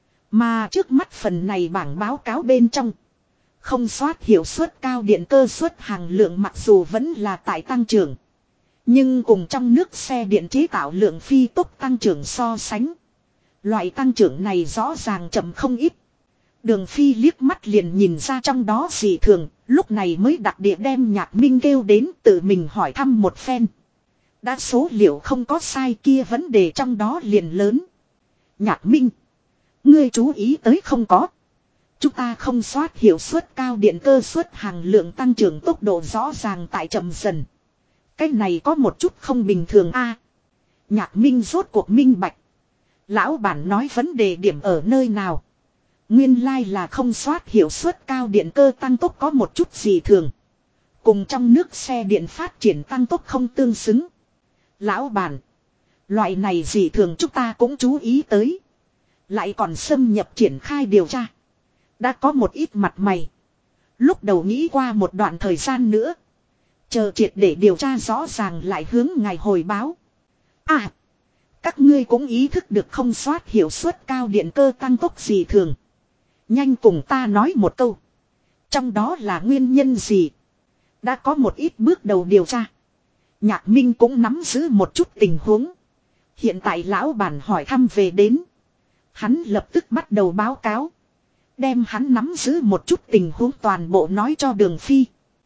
Mà trước mắt phần này bảng báo cáo bên trong. Không soát hiệu suất cao điện cơ suất hàng lượng mặc dù vẫn là tại tăng trưởng. Nhưng cùng trong nước xe điện chế tạo lượng phi tốc tăng trưởng so sánh. Loại tăng trưởng này rõ ràng chậm không ít. Đường Phi liếc mắt liền nhìn ra trong đó dị thường, lúc này mới đặc địa đem Nhạc Minh kêu đến tự mình hỏi thăm một phen. Đã số liệu không có sai kia vấn đề trong đó liền lớn. Nhạc Minh, ngươi chú ý tới không có? Chúng ta không soát hiệu suất cao điện cơ suất hàng lượng tăng trưởng tốc độ rõ ràng tại chậm dần. Cái này có một chút không bình thường a. Nhạc Minh rốt cuộc minh bạch. Lão bản nói vấn đề điểm ở nơi nào? Nguyên lai là không soát hiệu suất cao điện cơ tăng tốc có một chút gì thường. Cùng trong nước xe điện phát triển tăng tốc không tương xứng. Lão bản, loại này gì thường chúng ta cũng chú ý tới. Lại còn xâm nhập triển khai điều tra. Đã có một ít mặt mày. Lúc đầu nghĩ qua một đoạn thời gian nữa. Chờ triệt để điều tra rõ ràng lại hướng ngài hồi báo. À. Các ngươi cũng ý thức được không soát hiệu suất cao điện cơ tăng tốc gì thường. Nhanh cùng ta nói một câu. Trong đó là nguyên nhân gì? Đã có một ít bước đầu điều tra. Nhạc Minh cũng nắm giữ một chút tình huống. Hiện tại lão bản hỏi thăm về đến. Hắn lập tức bắt đầu báo cáo. Đem hắn nắm giữ một chút tình huống toàn bộ nói cho Đường Phi.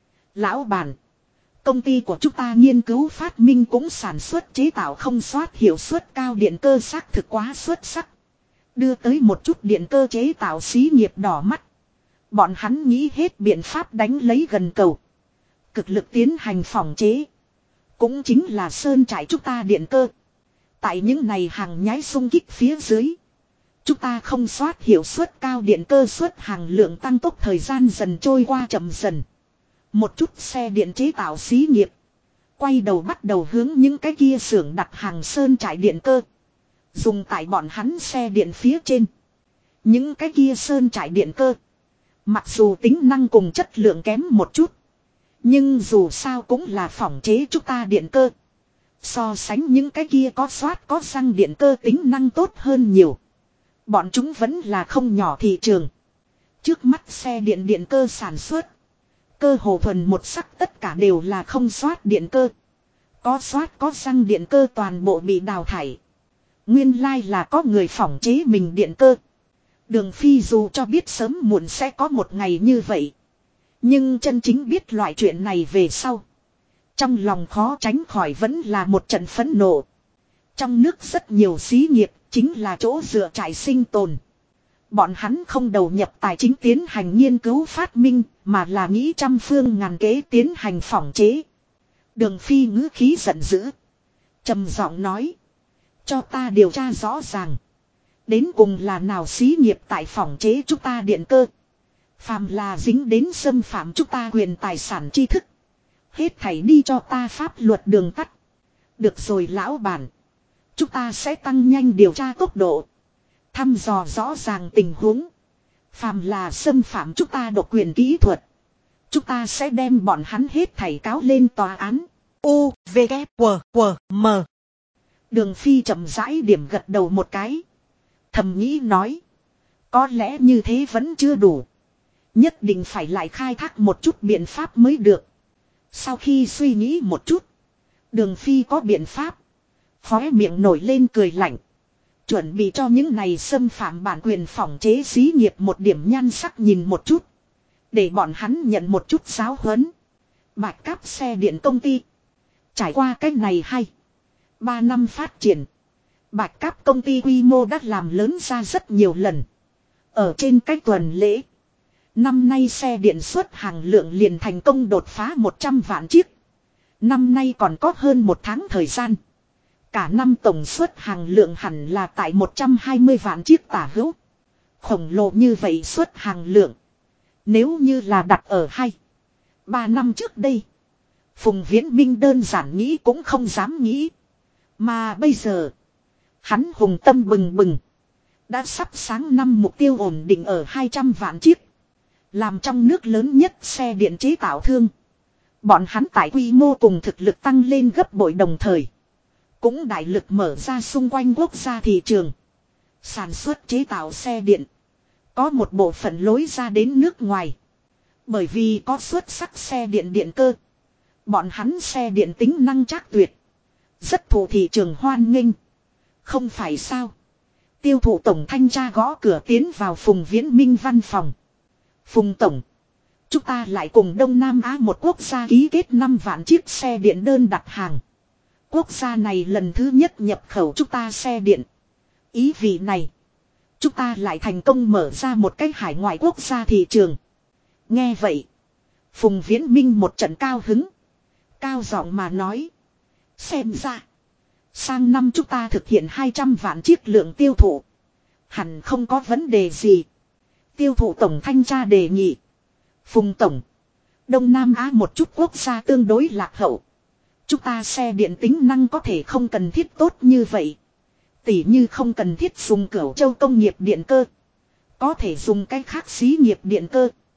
Lão bản. Công ty của chúng ta nghiên cứu phát minh cũng sản xuất chế tạo không soát hiệu suất cao điện cơ xác thực quá xuất sắc. Đưa tới một chút điện cơ chế tạo xí nghiệp đỏ mắt. Bọn hắn nghĩ hết biện pháp đánh lấy gần cầu. Cực lực tiến hành phòng chế. Cũng chính là sơn trại chúng ta điện cơ. Tại những này hàng nhái xung kích phía dưới. Chúng ta không soát hiệu suất cao điện cơ suất hàng lượng tăng tốc thời gian dần trôi qua chậm dần. Một chút xe điện chế tạo xí nghiệp. Quay đầu bắt đầu hướng những cái kia xưởng đặt hàng sơn trại điện cơ. Dùng tại bọn hắn xe điện phía trên. Những cái kia sơn trại điện cơ. Mặc dù tính năng cùng chất lượng kém một chút. Nhưng dù sao cũng là phỏng chế chúng ta điện cơ. So sánh những cái kia có soát có xăng điện cơ tính năng tốt hơn nhiều. Bọn chúng vẫn là không nhỏ thị trường. Trước mắt xe điện điện cơ sản xuất. Cơ hồ thuần một sắc tất cả đều là không soát điện cơ. Có soát có xăng điện cơ toàn bộ bị đào thải. Nguyên lai là có người phỏng chế mình điện cơ. Đường Phi dù cho biết sớm muộn sẽ có một ngày như vậy. Nhưng chân chính biết loại chuyện này về sau. Trong lòng khó tránh khỏi vẫn là một trận phẫn nộ. Trong nước rất nhiều xí nghiệp chính là chỗ dựa trải sinh tồn. Bọn hắn không đầu nhập tài chính tiến hành nghiên cứu phát minh mà là nghĩ trăm phương ngàn kế tiến hành phỏng chế. Đường Phi ngữ khí giận dữ. Trầm giọng nói. Cho ta điều tra rõ ràng. Đến cùng là nào xí nghiệp tại phỏng chế chúng ta điện cơ. Phàm là dính đến xâm phạm chúng ta quyền tài sản tri thức. Hết thảy đi cho ta pháp luật đường tắt. Được rồi lão bản. Chúng ta sẽ tăng nhanh điều tra tốc độ. Thăm dò rõ ràng tình huống. Phàm là xâm phạm chúng ta độc quyền kỹ thuật. Chúng ta sẽ đem bọn hắn hết thảy cáo lên tòa án. U, V, K, W, W, M. Đường Phi chậm rãi điểm gật đầu một cái. Thầm nghĩ nói. Có lẽ như thế vẫn chưa đủ. Nhất định phải lại khai thác một chút biện pháp mới được. Sau khi suy nghĩ một chút. Đường Phi có biện pháp. Khóe miệng nổi lên cười lạnh. Chuẩn bị cho những này xâm phạm bản quyền phỏng chế xí nghiệp một điểm nhan sắc nhìn một chút. Để bọn hắn nhận một chút giáo huấn. Bạch Cáp xe điện công ty. Trải qua cách này hay. 3 năm phát triển. Bạch Cáp công ty quy mô đã làm lớn ra rất nhiều lần. Ở trên cách tuần lễ. Năm nay xe điện xuất hàng lượng liền thành công đột phá 100 vạn chiếc. Năm nay còn có hơn một tháng thời gian. Cả năm tổng suất hàng lượng hẳn là tại 120 vạn chiếc tả hữu. Khổng lồ như vậy suất hàng lượng. Nếu như là đặt ở 3 năm trước đây. Phùng Viễn Minh đơn giản nghĩ cũng không dám nghĩ. Mà bây giờ. Hắn hùng tâm bừng bừng. Đã sắp sáng năm mục tiêu ổn định ở 200 vạn chiếc. Làm trong nước lớn nhất xe điện chế tạo thương. Bọn hắn tại quy mô cùng thực lực tăng lên gấp bội đồng thời. Cũng đại lực mở ra xung quanh quốc gia thị trường. Sản xuất chế tạo xe điện. Có một bộ phận lối ra đến nước ngoài. Bởi vì có xuất sắc xe điện điện cơ. Bọn hắn xe điện tính năng trác tuyệt. Rất thụ thị trường hoan nghênh. Không phải sao. Tiêu thụ tổng thanh tra gõ cửa tiến vào Phùng Viễn Minh văn phòng. Phùng tổng. Chúng ta lại cùng Đông Nam Á một quốc gia ký kết 5 vạn chiếc xe điện đơn đặt hàng. Quốc gia này lần thứ nhất nhập khẩu chúng ta xe điện. Ý vị này. Chúng ta lại thành công mở ra một cái hải ngoại quốc gia thị trường. Nghe vậy. Phùng Viễn Minh một trận cao hứng. Cao giọng mà nói. Xem ra. Sang năm chúng ta thực hiện 200 vạn chiếc lượng tiêu thụ. Hẳn không có vấn đề gì. Tiêu thụ tổng thanh tra đề nghị. Phùng tổng. Đông Nam Á một chút quốc gia tương đối lạc hậu. Chúng ta xe điện tính năng có thể không cần thiết tốt như vậy. Tỉ như không cần thiết dùng Cửu Châu công nghiệp điện cơ. Có thể dùng cách khác xí nghiệp điện cơ.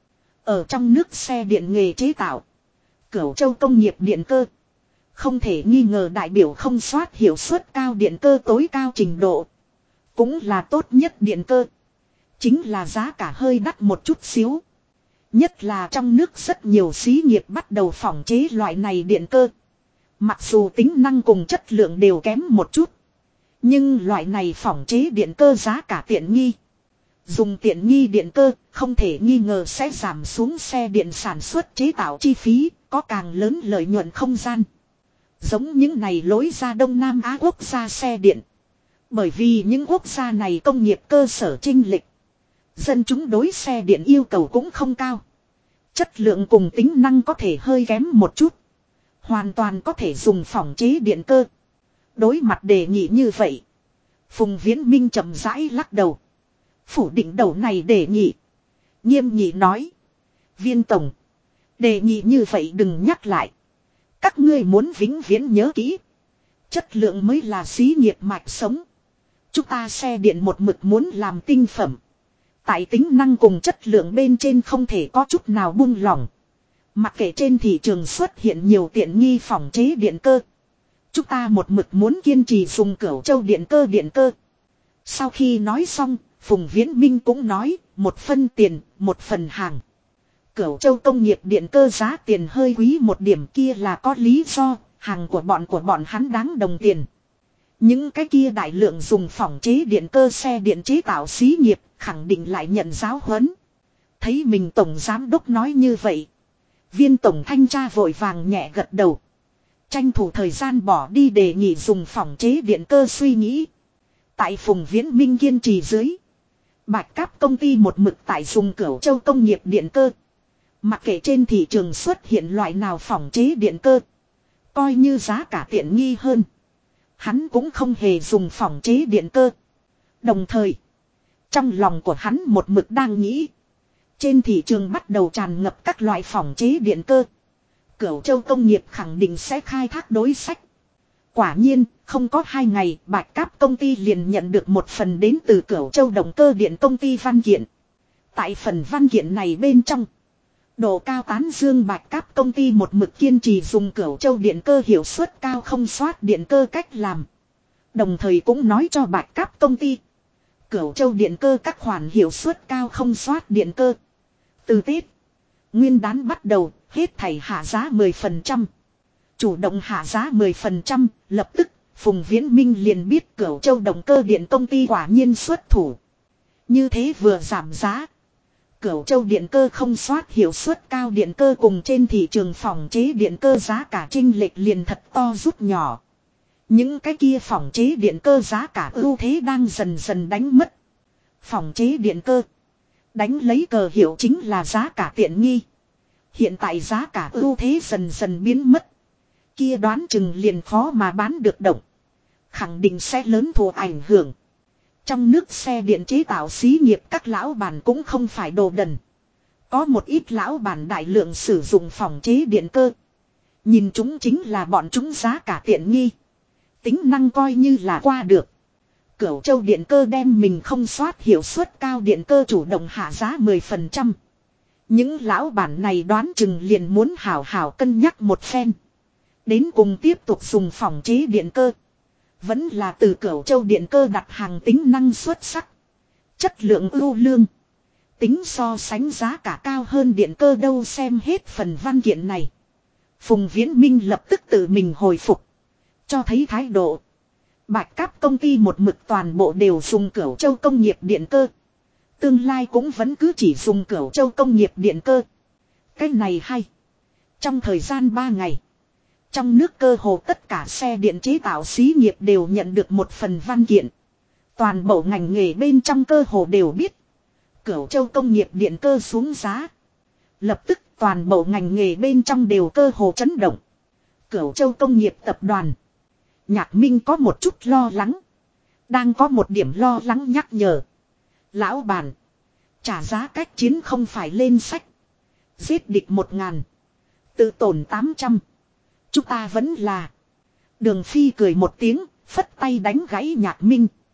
Ở trong nước xe điện nghề chế tạo, Cửu Châu công nghiệp điện cơ không thể nghi ngờ đại biểu không soát hiệu suất cao điện cơ tối cao trình độ. Cũng là tốt nhất điện cơ. Chính là giá cả hơi đắt một chút xíu. Nhất là trong nước rất nhiều xí nghiệp bắt đầu phỏng chế loại này điện cơ. Mặc dù tính năng cùng chất lượng đều kém một chút. Nhưng loại này phỏng chế điện cơ giá cả tiện nghi. Dùng tiện nghi điện cơ không thể nghi ngờ sẽ giảm xuống xe điện sản xuất chế tạo chi phí, có càng lớn lợi nhuận không gian. Giống những này lối ra Đông Nam Á quốc gia xe điện. Bởi vì những quốc gia này công nghiệp cơ sở chênh lệch, dân chúng đối xe điện yêu cầu cũng không cao. Chất lượng cùng tính năng có thể hơi kém một chút. Hoàn toàn có thể dùng phỏng chế điện cơ. Đối mặt đề nghị như vậy, Phùng Viễn Minh chậm rãi lắc đầu. Phủ định đầu này đề nghị. Nghiêm nghị nói. Viên tổng, đề nghị như vậy đừng nhắc lại. Các ngươi muốn vĩnh viễn nhớ kỹ. Chất lượng mới là xí nghiệp mạch sống. Chúng ta xe điện một mực muốn làm tinh phẩm. Tại tính năng cùng chất lượng bên trên không thể có chút nào buông lỏng. Mặc kệ trên thị trường xuất hiện nhiều tiện nghi phỏng chế điện cơ. Chúng ta một mực muốn kiên trì dùng Cửu Châu điện cơ. Sau khi nói xong, Phùng Viễn Minh cũng nói, một phân tiền, một phần hàng. Cửu Châu công nghiệp điện cơ giá tiền hơi quý một điểm kia là có lý do, hàng của bọn hắn đáng đồng tiền. Những cái kia đại lượng dùng phỏng chế điện cơ xe điện chế tạo xí nghiệp, khẳng định lại nhận giáo huấn. Thấy mình tổng giám đốc nói như vậy, viên tổng thanh tra vội vàng nhẹ gật đầu. Tranh thủ thời gian bỏ đi đề nghị dùng phỏng chế điện cơ suy nghĩ. Tại Phùng Viễn Minh kiên trì dưới, Bạch Cáp công ty một mực tại dùng Cửu Châu công nghiệp điện cơ. Mặc kệ trên thị trường xuất hiện loại nào phỏng chế điện cơ, coi như giá cả tiện nghi hơn, hắn cũng không hề dùng phỏng chế điện cơ. Đồng thời, trong lòng của hắn một mực đang nghĩ, trên thị trường bắt đầu tràn ngập các loại phỏng chế điện cơ. Cửu Châu công nghiệp khẳng định sẽ khai thác đối sách. Quả nhiên, không có 2 ngày, Bạch Cáp công ty liền nhận được một phần đến từ Cửu Châu động cơ điện công ty văn kiện. Tại phần văn kiện này bên trong, độ cao tán dương Bạch Cáp công ty một mực kiên trì dùng Cửu Châu điện cơ hiệu suất cao không soát điện cơ cách làm. Đồng thời cũng nói cho Bạch Cáp công ty, Cửu Châu điện cơ các khoản hiệu suất cao không soát điện cơ. Từ Tết Nguyên đán bắt đầu, hết thảy hạ giá 10%. Chủ động hạ giá 10%, lập tức, Phùng Viễn Minh liền biết Cửu Châu động cơ điện công ty quả nhiên xuất thủ. Như thế vừa giảm giá, Cửu Châu điện cơ không soát hiệu suất cao điện cơ cùng trên thị trường phỏng chế điện cơ giá cả chênh lệch liền thật to rút nhỏ. Những cái kia phỏng chế điện cơ giá cả ưu thế đang dần dần đánh mất. Phỏng chế điện cơ đánh lấy cờ hiệu chính là giá cả tiện nghi. Hiện tại giá cả ưu thế dần dần biến mất. Kia đoán chừng liền khó mà bán được động. Khẳng định sẽ lớn thù ảnh hưởng. Trong nước xe điện chế tạo xí nghiệp các lão bản cũng không phải đồ đần. Có một ít lão bản đại lượng sử dụng phỏng chế điện cơ. Nhìn chúng chính là bọn chúng giá cả tiện nghi. Tính năng coi như là qua được. Cửu Châu điện cơ đem mình không soát hiệu suất cao điện cơ chủ động hạ giá 10%. Những lão bản này đoán chừng liền muốn hảo hảo cân nhắc một phen. Đến cùng tiếp tục dùng phỏng chế điện cơ, vẫn là từ Cửu Châu điện cơ đặt hàng tính năng xuất sắc, chất lượng ưu lương, tính so sánh giá cả cao hơn điện cơ đâu. Xem hết phần văn kiện này, Phùng Viễn Minh lập tức tự mình hồi phục, cho thấy thái độ. Bạch Cáp công ty một mực toàn bộ đều dùng Cửu Châu công nghiệp điện cơ, tương lai cũng vẫn cứ chỉ dùng Cửu Châu công nghiệp điện cơ. Cái này hay. Trong thời gian 3 ngày, trong nước cơ hồ tất cả xe điện chế tạo xí nghiệp đều nhận được một phần văn kiện. Toàn bộ ngành nghề bên trong cơ hồ đều biết Cửu Châu công nghiệp điện cơ xuống giá. Lập tức toàn bộ ngành nghề bên trong đều cơ hồ chấn động. Cửu Châu công nghiệp tập đoàn, Nhạc Minh có một chút lo lắng. Đang có một điểm lo lắng nhắc nhở. Lão bản, trả giá cách chiến không phải lên sách. Giết địch 1000, tự tổn 800. Chúng ta vẫn là. Đường Phi cười một tiếng, phất tay đánh gãy Nhạc Minh.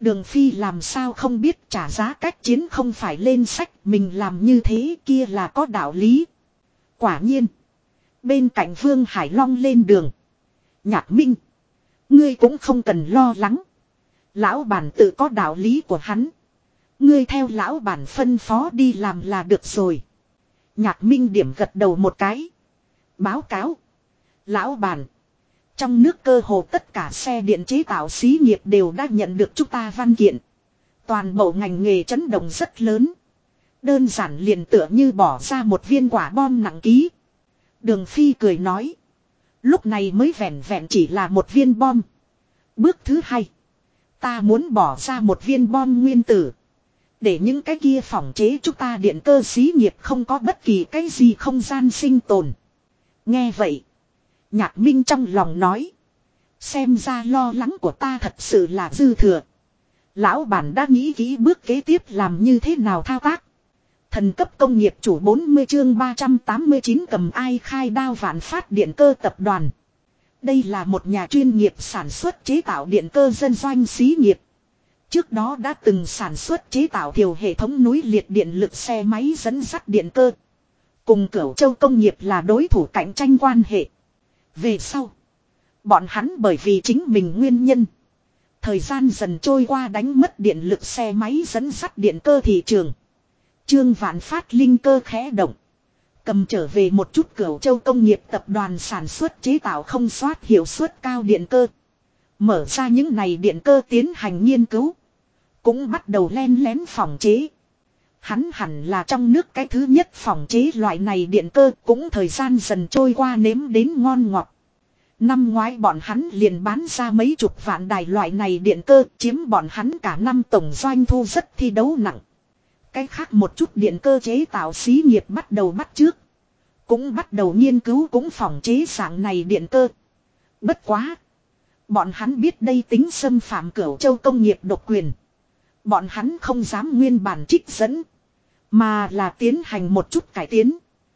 Đường Phi làm sao không biết trả giá cách chiến không phải lên sách, mình làm như thế kia là có đạo lý. Quả nhiên. Bên cạnh Vương Hải Long lên đường. Nhạc Minh. Ngươi cũng không cần lo lắng. Lão bản tự có đạo lý của hắn. Ngươi theo lão bản phân phó đi làm là được rồi. Nhạc Minh điểm gật đầu một cái. Báo cáo. Lão bản. Trong nước cơ hồ tất cả xe điện chế tạo xí nghiệp đều đã nhận được chúng ta văn kiện. Toàn bộ ngành nghề chấn động rất lớn. Đơn giản liền tựa như bỏ ra một viên quả bom nặng ký. Đường Phi cười nói. Lúc này mới vẹn vẹn chỉ là một viên bom. Bước thứ hai. Ta muốn bỏ ra một viên bom nguyên tử. Để những cái kia phòng chế chúng ta điện cơ xí nghiệp không có bất kỳ cái gì không gian sinh tồn. Nghe vậy. Nhạc Minh trong lòng nói. Xem ra lo lắng của ta thật sự là dư thừa. Lão bản đã nghĩ kỹ bước kế tiếp làm như thế nào thao tác. Thần cấp công nghiệp chủ 40 chương 389 cầm ai khai đao Vạn Phát điện cơ tập đoàn. Đây là một nhà chuyên nghiệp sản xuất chế tạo điện cơ dân doanh xí nghiệp. Trước đó đã từng sản xuất chế tạo thiểu hệ thống núi liệt điện lực xe máy dẫn dắt điện cơ. Cùng Cửu Châu công nghiệp là đối thủ cạnh tranh quan hệ. Về sau, bọn hắn bởi vì chính mình nguyên nhân. Thời gian dần trôi qua đánh mất điện lực xe máy dẫn dắt điện cơ thị trường. Trương Vạn Phát linh cơ khẽ động. Cầm trở về một chút Cửu Châu công nghiệp tập đoàn sản xuất chế tạo không soát hiệu suất cao điện cơ. Mở ra những này điện cơ tiến hành nghiên cứu. Cũng bắt đầu len lén phòng chế. Hắn hẳn là trong nước cái thứ nhất phòng chế loại này điện cơ, cũng thời gian dần trôi qua nếm đến ngon ngọt. Năm ngoái bọn hắn liền bán ra mấy chục vạn đài loại này điện cơ, chiếm bọn hắn cả năm tổng doanh thu rất thi đấu nặng. Cái khác một chút điện cơ chế tạo xí nghiệp bắt đầu bắt chước. Cũng bắt đầu nghiên cứu cũng phòng chế dạng này điện cơ. Bất quá. Bọn hắn biết đây tính xâm phạm Cửu Châu công nghiệp độc quyền. Bọn hắn không dám nguyên bản trích dẫn. Mà là tiến hành một chút cải tiến.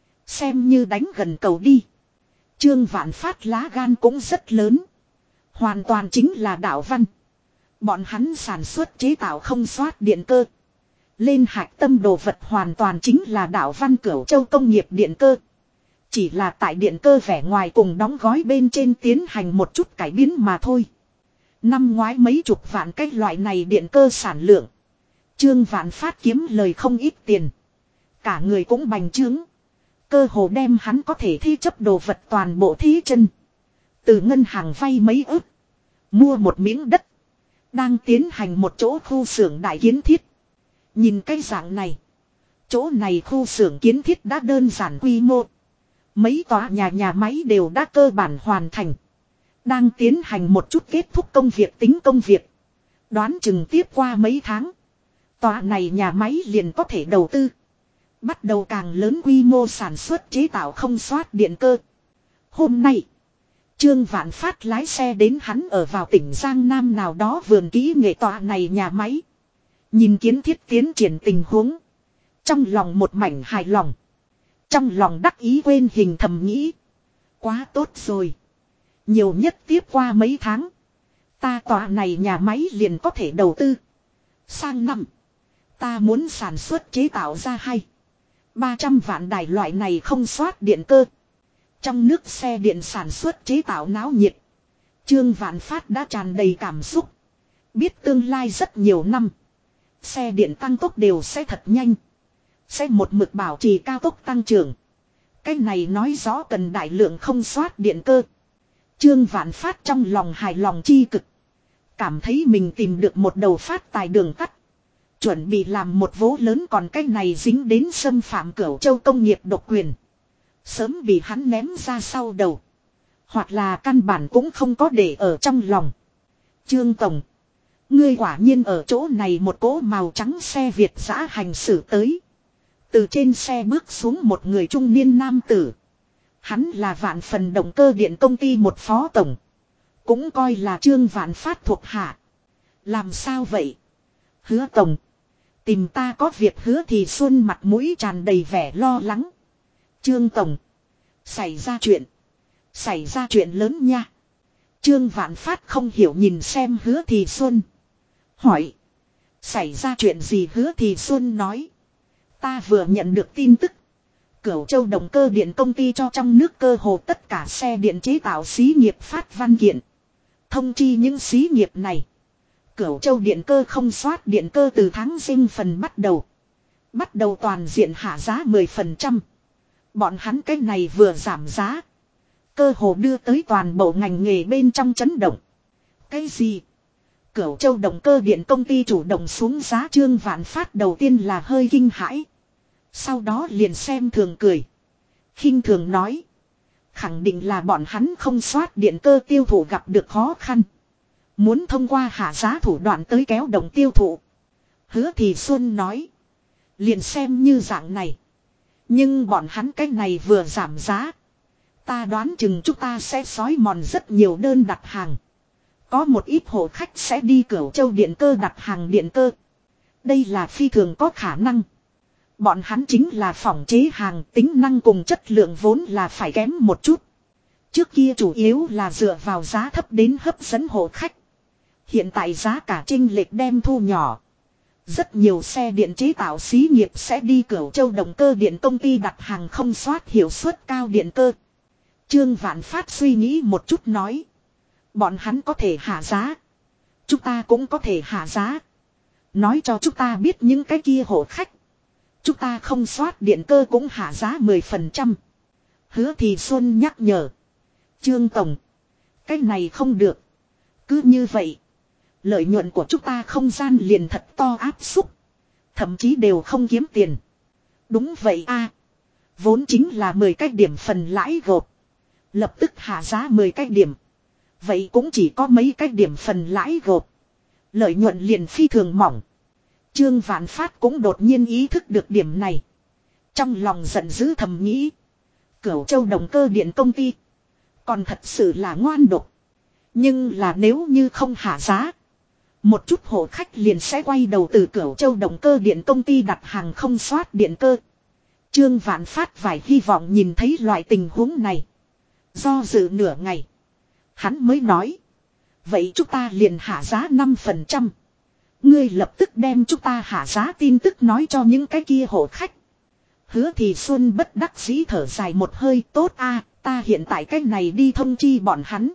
Xem như đánh gần cầu đi. Trương Vạn Phát lá gan cũng rất lớn. Hoàn toàn chính là đạo văn. Bọn hắn sản xuất chế tạo không soát điện cơ. Lên hạch tâm đồ vật hoàn toàn chính là đạo văn Cửu Châu công nghiệp điện cơ. Chỉ là tại điện cơ vẻ ngoài cùng đóng gói bên trên tiến hành một chút cải biến mà thôi. Năm ngoái mấy chục vạn cái loại này điện cơ sản lượng. Trương Vạn Phát kiếm lời không ít tiền. Cả người cũng bành trướng. Cơ hồ đem hắn có thể thi chấp đồ vật toàn bộ thí chân. Từ ngân hàng vay mấy ức. Mua một miếng đất. Đang tiến hành một chỗ khu xưởng đại kiến thiết. Nhìn cái dạng này. Chỗ này khu xưởng kiến thiết đã đơn giản quy mô. Mấy tòa nhà máy đều đã cơ bản hoàn thành. Đang tiến hành một chút kết thúc công việc tính công việc. Đoán chừng tiếp qua mấy tháng. Tòa này nhà máy liền có thể đầu tư. Bắt đầu càng lớn quy mô sản xuất chế tạo không soát điện cơ. Hôm nay. Trương Vạn Phát lái xe đến hắn ở vào tỉnh Giang Nam nào đó vườn kỹ nghệ tòa này nhà máy. Nhìn kiến thiết tiến triển tình huống. Trong lòng một mảnh hài lòng. Trong lòng đắc ý quên hình thầm nghĩ. Quá tốt rồi. Nhiều nhất tiếp qua mấy tháng. Ta tòa này nhà máy liền có thể đầu tư. Sang năm. Ta muốn sản xuất chế tạo ra 300 vạn đài loại này không soát điện cơ. Trong nước xe điện sản xuất chế tạo náo nhiệt. Trương Vạn Phát đã tràn đầy cảm xúc. Biết tương lai rất nhiều năm. Xe điện tăng tốc đều sẽ thật nhanh. Sẽ một mực bảo trì cao tốc tăng trưởng. Cái này nói rõ cần đại lượng không soát điện cơ. Trương Vạn Phát trong lòng hài lòng chi cực. Cảm thấy mình tìm được một đầu phát tài đường tắt. Chuẩn bị làm một vố lớn, còn cái này dính đến xâm phạm Cửu Châu công nghiệp độc quyền. Sớm bị hắn ném ra sau đầu. Hoặc là căn bản cũng không có để ở trong lòng. Trương Tổng. Ngươi quả nhiên ở chỗ này. Một cỗ màu trắng xe Việt dã hành xử tới. Từ trên xe bước xuống một người trung niên nam tử. Hắn là Vạn Phần động cơ điện công ty một phó tổng. Cũng coi là Trương Vạn Phát thuộc hạ. Làm sao vậy? Hứa tổng. Tìm ta có việc. Hứa thì Xuân mặt mũi tràn đầy vẻ lo lắng. Trương tổng. Xảy ra chuyện. Xảy ra chuyện lớn nha. Trương Vạn Phát không hiểu nhìn xem Hứa thì Xuân. Hỏi. Xảy ra chuyện gì Hứa Thì Xuân nói. Ta vừa nhận được tin tức. Cửu Châu Động Cơ Điện công ty cho trong nước cơ hồ tất cả xe điện chế tạo xí nghiệp phát văn kiện. Thông chi những xí nghiệp này. Cửu Châu Điện Cơ không soát điện cơ từ tháng Giêng phần bắt đầu. Bắt đầu toàn diện hạ giá 10%. Bọn hắn cái này vừa giảm giá. Cơ hồ đưa tới toàn bộ ngành nghề bên trong chấn động. Cái gì? Cửu Châu Động Cơ Điện công ty chủ động xuống giá. Trương Vạn Phát đầu tiên là hơi kinh hãi. Sau đó liền xem thường cười. Khinh thường nói. Khẳng định là bọn hắn không soát điện cơ tiêu thụ gặp được khó khăn. Muốn thông qua hạ giá thủ đoạn tới kéo động tiêu thụ. Hứa Thì Xuân nói. Liền xem như dạng này. Nhưng bọn hắn cái này vừa giảm giá. Ta đoán chừng chúng ta sẽ xói mòn rất nhiều đơn đặt hàng. Có một ít hộ khách sẽ đi Cửu Châu Điện Cơ đặt hàng điện cơ. Đây là phi thường có khả năng. Bọn hắn chính là phỏng chế hàng, tính năng cùng chất lượng vốn là phải kém một chút. Trước kia chủ yếu là dựa vào giá thấp đến hấp dẫn hộ khách. Hiện tại giá cả chênh lệch đem thu nhỏ. Rất nhiều xe điện chế tạo xí nghiệp sẽ đi Cửu Châu Động Cơ Điện công ty đặt hàng không soát hiệu suất cao điện cơ. Trương Vạn Phát suy nghĩ một chút nói. Bọn hắn có thể hạ giá. Chúng ta cũng có thể hạ giá. Nói cho chúng ta biết những cái kia hộ khách. Chúng ta không soát điện cơ cũng hạ giá 10%. Hứa Thì Xuân nhắc nhở. Trương Tổng. Cái này không được. Cứ như vậy. Lợi nhuận của chúng ta không gian liền thật to áp xúc. Thậm chí đều không kiếm tiền. Đúng vậy a, vốn chính là 10 cái điểm phần lãi gộp. Lập tức hạ giá 10 cái điểm. Vậy cũng chỉ có mấy cái điểm phần lãi gộp. Lợi nhuận liền phi thường mỏng. Trương Vạn Phát cũng đột nhiên ý thức được điểm này. Trong lòng giận dữ thầm nghĩ. Cửu Châu Động Cơ Điện công ty. Còn thật sự là ngoan độc. Nhưng là nếu như không hạ giá. Một chút hộ khách liền sẽ quay đầu từ Cửu Châu Động Cơ Điện công ty đặt hàng không soát điện cơ. Trương Vạn Phát vài hy vọng nhìn thấy loại tình huống này. Do dự nửa ngày. Hắn mới nói. Vậy chúng ta liền hạ giá 5%. Ngươi lập tức đem chúng ta hạ giá tin tức nói cho những cái kia hộ khách. Hứa Thì Xuân bất đắc dĩ thở dài một hơi. Tốt a, ta hiện tại cách này đi thông chi bọn hắn.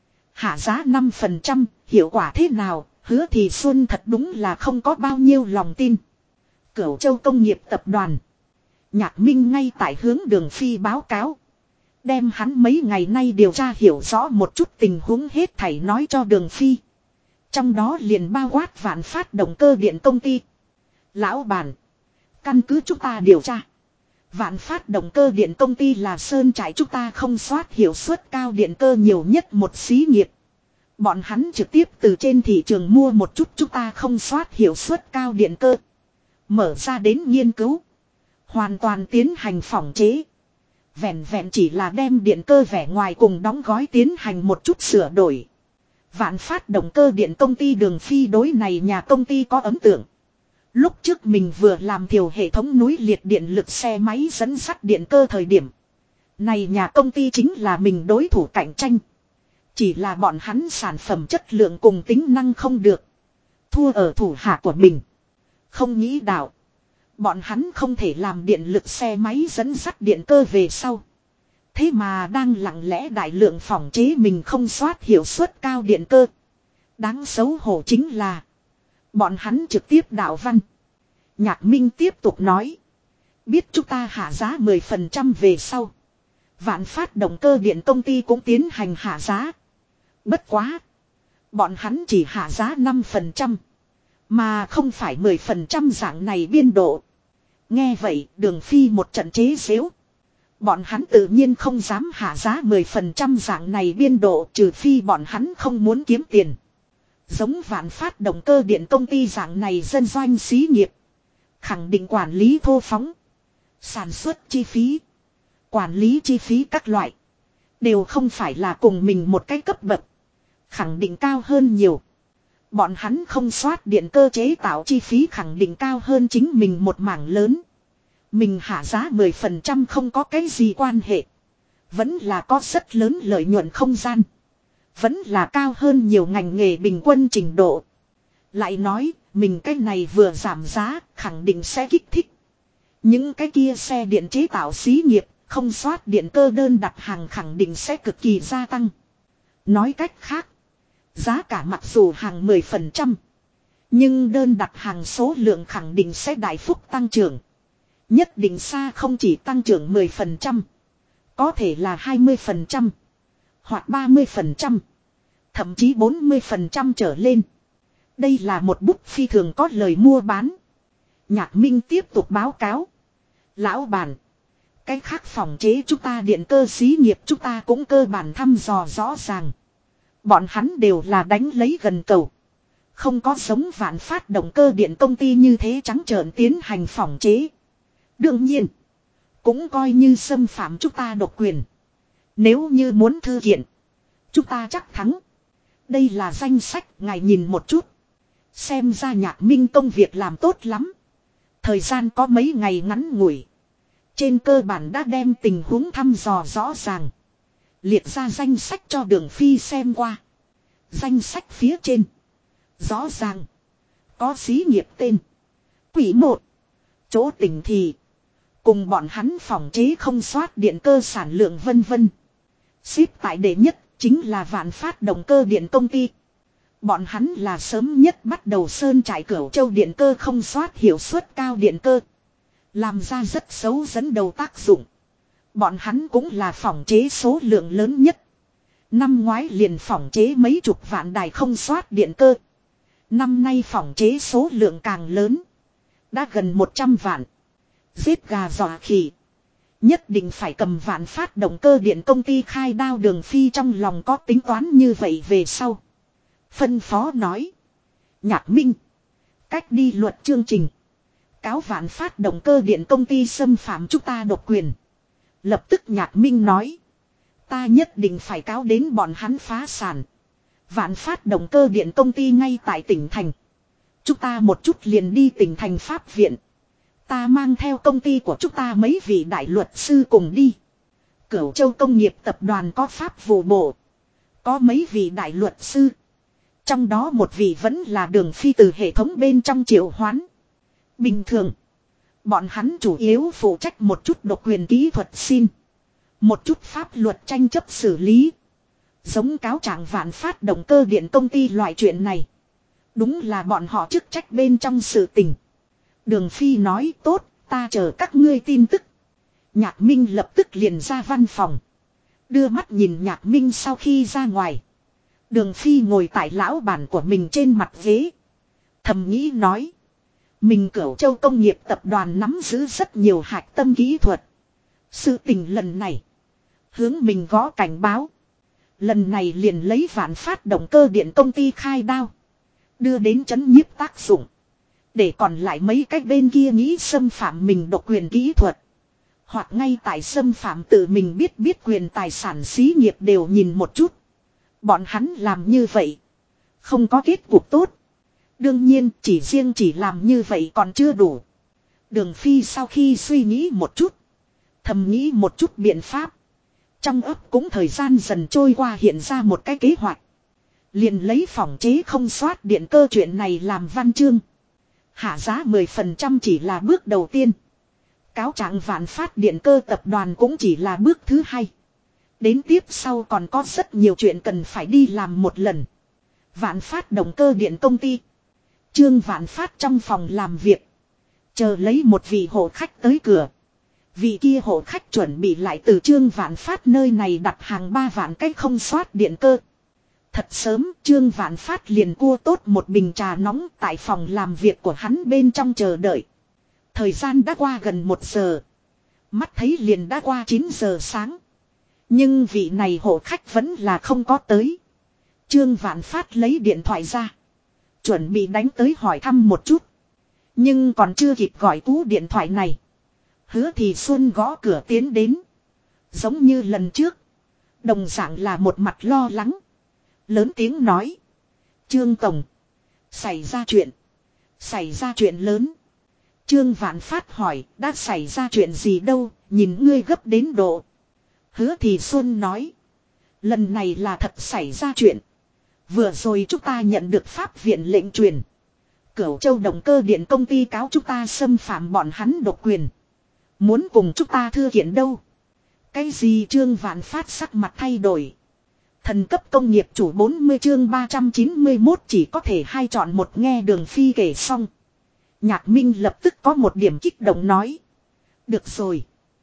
Hạ giá 5%, hiệu quả thế nào? Hứa Thì Xuân thật đúng là không có bao nhiêu lòng tin. Cửu Châu Công nghiệp tập đoàn. Nhạc Minh ngay tại hướng Đường Phi báo cáo. Đem hắn mấy ngày nay điều tra hiểu rõ một chút tình huống hết thảy nói cho Đường Phi. Trong đó liền bao quát Vạn Phát Động Cơ Điện công ty. Lão bản. Căn cứ chúng ta điều tra. Vạn Phát Động Cơ Điện công ty là sơn trại chúng ta không soát hiệu suất cao điện cơ nhiều nhất một xí nghiệp. Bọn hắn trực tiếp từ trên thị trường mua một chút chúng ta không soát hiệu suất cao điện cơ. Mở ra đến nghiên cứu. Hoàn toàn tiến hành phỏng chế. Vẹn vẹn chỉ là đem điện cơ vẻ ngoài cùng đóng gói tiến hành một chút sửa đổi. Vạn Phát Động Cơ Điện công ty Đường Phi đối này nhà công ty có ấn tượng. Lúc trước mình vừa làm thiểu hệ thống núi liệt điện lực xe máy dẫn sắt điện cơ thời điểm. Này nhà công ty chính là mình đối thủ cạnh tranh. Chỉ là bọn hắn sản phẩm chất lượng cùng tính năng không được. Thua ở thủ hạ của mình. Không nghĩ đạo. Bọn hắn không thể làm điện lực xe máy dẫn sắt điện cơ về sau. Thế mà đang lặng lẽ đại lượng phỏng chế mình không soát hiệu suất cao điện cơ. Đáng xấu hổ chính là. Bọn hắn trực tiếp đạo văn. Nhạc Minh tiếp tục nói. Biết chúng ta hạ giá 10% về sau. Vạn Phát Động Cơ Điện công ty cũng tiến hành hạ giá. Bất quá. Bọn hắn chỉ hạ giá 5%. Mà không phải 10% dạng này biên độ. Nghe vậy Đường Phi một trận chế giễu. Bọn hắn tự nhiên không dám hạ giá 10% dạng này biên độ trừ phi bọn hắn không muốn kiếm tiền. Giống Vạn Phát Động Cơ Điện công ty dạng này dân doanh xí nghiệp. Khẳng định quản lý thô phóng. Sản xuất chi phí. Quản lý chi phí các loại. Đều không phải là cùng mình một cái cấp bậc. Khẳng định cao hơn nhiều. Bọn hắn không soát điện cơ chế tạo chi phí khẳng định cao hơn chính mình một mảng lớn. Mình hạ giá 10% không có cái gì quan hệ. Vẫn là có rất lớn lợi nhuận không gian. Vẫn là cao hơn nhiều ngành nghề bình quân trình độ. Lại nói, mình cái này vừa giảm giá, khẳng định sẽ kích thích. Những cái kia xe điện chế tạo xí nghiệp, không soát điện cơ đơn đặt hàng khẳng định sẽ cực kỳ gia tăng. Nói cách khác, giá cả mặc dù hàng 10%, nhưng đơn đặt hàng số lượng khẳng định sẽ đại phúc tăng trưởng. Nhất định xa không chỉ tăng trưởng 10%, có thể là 20%, hoặc 30%, thậm chí 40% trở lên. Đây là một bút phi thường có lời mua bán. Nhạc Minh tiếp tục báo cáo. Lão bản, cái khác phòng chế chúng ta điện cơ xí nghiệp chúng ta cũng cơ bản thăm dò rõ ràng. Bọn hắn đều là đánh lấy gần cầu. Không có giống Vạn Phát động cơ điện công ty như thế trắng trợn tiến hành phòng chế. Đương nhiên, cũng coi như xâm phạm chúng ta độc quyền. Nếu như muốn thư kiện, chúng ta chắc thắng. Đây là danh sách, ngài nhìn một chút. Xem ra Nhạc Minh công việc làm tốt lắm. Thời gian có mấy ngày ngắn ngủi. Trên cơ bản đã đem tình huống thăm dò rõ ràng. Liệt ra danh sách cho Đường Phi xem qua. Danh sách phía trên. Rõ ràng. Có xí nghiệp tên. Quỷ một. Chỗ tỉnh thì. Cùng bọn hắn phòng chế không soát điện cơ sản lượng vân vân. Xếp tại đệ nhất chính là Vạn Phát động cơ điện công ty. Bọn hắn là sớm nhất bắt đầu sơn trại Cửu Châu điện cơ không soát hiệu suất cao điện cơ. Làm ra rất xấu dẫn đầu tác dụng. Bọn hắn cũng là phòng chế số lượng lớn nhất. Năm ngoái liền phòng chế mấy chục vạn đài không soát điện cơ. Năm nay phòng chế số lượng càng lớn. Đã gần 100 vạn. Giết gà dọa khỉ. Nhất định phải cầm Vạn Phát động cơ điện công ty khai đao. Đường Phi trong lòng có tính toán như vậy về sau. Phân phó nói. Nhạc Minh. Cách đi luật chương trình. Cáo Vạn Phát động cơ điện công ty xâm phạm chúng ta độc quyền. Lập tức Nhạc Minh nói. Ta nhất định phải cáo đến bọn hắn phá sản. Vạn Phát động cơ điện công ty ngay tại tỉnh thành. Chúng ta một chút liền đi tỉnh thành pháp viện. Ta mang theo công ty của chúng ta mấy vị đại luật sư cùng đi. Cửu Châu công nghiệp tập đoàn có pháp vụ bộ. Có mấy vị đại luật sư. Trong đó một vị vẫn là Đường Phi từ hệ thống bên trong triệu hoán. Bình thường. Bọn hắn chủ yếu phụ trách một chút độc quyền kỹ thuật xin. Một chút pháp luật tranh chấp xử lý. Giống cáo trạng Vạn Phát động cơ điện công ty loại chuyện này. Đúng là bọn họ chức trách bên trong sự tình. Đường Phi nói tốt, ta chờ các ngươi tin tức. Nhạc Minh lập tức liền ra văn phòng. Đưa mắt nhìn Nhạc Minh sau khi ra ngoài. Đường Phi ngồi tại lão bản của mình trên mặt ghế. Thầm nghĩ nói. Mình Cửu Châu công nghiệp tập đoàn nắm giữ rất nhiều hạch tâm kỹ thuật. Sự tình lần này. Hướng mình gõ cảnh báo. Lần này liền lấy Vạn Phát động cơ điện công ty khai đao. Đưa đến chấn nhiếp tác dụng. Để còn lại mấy cái bên kia nghĩ xâm phạm mình độc quyền kỹ thuật. Hoặc ngay tại xâm phạm tự mình biết quyền tài sản xí nghiệp đều nhìn một chút. Bọn hắn làm như vậy. Không có kết cục tốt. Đương nhiên chỉ làm như vậy còn chưa đủ. Đường Phi sau khi suy nghĩ một chút. Thầm nghĩ một chút biện pháp. Trong ấp cũng thời gian dần trôi qua hiện ra một cái kế hoạch. Liền lấy phòng chế không soát điện cơ chuyện này làm văn chương. Hạ giá 10% chỉ là bước đầu tiên. Cáo trạng Vạn Phát điện cơ tập đoàn cũng chỉ là bước thứ hai. Đến tiếp sau còn có rất nhiều chuyện cần phải đi làm một lần. Vạn Phát động cơ điện công ty. Trương Vạn Phát trong phòng làm việc. Chờ lấy một vị hộ khách tới cửa. Vị kia hộ khách chuẩn bị lại từ Trương Vạn Phát nơi này đặt hàng 3 vạn cái không soát điện cơ. Thật sớm Trương Vạn Phát liền cua tốt một bình trà nóng tại phòng làm việc của hắn bên trong chờ đợi. Thời gian đã qua gần 1 giờ. Mắt thấy liền đã qua 9 giờ sáng. Nhưng vị này hộ khách vẫn là không có tới. Trương Vạn Phát lấy điện thoại ra. Chuẩn bị đánh tới hỏi thăm một chút. Nhưng còn chưa kịp gọi cú điện thoại này. Hứa Thì Xuân gõ cửa tiến đến. Giống như lần trước. Đồng dạng là một mặt lo lắng. Lớn tiếng nói. Trương Tổng. Xảy ra chuyện. Xảy ra chuyện lớn. Trương Vạn Phát hỏi. Đã xảy ra chuyện gì đâu. Nhìn ngươi gấp đến độ. Hứa Thì Xuân nói. Lần này là thật xảy ra chuyện. Vừa rồi chúng ta nhận được pháp viện lệnh truyền. Cửu Châu Động Cơ Điện công ty cáo chúng ta xâm phạm bọn hắn độc quyền. Muốn cùng chúng ta thư kiện đâu. Cái gì Trương Vạn Phát sắc mặt thay đổi. Thần cấp công nghiệp chủ 40 chương 391 chỉ có thể hai chọn một nghe Đường Phi kể xong. Nhạc Minh lập tức có một điểm kích động nói. Được rồi.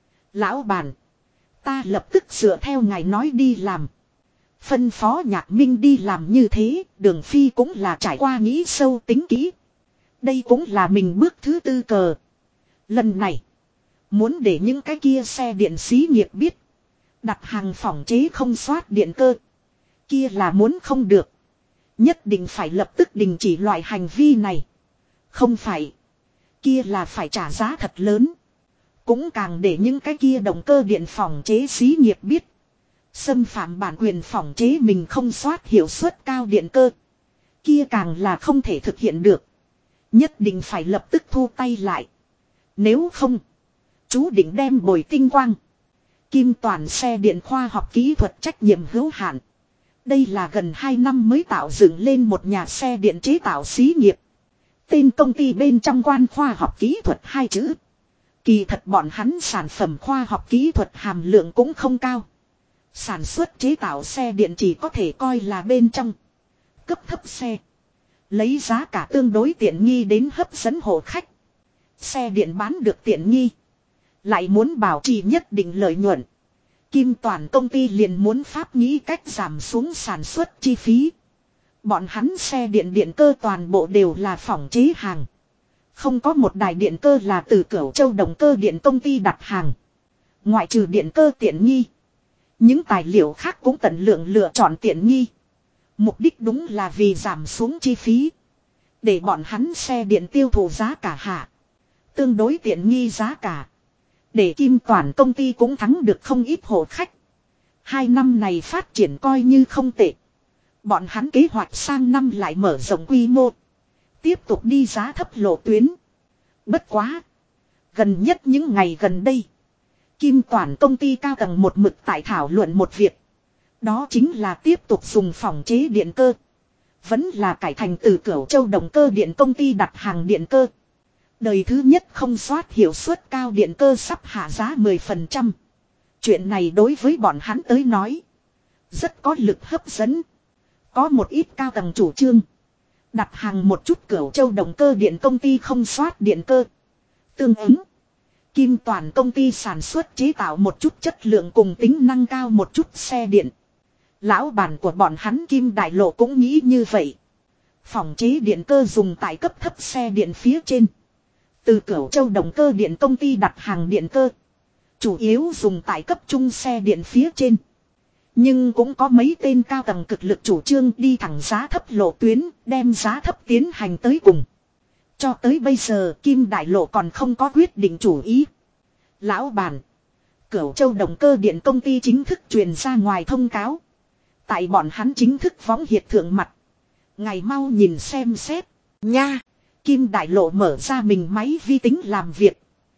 Lão bản. Ta lập tức dựa theo ngài nói đi làm. Phân phó Nhạc Minh đi làm như thế, Đường Phi cũng là trải qua nghĩ sâu tính kỹ. Đây cũng là mình bước thứ tư cờ. Lần này, muốn để những cái kia xe điện xí nghiệp biết. Đặt hàng phỏng chế không soát điện cơ. Kia là muốn không được. Nhất định phải lập tức đình chỉ loại hành vi này. Không phải. Kia là phải trả giá thật lớn. Cũng càng để những cái kia động cơ điện phỏng chế xí nghiệp biết. Xâm phạm bản quyền phỏng chế mình không soát hiệu suất cao điện cơ. Kia càng là không thể thực hiện được. Nhất định phải lập tức thu tay lại. Nếu không, chú định đem bồi tinh quang. Kim Toàn xe điện khoa học kỹ thuật trách nhiệm hữu hạn. Đây là gần 2 năm mới tạo dựng lên một nhà xe điện chế tạo xí nghiệp. Tên công ty bên trong quan khoa học kỹ thuật 2 chữ. Kỳ thật bọn hắn sản phẩm khoa học kỹ thuật hàm lượng cũng không cao. Sản xuất chế tạo xe điện chỉ có thể coi là bên trong cấp thấp xe. Lấy giá cả tương đối tiện nghi đến hấp dẫn hộ khách. Xe điện bán được tiện nghi. Lại muốn bảo trì nhất định lợi nhuận. Kim Toàn công ty liền muốn pháp nghĩ cách giảm xuống sản xuất chi phí. Bọn hắn xe điện điện cơ toàn bộ đều là phỏng chế hàng. Không có một đài điện cơ là từ Cửu Châu Động Cơ Điện công ty đặt hàng. Ngoại trừ điện cơ tiện nghi. Những tài liệu khác cũng tận lượng lựa chọn tiện nghi. Mục đích đúng là vì giảm xuống chi phí. Để bọn hắn xe điện tiêu thụ giá cả hạ. Tương đối tiện nghi giá cả. Để Kim Toàn công ty cũng thắng được không ít hộ khách. 2 năm này phát triển coi như không tệ. Bọn hắn kế hoạch sang năm lại mở rộng quy mô. Tiếp tục đi giá thấp lộ tuyến. Bất quá. Gần nhất những ngày gần đây. Kim Toàn công ty cao tầng một mực tại thảo luận một việc. Đó chính là tiếp tục dùng phỏng chế điện cơ. Vẫn là cải thành từ Cửu Châu Động Cơ Điện công ty đặt hàng điện cơ. Đời thứ nhất không soát hiệu suất cao điện cơ sắp hạ giá 10%. Chuyện này đối với bọn hắn tới nói. Rất có lực hấp dẫn. Có một ít cao tầng chủ trương. Đặt hàng một chút Cửu Châu Động Cơ Điện công ty không soát điện cơ. Tương ứng. Kim Toàn công ty sản xuất chế tạo một chút chất lượng cùng tính năng cao một chút xe điện. Lão bản của bọn hắn Kim Đại Lộ cũng nghĩ như vậy. Phỏng chế điện cơ dùng tại cấp thấp xe điện phía trên. Từ Cửu Châu Động Cơ Điện công ty đặt hàng điện cơ. Chủ yếu dùng tại cấp trung xe điện phía trên. Nhưng cũng có mấy tên cao tầng cực lực chủ trương đi thẳng giá thấp lộ tuyến, đem giá thấp tiến hành tới cùng. Cho tới bây giờ Kim Đại Lộ còn không có quyết định chủ ý. Lão bản. Cửu Châu Động Cơ Điện công ty chính thức truyền ra ngoài thông cáo. Tại bọn hắn chính thức võng hiệt thượng mặt. Ngày mau nhìn xem xét. Nha. Kim Đại Lộ mở ra mình máy vi tính làm việc.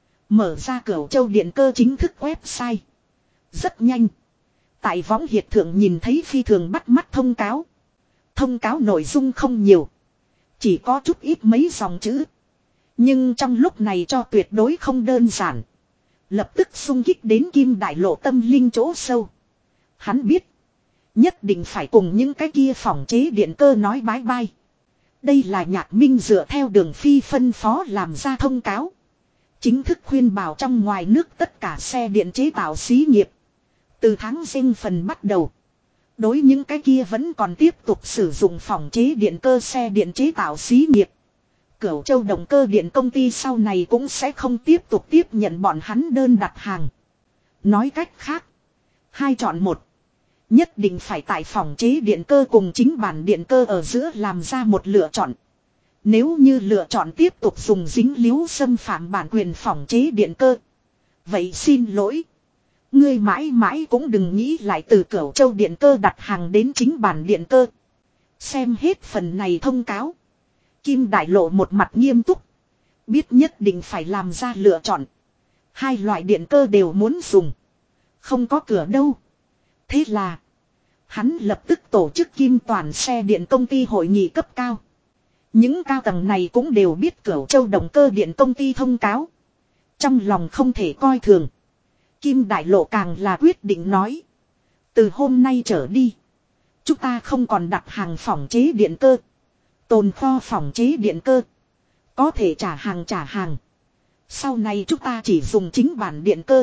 Mở ra Cửu Châu Điện cơ chính thức website. Rất nhanh. Tại võng hiệt thượng nhìn thấy phi thường bắt mắt thông cáo. Thông cáo nội dung không nhiều. Chỉ có chút ít mấy dòng chữ. Nhưng trong lúc này cho tuyệt đối không đơn giản. Lập tức xung kích đến Kim Đại Lộ tâm linh chỗ sâu. Hắn biết. Nhất định phải cùng những cái kia phỏng chế điện cơ nói bái bai. Đây là Nhạc Minh dựa theo Đường Phi phân phó làm ra thông cáo. Chính thức khuyên bảo trong ngoài nước tất cả xe điện chế tạo xí nghiệp. Từ tháng Giêng phần bắt đầu. Đối những cái kia vẫn còn tiếp tục sử dụng phỏng chế điện cơ xe điện chế tạo xí nghiệp. Cửu Châu Động Cơ Điện công ty sau này cũng sẽ không tiếp tục tiếp nhận bọn hắn đơn đặt hàng. Nói cách khác. 2 chọn 1. Nhất định phải tại phỏng chế điện cơ cùng chính bản điện cơ ở giữa làm ra một lựa chọn. Nếu như lựa chọn tiếp tục dùng dính líu xâm phạm bản quyền phỏng chế điện cơ. Vậy xin lỗi. Ngươi mãi mãi cũng đừng nghĩ lại từ Cửu Châu Điện cơ đặt hàng đến chính bản điện cơ. Xem hết phần này thông cáo. Kim Đại Lộ một mặt nghiêm túc. Biết nhất định phải làm ra lựa chọn. 2 loại điện cơ đều muốn dùng. Không có cửa đâu. Thế là. Hắn lập tức tổ chức Kim Toàn xe điện công ty hội nghị cấp cao. Những cao tầng này cũng đều biết Cửu Châu Động Cơ Điện công ty thông cáo. Trong lòng không thể coi thường. Kim Đại Lộ càng là quyết định nói. Từ hôm nay trở đi. Chúng ta không còn đặt hàng phỏng chế điện cơ. Tồn kho phỏng chế điện cơ. Có thể trả hàng. Sau này chúng ta chỉ dùng chính bản điện cơ.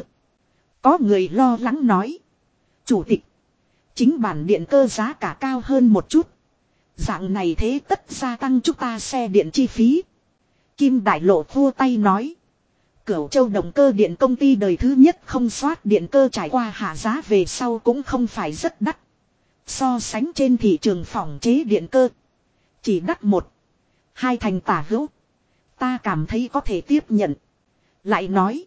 Có người lo lắng nói. Chủ tịch. Chính bản điện cơ giá cả cao hơn một chút. Dạng này thế tất gia tăng chúng ta xe điện chi phí. Kim Đại Lộ thua tay nói. Cửu Châu Động Cơ Điện công ty đời thứ nhất không soát điện cơ trải qua hạ giá về sau cũng không phải rất đắt. So sánh trên thị trường phỏng chế điện cơ. Chỉ đắt 1-2 thành tả hữu. Ta cảm thấy có thể tiếp nhận. Lại nói.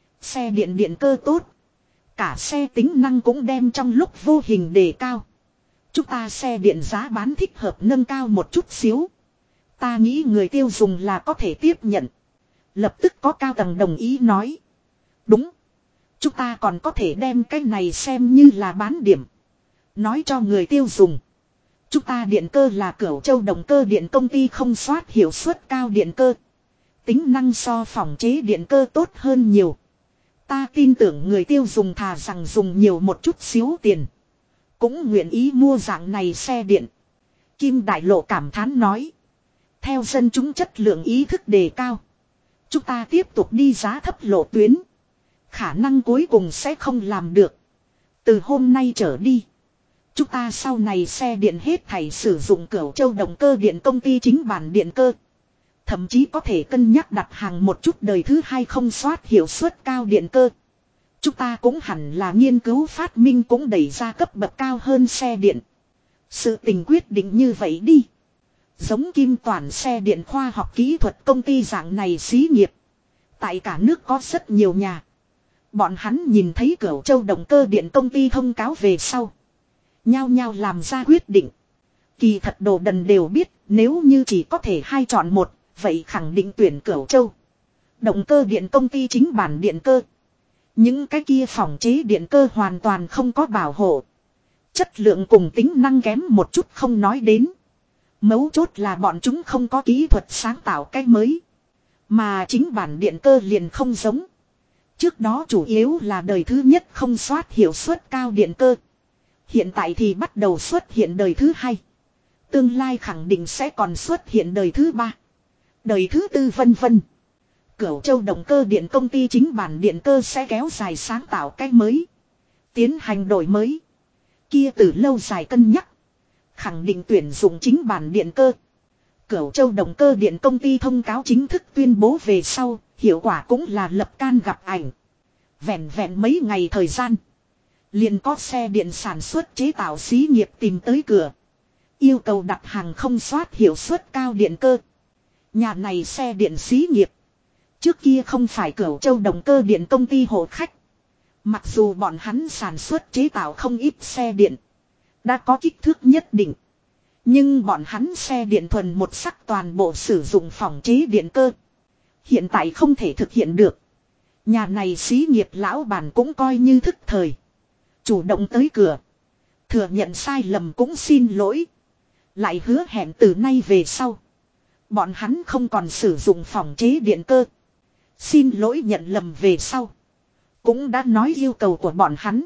Xe điện điện cơ tốt. Cả xe tính năng cũng đem trong lúc vô hình đề cao. Chúng ta xe điện giá bán thích hợp nâng cao một chút xíu. Ta nghĩ người tiêu dùng là có thể tiếp nhận. Lập tức có cao tầng đồng ý nói. Đúng. Chúng ta còn có thể đem cái này xem như là bán điểm. Nói cho người tiêu dùng. Chúng ta điện cơ là Cửu Châu Động Cơ Điện công ty không soát hiệu suất cao điện cơ. Tính năng so phỏng chế điện cơ tốt hơn nhiều. Ta tin tưởng người tiêu dùng thà rằng dùng nhiều một chút xíu tiền. Cũng nguyện ý mua dạng này xe điện. Kim Đại Lộ cảm thán nói. Theo dân chúng chất lượng ý thức đề cao. Chúng ta tiếp tục đi giá thấp lộ tuyến. Khả năng cuối cùng sẽ không làm được. Từ hôm nay trở đi. Chúng ta sau này xe điện hết thảy sử dụng Cửu Châu Động Cơ Điện công ty chính bản điện cơ. Thậm chí có thể cân nhắc đặt hàng một chút đời thứ hai không soát hiệu suất cao điện cơ. Chúng ta cũng hẳn là nghiên cứu phát minh cũng đẩy ra cấp bậc cao hơn xe điện. Sự tình quyết định như vậy đi. Giống Kim Toàn xe điện khoa học kỹ thuật công ty dạng này xí nghiệp. Tại cả nước có rất nhiều nhà. Bọn hắn nhìn thấy Cửu Châu Động Cơ Điện công ty thông cáo về sau. Nhao nhao làm ra quyết định. Kỳ thật đồ đần đều biết nếu như chỉ có thể hai chọn một. Vậy khẳng định tuyển Cửu Châu Động Cơ Điện công ty chính bản điện cơ. Những cái kia phỏng chế điện cơ hoàn toàn không có bảo hộ. Chất lượng cùng tính năng kém một chút không nói đến. Mấu chốt là bọn chúng không có kỹ thuật sáng tạo cái mới. Mà chính bản điện cơ liền không giống. Trước đó chủ yếu là đời thứ nhất không soát hiệu suất cao điện cơ. Hiện tại thì bắt đầu xuất hiện đời thứ hai. Tương lai khẳng định sẽ còn xuất hiện đời thứ ba. Đời thứ tư vân vân. Cửu Châu Động Cơ Điện công ty chính bản điện cơ sẽ kéo dài sáng tạo cái mới. Tiến hành đổi mới. Kia từ lâu dài cân nhắc. Khẳng định tuyển dụng chính bản điện cơ. Cửu Châu Động Cơ Điện công ty thông cáo chính thức tuyên bố về sau. Hiệu quả cũng là lập can gặp ảnh. Vẹn vẹn mấy ngày thời gian. Liền có xe điện sản xuất chế tạo xí nghiệp tìm tới cửa. Yêu cầu đặt hàng không soát hiệu suất cao điện cơ. Nhà này xe điện xí nghiệp. Trước kia không phải Cửu Châu Động Cơ Điện công ty hộ khách. Mặc dù bọn hắn sản xuất chế tạo không ít xe điện. Đã có kích thước nhất định. Nhưng bọn hắn xe điện thuần một sắc toàn bộ sử dụng phỏng chế điện cơ. Hiện tại không thể thực hiện được. Nhà này xí nghiệp lão bản cũng coi như thức thời. Chủ động tới cửa. Thừa nhận sai lầm cũng xin lỗi. Lại hứa hẹn từ nay về sau. Bọn hắn không còn sử dụng phỏng chế điện cơ. Xin lỗi nhận lầm về sau. Cũng đã nói yêu cầu của bọn hắn.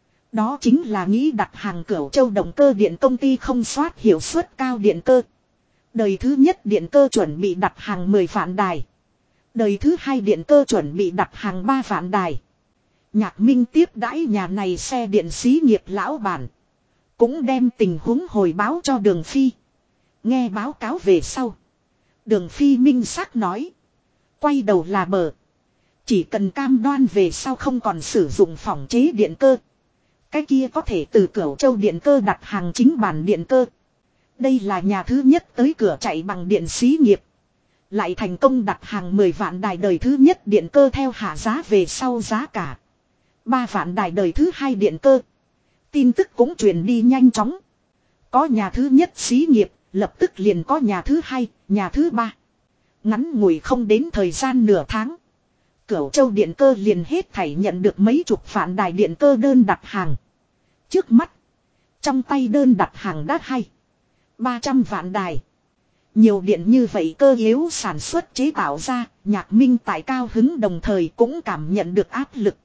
Đó chính là nghĩ đặt hàng Cửu Châu Động Cơ Điện công ty không soát hiệu suất cao điện cơ. Đời thứ nhất điện cơ chuẩn bị đặt hàng 10 vạn đài. Đời thứ hai điện cơ chuẩn bị đặt hàng 3 vạn đài. Nhạc Minh tiếp đãi nhà này xe điện xí nghiệp lão bản. Cũng đem tình huống hồi báo cho Đường Phi. Nghe báo cáo về sau. Đường Phi minh xác nói. Quay đầu là bờ. Chỉ cần cam đoan về sau không còn sử dụng phỏng chế điện cơ. Cái kia có thể từ Cửu Châu Điện cơ đặt hàng chính bản điện cơ. Đây là nhà thứ nhất tới cửa chạy bằng điện xí nghiệp. Lại thành công đặt hàng 10 vạn đài đời thứ nhất điện cơ theo hạ giá về sau giá cả. 3 vạn đài đời thứ hai điện cơ. Tin tức cũng truyền đi nhanh chóng. Có nhà thứ nhất xí nghiệp, lập tức liền có nhà thứ hai, nhà thứ ba. Ngắn ngủi không đến thời gian nửa tháng. Cửu Châu Điện cơ liền hết thảy nhận được mấy chục vạn đài điện cơ đơn đặt hàng. Trước mắt, trong tay đơn đặt hàng đã 200-300 vạn đài. Nhiều điện như vậy cơ yếu sản xuất chế tạo ra, Nhạc Minh tại cao hứng đồng thời cũng cảm nhận được áp lực.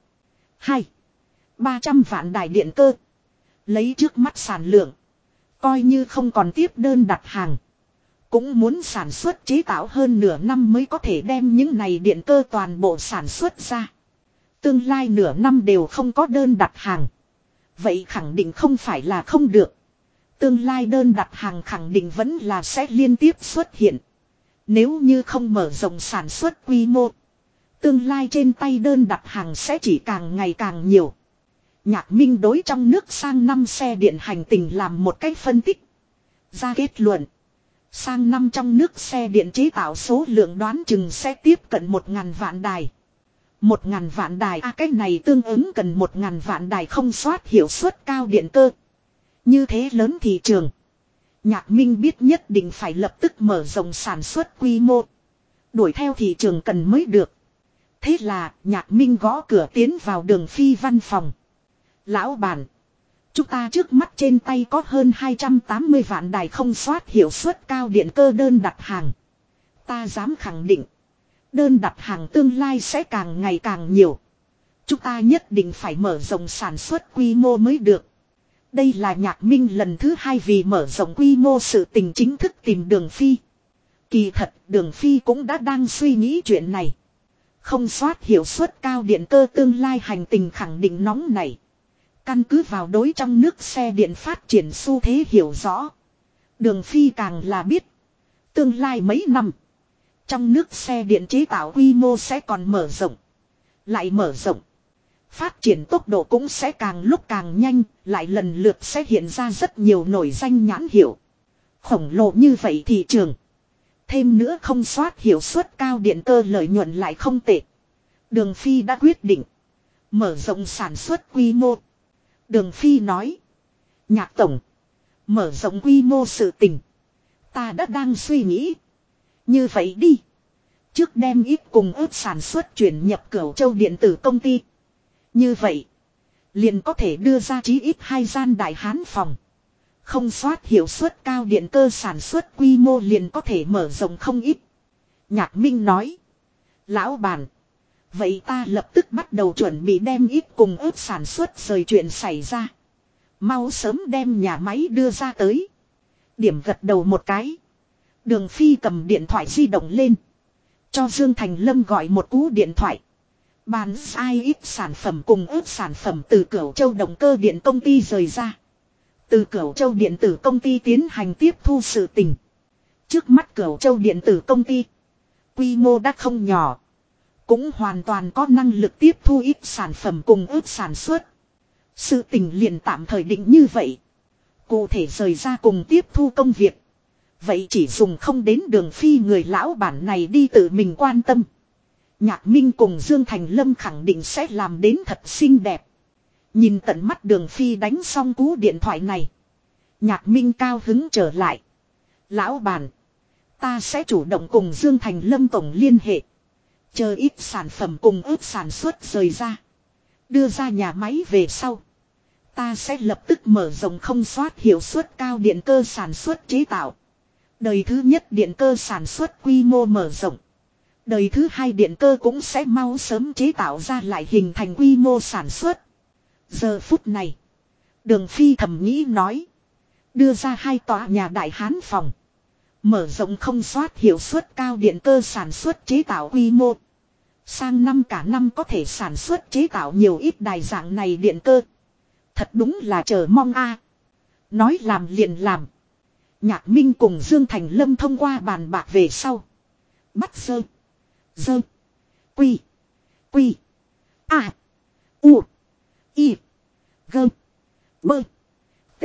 300 vạn đài điện cơ. Lấy trước mắt sản lượng. Coi như không còn tiếp đơn đặt hàng. Cũng muốn sản xuất chế tạo hơn nửa năm mới có thể đem những này điện cơ toàn bộ sản xuất ra. Tương lai nửa năm đều không có đơn đặt hàng. Vậy khẳng định không phải là không được. Tương lai đơn đặt hàng khẳng định vẫn là sẽ liên tiếp xuất hiện. Nếu như không mở rộng sản xuất quy mô. Tương lai trên tay đơn đặt hàng sẽ chỉ càng ngày càng nhiều. Nhạc Minh đối trong nước sang năm xe điện hành tình làm một cách phân tích. Ra kết luận. Sang năm trong nước xe điện chế tạo số lượng đoán chừng sẽ tiếp cận 1.000 vạn đài. 1.000 vạn đài cái này tương ứng cần 1.000 vạn đài không soát hiệu suất cao điện cơ. Như thế lớn thị trường. Nhạc Minh biết nhất định phải lập tức mở rộng sản xuất quy mô. Đuổi theo thị trường cần mới được. Thế là Nhạc Minh gõ cửa tiến vào Đường Phi văn phòng. Lão bản. Chúng ta trước mắt trên tay có hơn 280 vạn đài không soát hiệu suất cao điện cơ đơn đặt hàng. Ta dám khẳng định. Đơn đặt hàng tương lai sẽ càng ngày càng nhiều. Chúng ta nhất định phải mở rộng sản xuất quy mô mới được. Đây là Nhạc Minh lần thứ 2 vì mở rộng quy mô sự tình chính thức tìm Đường Phi. Kỳ thật Đường Phi cũng đã đang suy nghĩ chuyện này. Không soát hiệu suất cao điện cơ tương lai hành tình khẳng định nóng này. Căn cứ vào đối trong nước xe điện phát triển xu thế hiểu rõ. Đường Phi càng là biết. Tương lai mấy năm. Trong nước xe điện chế tạo quy mô sẽ còn mở rộng. Lại mở rộng. Phát triển tốc độ cũng sẽ càng lúc càng nhanh. Lại lần lượt sẽ hiện ra rất nhiều nổi danh nhãn hiệu. Khổng lồ như vậy thị trường. Thêm nữa không soát hiệu suất cao điện cơ lợi nhuận lại không tệ. Đường Phi đã quyết định. Mở rộng sản xuất quy mô. Đường Phi nói. Nhạc tổng. Mở rộng quy mô sự tình. Ta đã đang suy nghĩ. Như vậy đi. Trước đem ít cùng ước sản xuất chuyển nhập Cửu Châu điện tử công ty. Như vậy. Liền có thể đưa ra chí ít 2 gian đại hán phòng. Không soát hiệu suất cao điện cơ sản xuất quy mô liền có thể mở rộng không ít. Nhạc Minh nói. Lão bản. Vậy ta lập tức bắt đầu chuẩn bị đem ít cùng ước sản xuất rời chuyện xảy ra. Mau sớm đem nhà máy đưa ra tới. Điểm gật đầu một cái. Đường Phi cầm điện thoại di động lên. Cho Dương Thành Lâm gọi một cú điện thoại. Bàn ai ít sản phẩm cùng ước sản phẩm từ Cửu Châu động cơ điện công ty rời ra. Từ Cửu Châu điện tử công ty tiến hành tiếp thu sự tình. Trước mắt Cửu Châu điện tử công ty. Quy mô đã không nhỏ. Cũng hoàn toàn có năng lực tiếp thu ít sản phẩm cùng ước sản xuất. Sự tình liền tạm thời định như vậy. Cụ thể rời ra cùng tiếp thu công việc. Vậy chỉ dùng không đến Đường Phi người lão bản này đi tự mình quan tâm. Nhạc Minh cùng Dương Thành Lâm khẳng định sẽ làm đến thật xinh đẹp. Nhìn tận mắt Đường Phi đánh xong cú điện thoại này. Nhạc Minh cao hứng trở lại. Lão bản. Ta sẽ chủ động cùng Dương Thành Lâm tổng liên hệ. Chờ ít sản phẩm cùng ước sản xuất rời ra. Đưa ra nhà máy về sau. Ta sẽ lập tức mở rộng không soát hiệu suất cao điện cơ sản xuất chế tạo. Đời thứ nhất điện cơ sản xuất quy mô mở rộng. Đời thứ hai điện cơ cũng sẽ mau sớm chế tạo ra lại hình thành quy mô sản xuất. Giờ phút này. Đường Phi thầm nghĩ nói. Đưa ra 2 tòa nhà đại hán phòng. Mở rộng không soát hiệu suất cao điện cơ sản xuất chế tạo quy mô. Sang năm cả năm có thể sản xuất chế tạo nhiều ít đài dạng này điện cơ. Thật đúng là chờ mong a. Nói làm liền làm. Nhạc Minh cùng Dương Thành Lâm thông qua bàn bạc về sau. Bắt sơ. Dơ. Quy. Quy. A. U. I. Gơ. Bơ. T.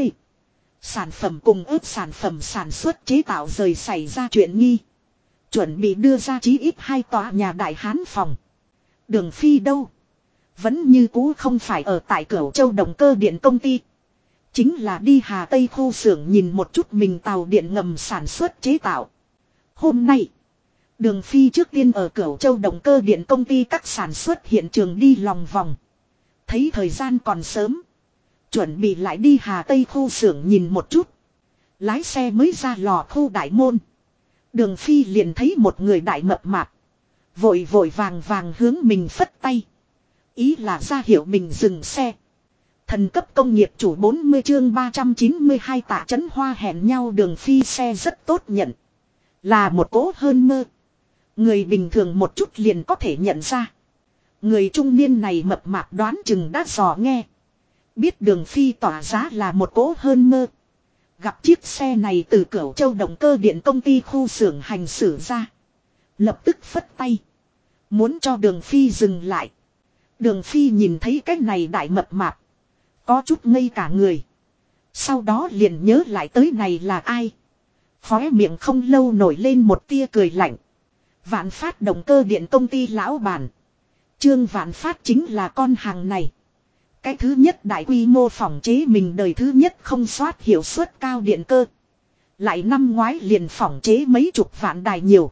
Sản phẩm cùng ước sản phẩm sản xuất chế tạo rời xảy ra chuyện nghi. Chuẩn bị đưa ra chí ít 2 tòa nhà đại hán phòng. Đường Phi đâu? Vẫn như cũ không phải ở tại Cửu Châu động cơ điện công ty. Chính là đi Hà Tây khu xưởng nhìn một chút mình tàu điện ngầm sản xuất chế tạo. Hôm nay, Đường Phi trước tiên ở Cửu Châu động cơ điện công ty các sản xuất hiện trường đi lòng vòng. Thấy thời gian còn sớm. Chuẩn bị lại đi Hà Tây khu xưởng nhìn một chút. Lái xe mới ra lò khu đại môn. Đường Phi liền thấy một người đại mập mạp. Vội vội vàng vàng hướng mình phất tay. Ý là ra hiệu mình dừng xe. Thần cấp công nghiệp chủ 40 chương 392 Tạ Chấn Hoa hẹn nhau. Đường Phi xe rất tốt nhận. Là một cỗ hơn mơ. Người bình thường một chút liền có thể nhận ra. Người trung niên này mập mạp đoán chừng đã dò nghe. Biết Đường Phi tỏa giá là một cỗ hơn mơ. Gặp chiếc xe này từ Cửu Châu động cơ điện công ty khu xưởng hành xử ra. Lập tức phất tay. Muốn cho Đường Phi dừng lại. Đường Phi nhìn thấy cái này đại mập mạp. Có chút ngây cả người. Sau đó liền nhớ lại tới này là ai. Khóe miệng không lâu nổi lên một tia cười lạnh. Vạn Phát động cơ điện công ty lão bản. Trương Vạn Phát chính là con hàng này. Cái thứ nhất đại quy mô phòng chế mình đời thứ nhất không soát hiệu suất cao điện cơ. Lại năm ngoái liền phòng chế mấy chục vạn đài nhiều.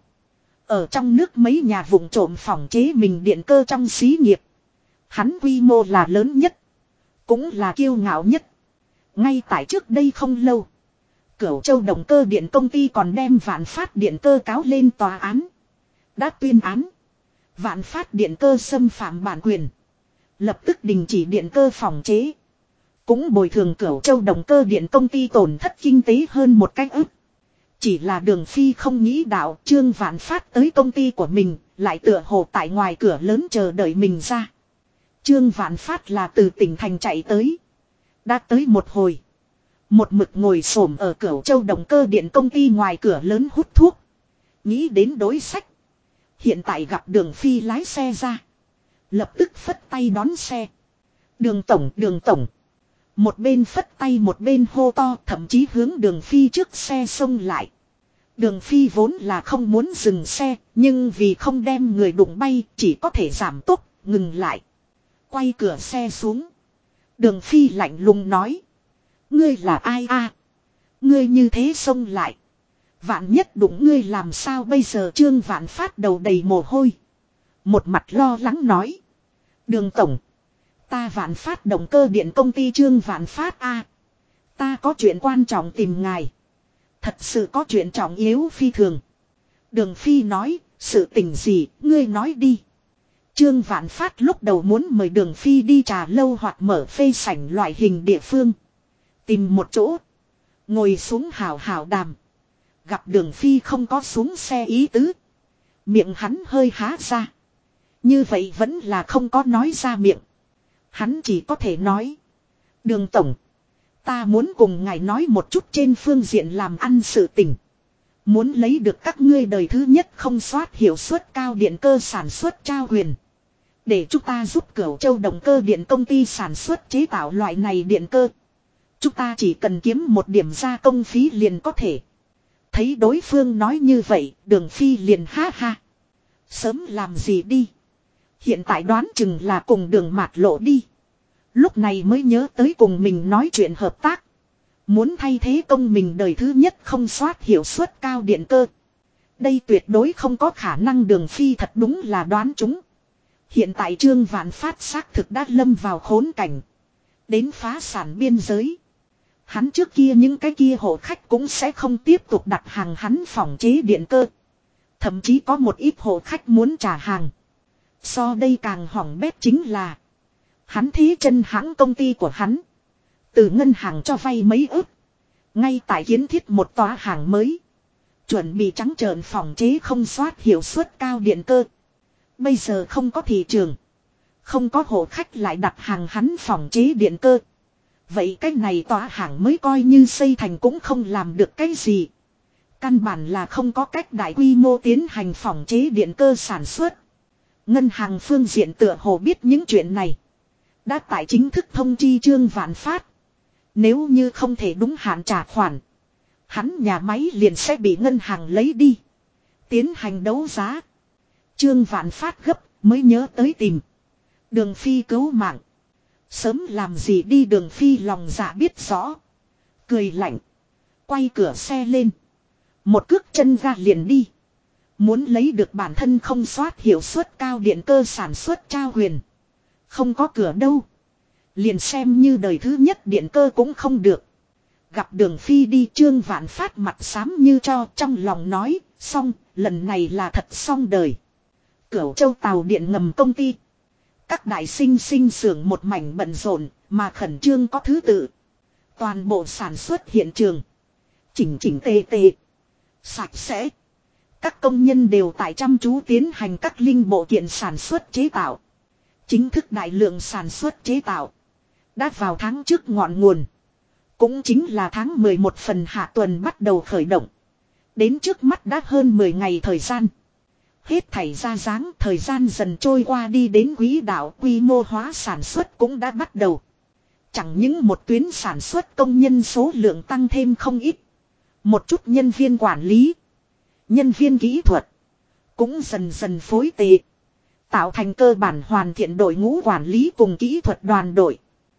Ở trong nước mấy nhà vùng trộm phòng chế mình điện cơ trong xí nghiệp. Hắn quy mô là lớn nhất. Cũng là kiêu ngạo nhất. Ngay tại trước đây không lâu. Cửu Châu động cơ điện công ty còn đem Vạn Phát điện cơ cáo lên tòa án. Đã tuyên án. Vạn Phát điện cơ xâm phạm bản quyền. Lập tức đình chỉ điện cơ phòng chế. Cũng bồi thường Cửu Châu động cơ điện công ty tổn thất kinh tế hơn một cách ức. Chỉ là Đường Phi không nghĩ đạo Trương Vạn Phát tới công ty của mình. Lại tựa hồ tại ngoài cửa lớn chờ đợi mình ra. Trương Vạn Phát là từ tỉnh thành chạy tới. Đã tới một hồi. Một mực ngồi xổm ở Cửu Châu động cơ điện công ty ngoài cửa lớn hút thuốc. Nghĩ đến đối sách. Hiện tại gặp Đường Phi lái xe ra. Lập tức phất tay đón xe. Đường tổng. Một bên phất tay một bên hô to, thậm chí hướng Đường Phi trước xe xông lại. Đường Phi vốn là không muốn dừng xe, nhưng vì không đem người đụng bay, chỉ có thể giảm tốc, ngừng lại. Quay cửa xe xuống. Đường Phi lạnh lùng nói. Ngươi là ai a? Ngươi như thế xông lại. Vạn nhất đụng ngươi làm sao bây giờ? Trương Vạn Phát đầu đầy mồ hôi. Một mặt lo lắng nói. Đường tổng. Ta Vạn Phát động cơ điện công ty Trương Vạn Phát a. Ta có chuyện quan trọng tìm ngài. Thật sự có chuyện trọng yếu phi thường. Đường Phi nói. Sự tình gì ngươi nói đi. Trương Vạn Phát lúc đầu muốn mời Đường Phi đi trà lâu hoặc mở phê sảnh loại hình địa phương. Tìm một chỗ. Ngồi xuống hào hào đàm. Gặp Đường Phi không có xuống xe ý tứ. Miệng hắn hơi há ra. Như vậy vẫn là không có nói ra miệng. Hắn chỉ có thể nói. Đường tổng. Ta muốn cùng ngài nói một chút trên phương diện làm ăn sự tình. Muốn lấy được các ngươi đời thứ nhất không soát hiệu suất cao điện cơ sản xuất trao quyền. Để chúng ta giúp Cửu Châu động cơ điện công ty sản xuất chế tạo loại này điện cơ. Chúng ta chỉ cần kiếm một điểm gia công phí liền có thể. Thấy đối phương nói như vậy, Đường Phi liền ha ha. Sớm làm gì đi. Hiện tại đoán chừng là cùng Đường Mạt Lộ đi. Lúc này mới nhớ tới cùng mình nói chuyện hợp tác. Muốn thay thế công mình đời thứ nhất không soát hiệu suất cao điện cơ. Đây tuyệt đối không có khả năng. Đường Phi thật đúng là đoán chúng. Hiện tại Trương Vạn Phát xác thực đã lâm vào khốn cảnh. Đến phá sản biên giới. Hắn trước kia những cái kia hộ khách cũng sẽ không tiếp tục đặt hàng hắn phòng chế điện cơ. Thậm chí có một ít hộ khách muốn trả hàng. So đây càng hỏng bét chính là. Hắn thế chân hãng công ty của hắn. Từ ngân hàng cho vay mấy ức. Ngay tại kiến thiết một tòa hàng mới. Chuẩn bị trắng trợn phòng chế không soát hiệu suất cao điện cơ. Bây giờ không có thị trường. Không có hộ khách lại đặt hàng hắn phòng chế điện cơ. Vậy cái này tòa hàng mới coi như xây thành cũng không làm được cái gì. Căn bản là không có cách đại quy mô tiến hành phòng chế điện cơ sản xuất. Ngân hàng phương diện tựa hồ biết những chuyện này. Đã tại chính thức thông chi Trương Vạn Phát. Nếu như không thể đúng hạn trả khoản. Hắn nhà máy liền sẽ bị ngân hàng lấy đi. Tiến hành đấu giá. Trương Vạn Phát gấp mới nhớ tới tìm. Đường Phi cứu mạng. Sớm làm gì đi. Đường Phi lòng dạ biết rõ. Cười lạnh. Quay cửa xe lên. Một cước chân ga liền đi. Muốn lấy được bản thân không soát hiệu suất cao điện cơ sản xuất trao quyền. Không có cửa đâu. Liền xem như đời thứ nhất điện cơ cũng không được. Gặp Đường Phi đi Trương Vạn Phát mặt xám như cho trong lòng nói. Xong, lần này là thật xong đời. Cửu Châu tàu điện ngầm công ty. Các đại sinh xưởng một mảnh bận rộn, mà khẩn trương có thứ tự. Toàn bộ sản xuất hiện trường. Chỉnh chỉnh tề tề. Sạch sẽ. Các công nhân đều tại chăm chú tiến hành các linh bộ kiện sản xuất chế tạo. Chính thức đại lượng sản xuất chế tạo. Đã vào tháng trước ngọn nguồn. Cũng chính là tháng 11 phần hạ tuần bắt đầu khởi động. Đến trước mắt đã hơn 10 ngày thời gian. Hết thảy ra dáng, thời gian dần trôi qua đi đến quỹ đạo, quy mô hóa sản xuất cũng đã bắt đầu. Chẳng những một tuyến sản xuất công nhân số lượng tăng thêm không ít. Một chút nhân viên quản lý, nhân viên kỹ thuật cũng dần dần phối tệ. Tạo thành cơ bản hoàn thiện đội ngũ quản lý cùng kỹ thuật đoàn đội.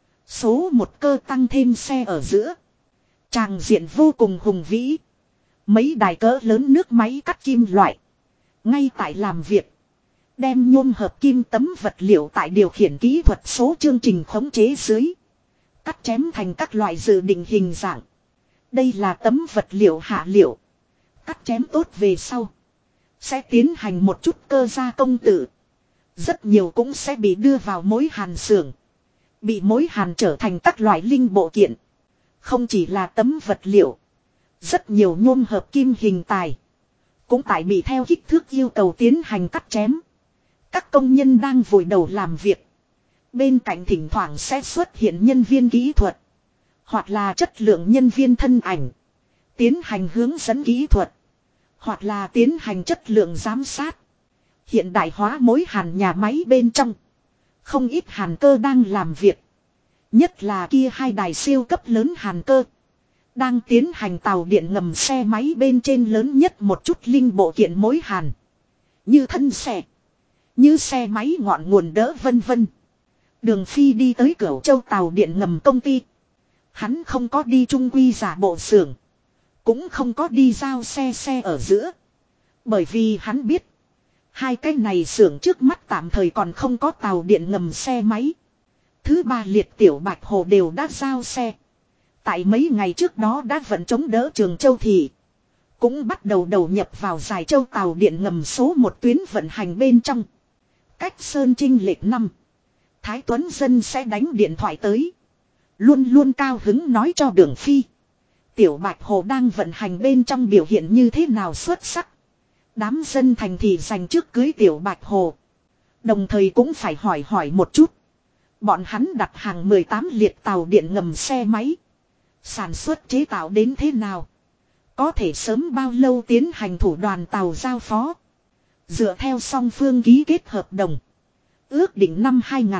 Số một cơ tăng thêm xe ở giữa. Tràng diện vô cùng hùng vĩ. Mấy đài cỡ lớn nước máy cắt kim loại. Ngay tại làm việc. Đem nhôm hợp kim tấm vật liệu tại điều khiển kỹ thuật số chương trình khống chế dưới. Cắt chém thành các loại dự định hình dạng. Đây là tấm vật liệu hạ liệu. Cắt chém tốt về sau. Sẽ tiến hành một chút cơ gia công tự. Rất nhiều cũng sẽ bị đưa vào mối hàn xưởng. Bị mối hàn trở thành các loại linh bộ kiện. Không chỉ là tấm vật liệu. Rất nhiều nhôm hợp kim hình tài. Cũng tại bị theo kích thước yêu cầu tiến hành cắt chém. Các công nhân đang vùi đầu làm việc. Bên cạnh thỉnh thoảng sẽ xuất hiện nhân viên kỹ thuật. Hoặc là chất lượng nhân viên thân ảnh. Tiến hành hướng dẫn kỹ thuật. Hoặc là tiến hành chất lượng giám sát. Hiện đại hóa mối hàn nhà máy bên trong. Không ít hàn cơ đang làm việc. Nhất là kia hai đài siêu cấp lớn hàn cơ. Đang tiến hành tàu điện ngầm xe máy bên trên lớn nhất một chút linh bộ kiện mối hàn. Như thân xe. Như xe máy ngọn nguồn đỡ vân vân. Đường Phi đi tới Cửu Châu tàu điện ngầm công ty. Hắn không có đi trung quy giả bộ xưởng. Cũng không có đi giao xe ở giữa. Bởi vì hắn biết. Hai cái này xưởng trước mắt tạm thời còn không có tàu điện ngầm xe máy. Thứ ba liệt tiểu Bạch Hồ đều đã giao xe. Tại mấy ngày trước đó đã vận chống đỡ Trường Châu Thị. Cũng bắt đầu đầu nhập vào Giải Châu tàu điện ngầm số một tuyến vận hành bên trong. Cách Sơn Trinh lệch năm. Thái Tuấn Dân sẽ đánh điện thoại tới. Luôn luôn cao hứng nói cho Đường Phi. Tiểu Bạch Hồ đang vận hành bên trong biểu hiện như thế nào xuất sắc. Đám dân thành thị dành trước cưới Tiểu Bạch Hồ. Đồng thời cũng phải hỏi một chút. Bọn hắn đặt hàng 18 liệt tàu điện ngầm xe máy. Sản xuất chế tạo đến thế nào? Có thể sớm bao lâu tiến hành thủ đoàn tàu giao phó? Dựa theo song phương ký kết hợp đồng. Ước định năm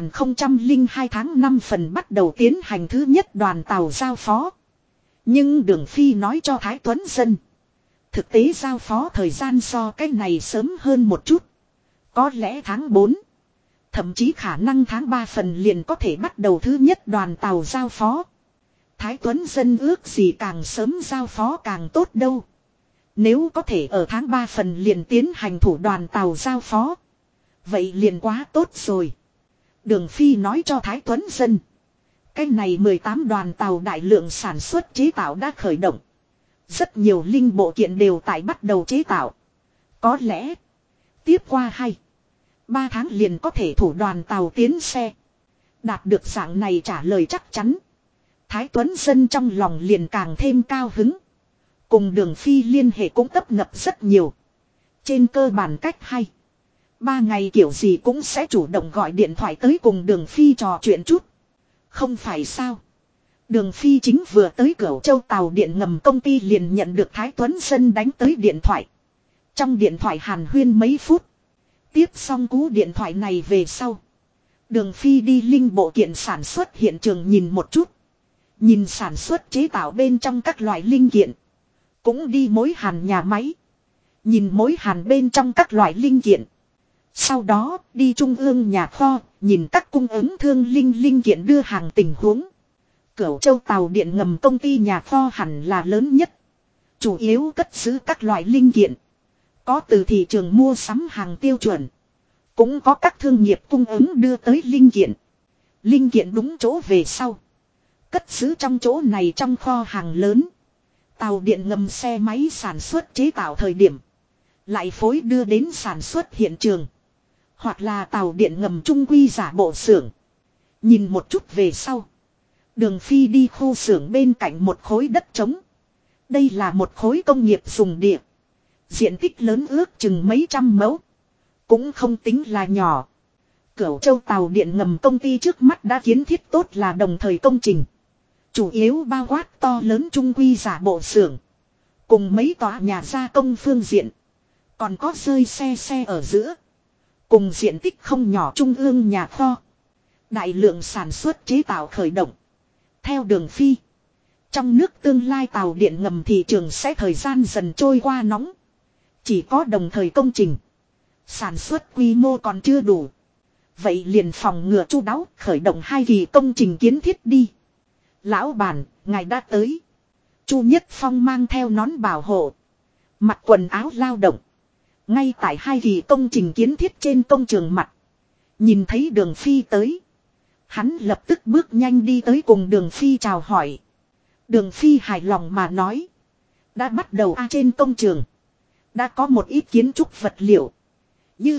2002 tháng 5 phần bắt đầu tiến hành thứ nhất đoàn tàu giao phó. Nhưng Đường Phi nói cho Thái Tuấn Dân. Thực tế giao phó thời gian so cái này sớm hơn một chút. Có lẽ tháng 4. Thậm chí khả năng tháng 3 phần liền có thể bắt đầu thứ nhất đoàn tàu giao phó. Thái Tuấn Dân ước gì càng sớm giao phó càng tốt đâu. Nếu có thể ở tháng 3 phần liền tiến hành thủ đoàn tàu giao phó. Vậy liền quá tốt rồi. Đường Phi nói cho Thái Tuấn Dân. Cái này 18 đoàn tàu đại lượng sản xuất chế tạo đã khởi động. Rất nhiều linh bộ kiện đều tại bắt đầu chế tạo. Có lẽ tiếp qua 2-3 tháng liền có thể thủ đoàn tàu tiến xe. Đạt được dạng này trả lời chắc chắn. Thái Tuấn Dân trong lòng liền càng thêm cao hứng. Cùng Đường Phi liên hệ cũng tấp nập rất nhiều. Trên cơ bản cách 2-3 ngày kiểu gì cũng sẽ chủ động gọi điện thoại tới cùng Đường Phi trò chuyện chút. Không phải sao. Đường Phi chính vừa tới Cửu Châu tàu điện ngầm công ty liền nhận được Thái Tuấn Dân đánh tới điện thoại. Trong điện thoại hàn huyên mấy phút. Tiếp xong cú điện thoại này về sau. Đường Phi đi linh bộ kiện sản xuất hiện trường nhìn một chút. Nhìn sản xuất chế tạo bên trong các loại linh kiện. Cũng đi mối hàn nhà máy. Nhìn mối hàn bên trong các loại linh kiện. Sau đó đi trung ương nhà kho. Nhìn các cung ứng thương linh kiện đưa hàng tình huống. Cửu Châu tàu điện ngầm công ty nhà kho hẳn là lớn nhất. Chủ yếu cất giữ các loại linh kiện. Có từ thị trường mua sắm hàng tiêu chuẩn. Cũng có các thương nghiệp cung ứng đưa tới linh kiện. Linh kiện đúng chỗ về sau. Cất giữ trong chỗ này trong kho hàng lớn. Tàu điện ngầm xe máy sản xuất chế tạo thời điểm. lại phối đưa đến sản xuất hiện trường. Hoặc là tàu điện ngầm trung quy giả bộ xưởng. Nhìn một chút về sau. Đường Phi đi khu xưởng bên cạnh một khối đất trống. Đây là một khối công nghiệp dùng địa. Diện tích lớn ước chừng mấy trăm mẫu. Cũng không tính là nhỏ. Cửu Châu tàu điện ngầm công ty trước mắt đã kiến thiết tốt là đồng thời công trình. Chủ yếu bao quát to lớn trung quy giả bộ xưởng. Cùng mấy tòa nhà gia công phương diện. Còn có rơi xe ở giữa. Cùng diện tích không nhỏ trung ương nhà kho. Đại lượng sản xuất chế tạo khởi động. Theo Đường Phi. Trong nước tương lai tàu điện ngầm thị trường sẽ thời gian dần trôi qua nóng. Chỉ có đồng thời công trình. Sản xuất quy mô còn chưa đủ. Vậy liền phòng ngừa chu đáo khởi động 2 kỳ công trình kiến thiết đi. Lão bản, ngài đã tới. Chu Nhất Phong mang theo nón bảo hộ. Mặc quần áo lao động. Ngay tại 2 kỳ công trình kiến thiết trên công trường mặt. Nhìn thấy Đường Phi tới. Hắn lập tức bước nhanh đi tới cùng Đường Phi chào hỏi. Đường Phi hài lòng mà nói. Đã bắt đầu trên công trường. Đã có một ít kiến trúc vật liệu. Như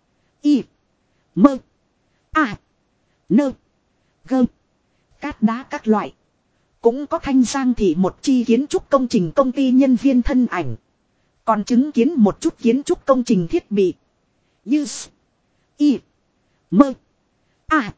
I Mơ A Nơ Gơ Cát đá các loại. Cũng có Thanh Giang thị một chi kiến trúc công trình công ty nhân viên thân ảnh. Còn chứng kiến một chút kiến trúc công trình thiết bị. Như I Mơ A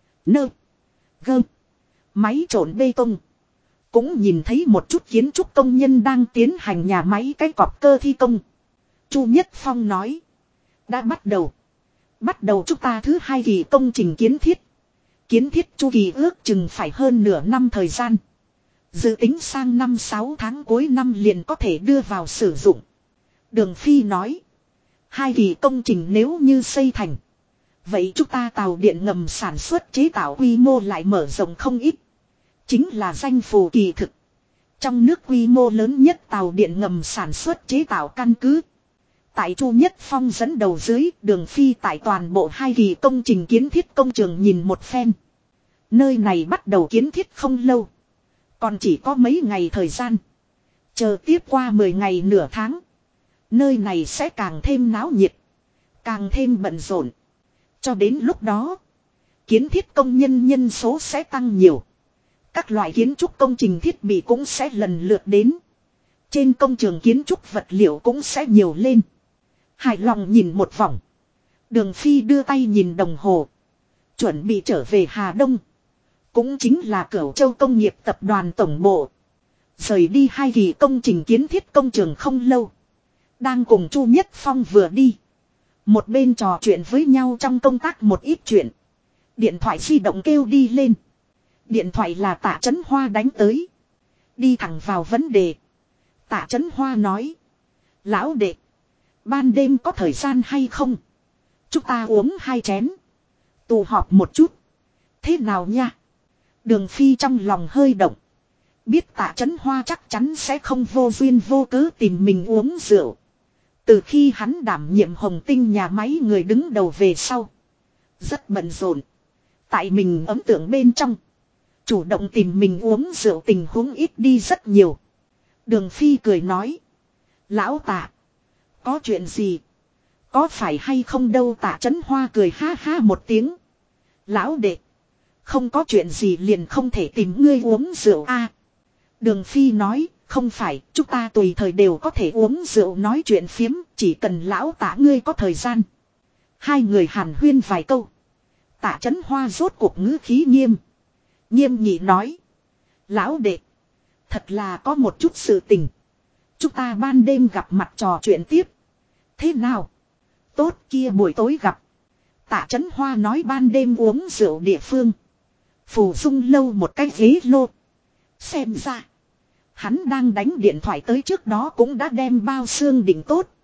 Nơ Gơ Máy trộn bê tông. Cũng nhìn thấy một chút kiến trúc công nhân đang tiến hành nhà máy cái cọp cơ thi công. Chu Nhất Phong nói. Đã bắt đầu. Bắt đầu chúng ta thứ 2 kỳ công trình kiến thiết. Kiến thiết chu kỳ ước chừng phải hơn nửa năm thời gian. Dự tính sang năm 6 tháng cuối năm liền có thể đưa vào sử dụng. Đường Phi nói. 2 kỳ công trình nếu như xây thành. Vậy chúng ta tàu điện ngầm sản xuất chế tạo quy mô lại mở rộng không ít. Chính là danh phù kỳ thực. Trong nước quy mô lớn nhất tàu điện ngầm sản xuất chế tạo căn cứ. Tại Chu Nhất Phong dẫn đầu dưới, Đường Phi tại toàn bộ 2 kỳ công trình kiến thiết công trường nhìn một phen. Nơi này bắt đầu kiến thiết không lâu. Còn chỉ có mấy ngày thời gian. Chờ tiếp qua 10 ngày nửa tháng. Nơi này sẽ càng thêm náo nhiệt. Càng thêm bận rộn. Cho đến lúc đó, kiến thiết công nhân nhân số sẽ tăng nhiều. Các loại kiến trúc công trình thiết bị cũng sẽ lần lượt đến. Trên công trường kiến trúc vật liệu cũng sẽ nhiều lên. Hài lòng nhìn một vòng. Đường Phi đưa tay nhìn đồng hồ. Chuẩn bị trở về Hà Đông. Cũng chính là Cửu Châu Công nghiệp Tập đoàn Tổng Bộ. Rời đi 2 kỳ công trình kiến thiết công trường không lâu. Đang cùng Chu Nhất Phong vừa đi. Một bên trò chuyện với nhau trong công tác một ít chuyện. Điện thoại di động kêu đi lên. Điện thoại là Tạ Chấn Hoa đánh tới. Đi thẳng vào vấn đề. Tạ Chấn Hoa nói. Lão đệ. Ban đêm có thời gian hay không? Chúng ta uống 2 chén. Tụ họp một chút. Thế nào nha? Đường Phi trong lòng hơi động. Biết Tạ Chấn Hoa chắc chắn sẽ không vô duyên vô cớ tìm mình uống rượu. Từ khi hắn đảm nhiệm Hồng Tinh nhà máy người đứng đầu về sau. Rất bận rộn. Tại mình ấn tượng bên trong. Chủ động tìm mình uống rượu tình huống ít đi rất nhiều. Đường Phi cười nói. Lão Tạ. Có chuyện gì? Có phải hay không đâu? Tạ Chấn Hoa cười ha ha một tiếng. Lão đệ. Không có chuyện gì liền không thể tìm ngươi uống rượu a. Đường Phi nói. Không phải, chúng ta tùy thời đều có thể uống rượu nói chuyện phiếm, chỉ cần lão Tạ ngươi có thời gian. 2 người hàn huyên vài câu. Tạ Chấn Hoa rốt cuộc ngữ khí nghiêm. Nghiêm nghị nói. Lão đệ. Thật là có một chút sự tình. Chúng ta ban đêm gặp mặt trò chuyện tiếp. Thế nào? Tốt kia buổi tối gặp. Tạ Chấn Hoa nói ban đêm uống rượu địa phương. Phù Dung lâu một cái ghế lô. Xem ra. Hắn đang đánh điện thoại tới trước đó cũng đã đem bao xương định tốt.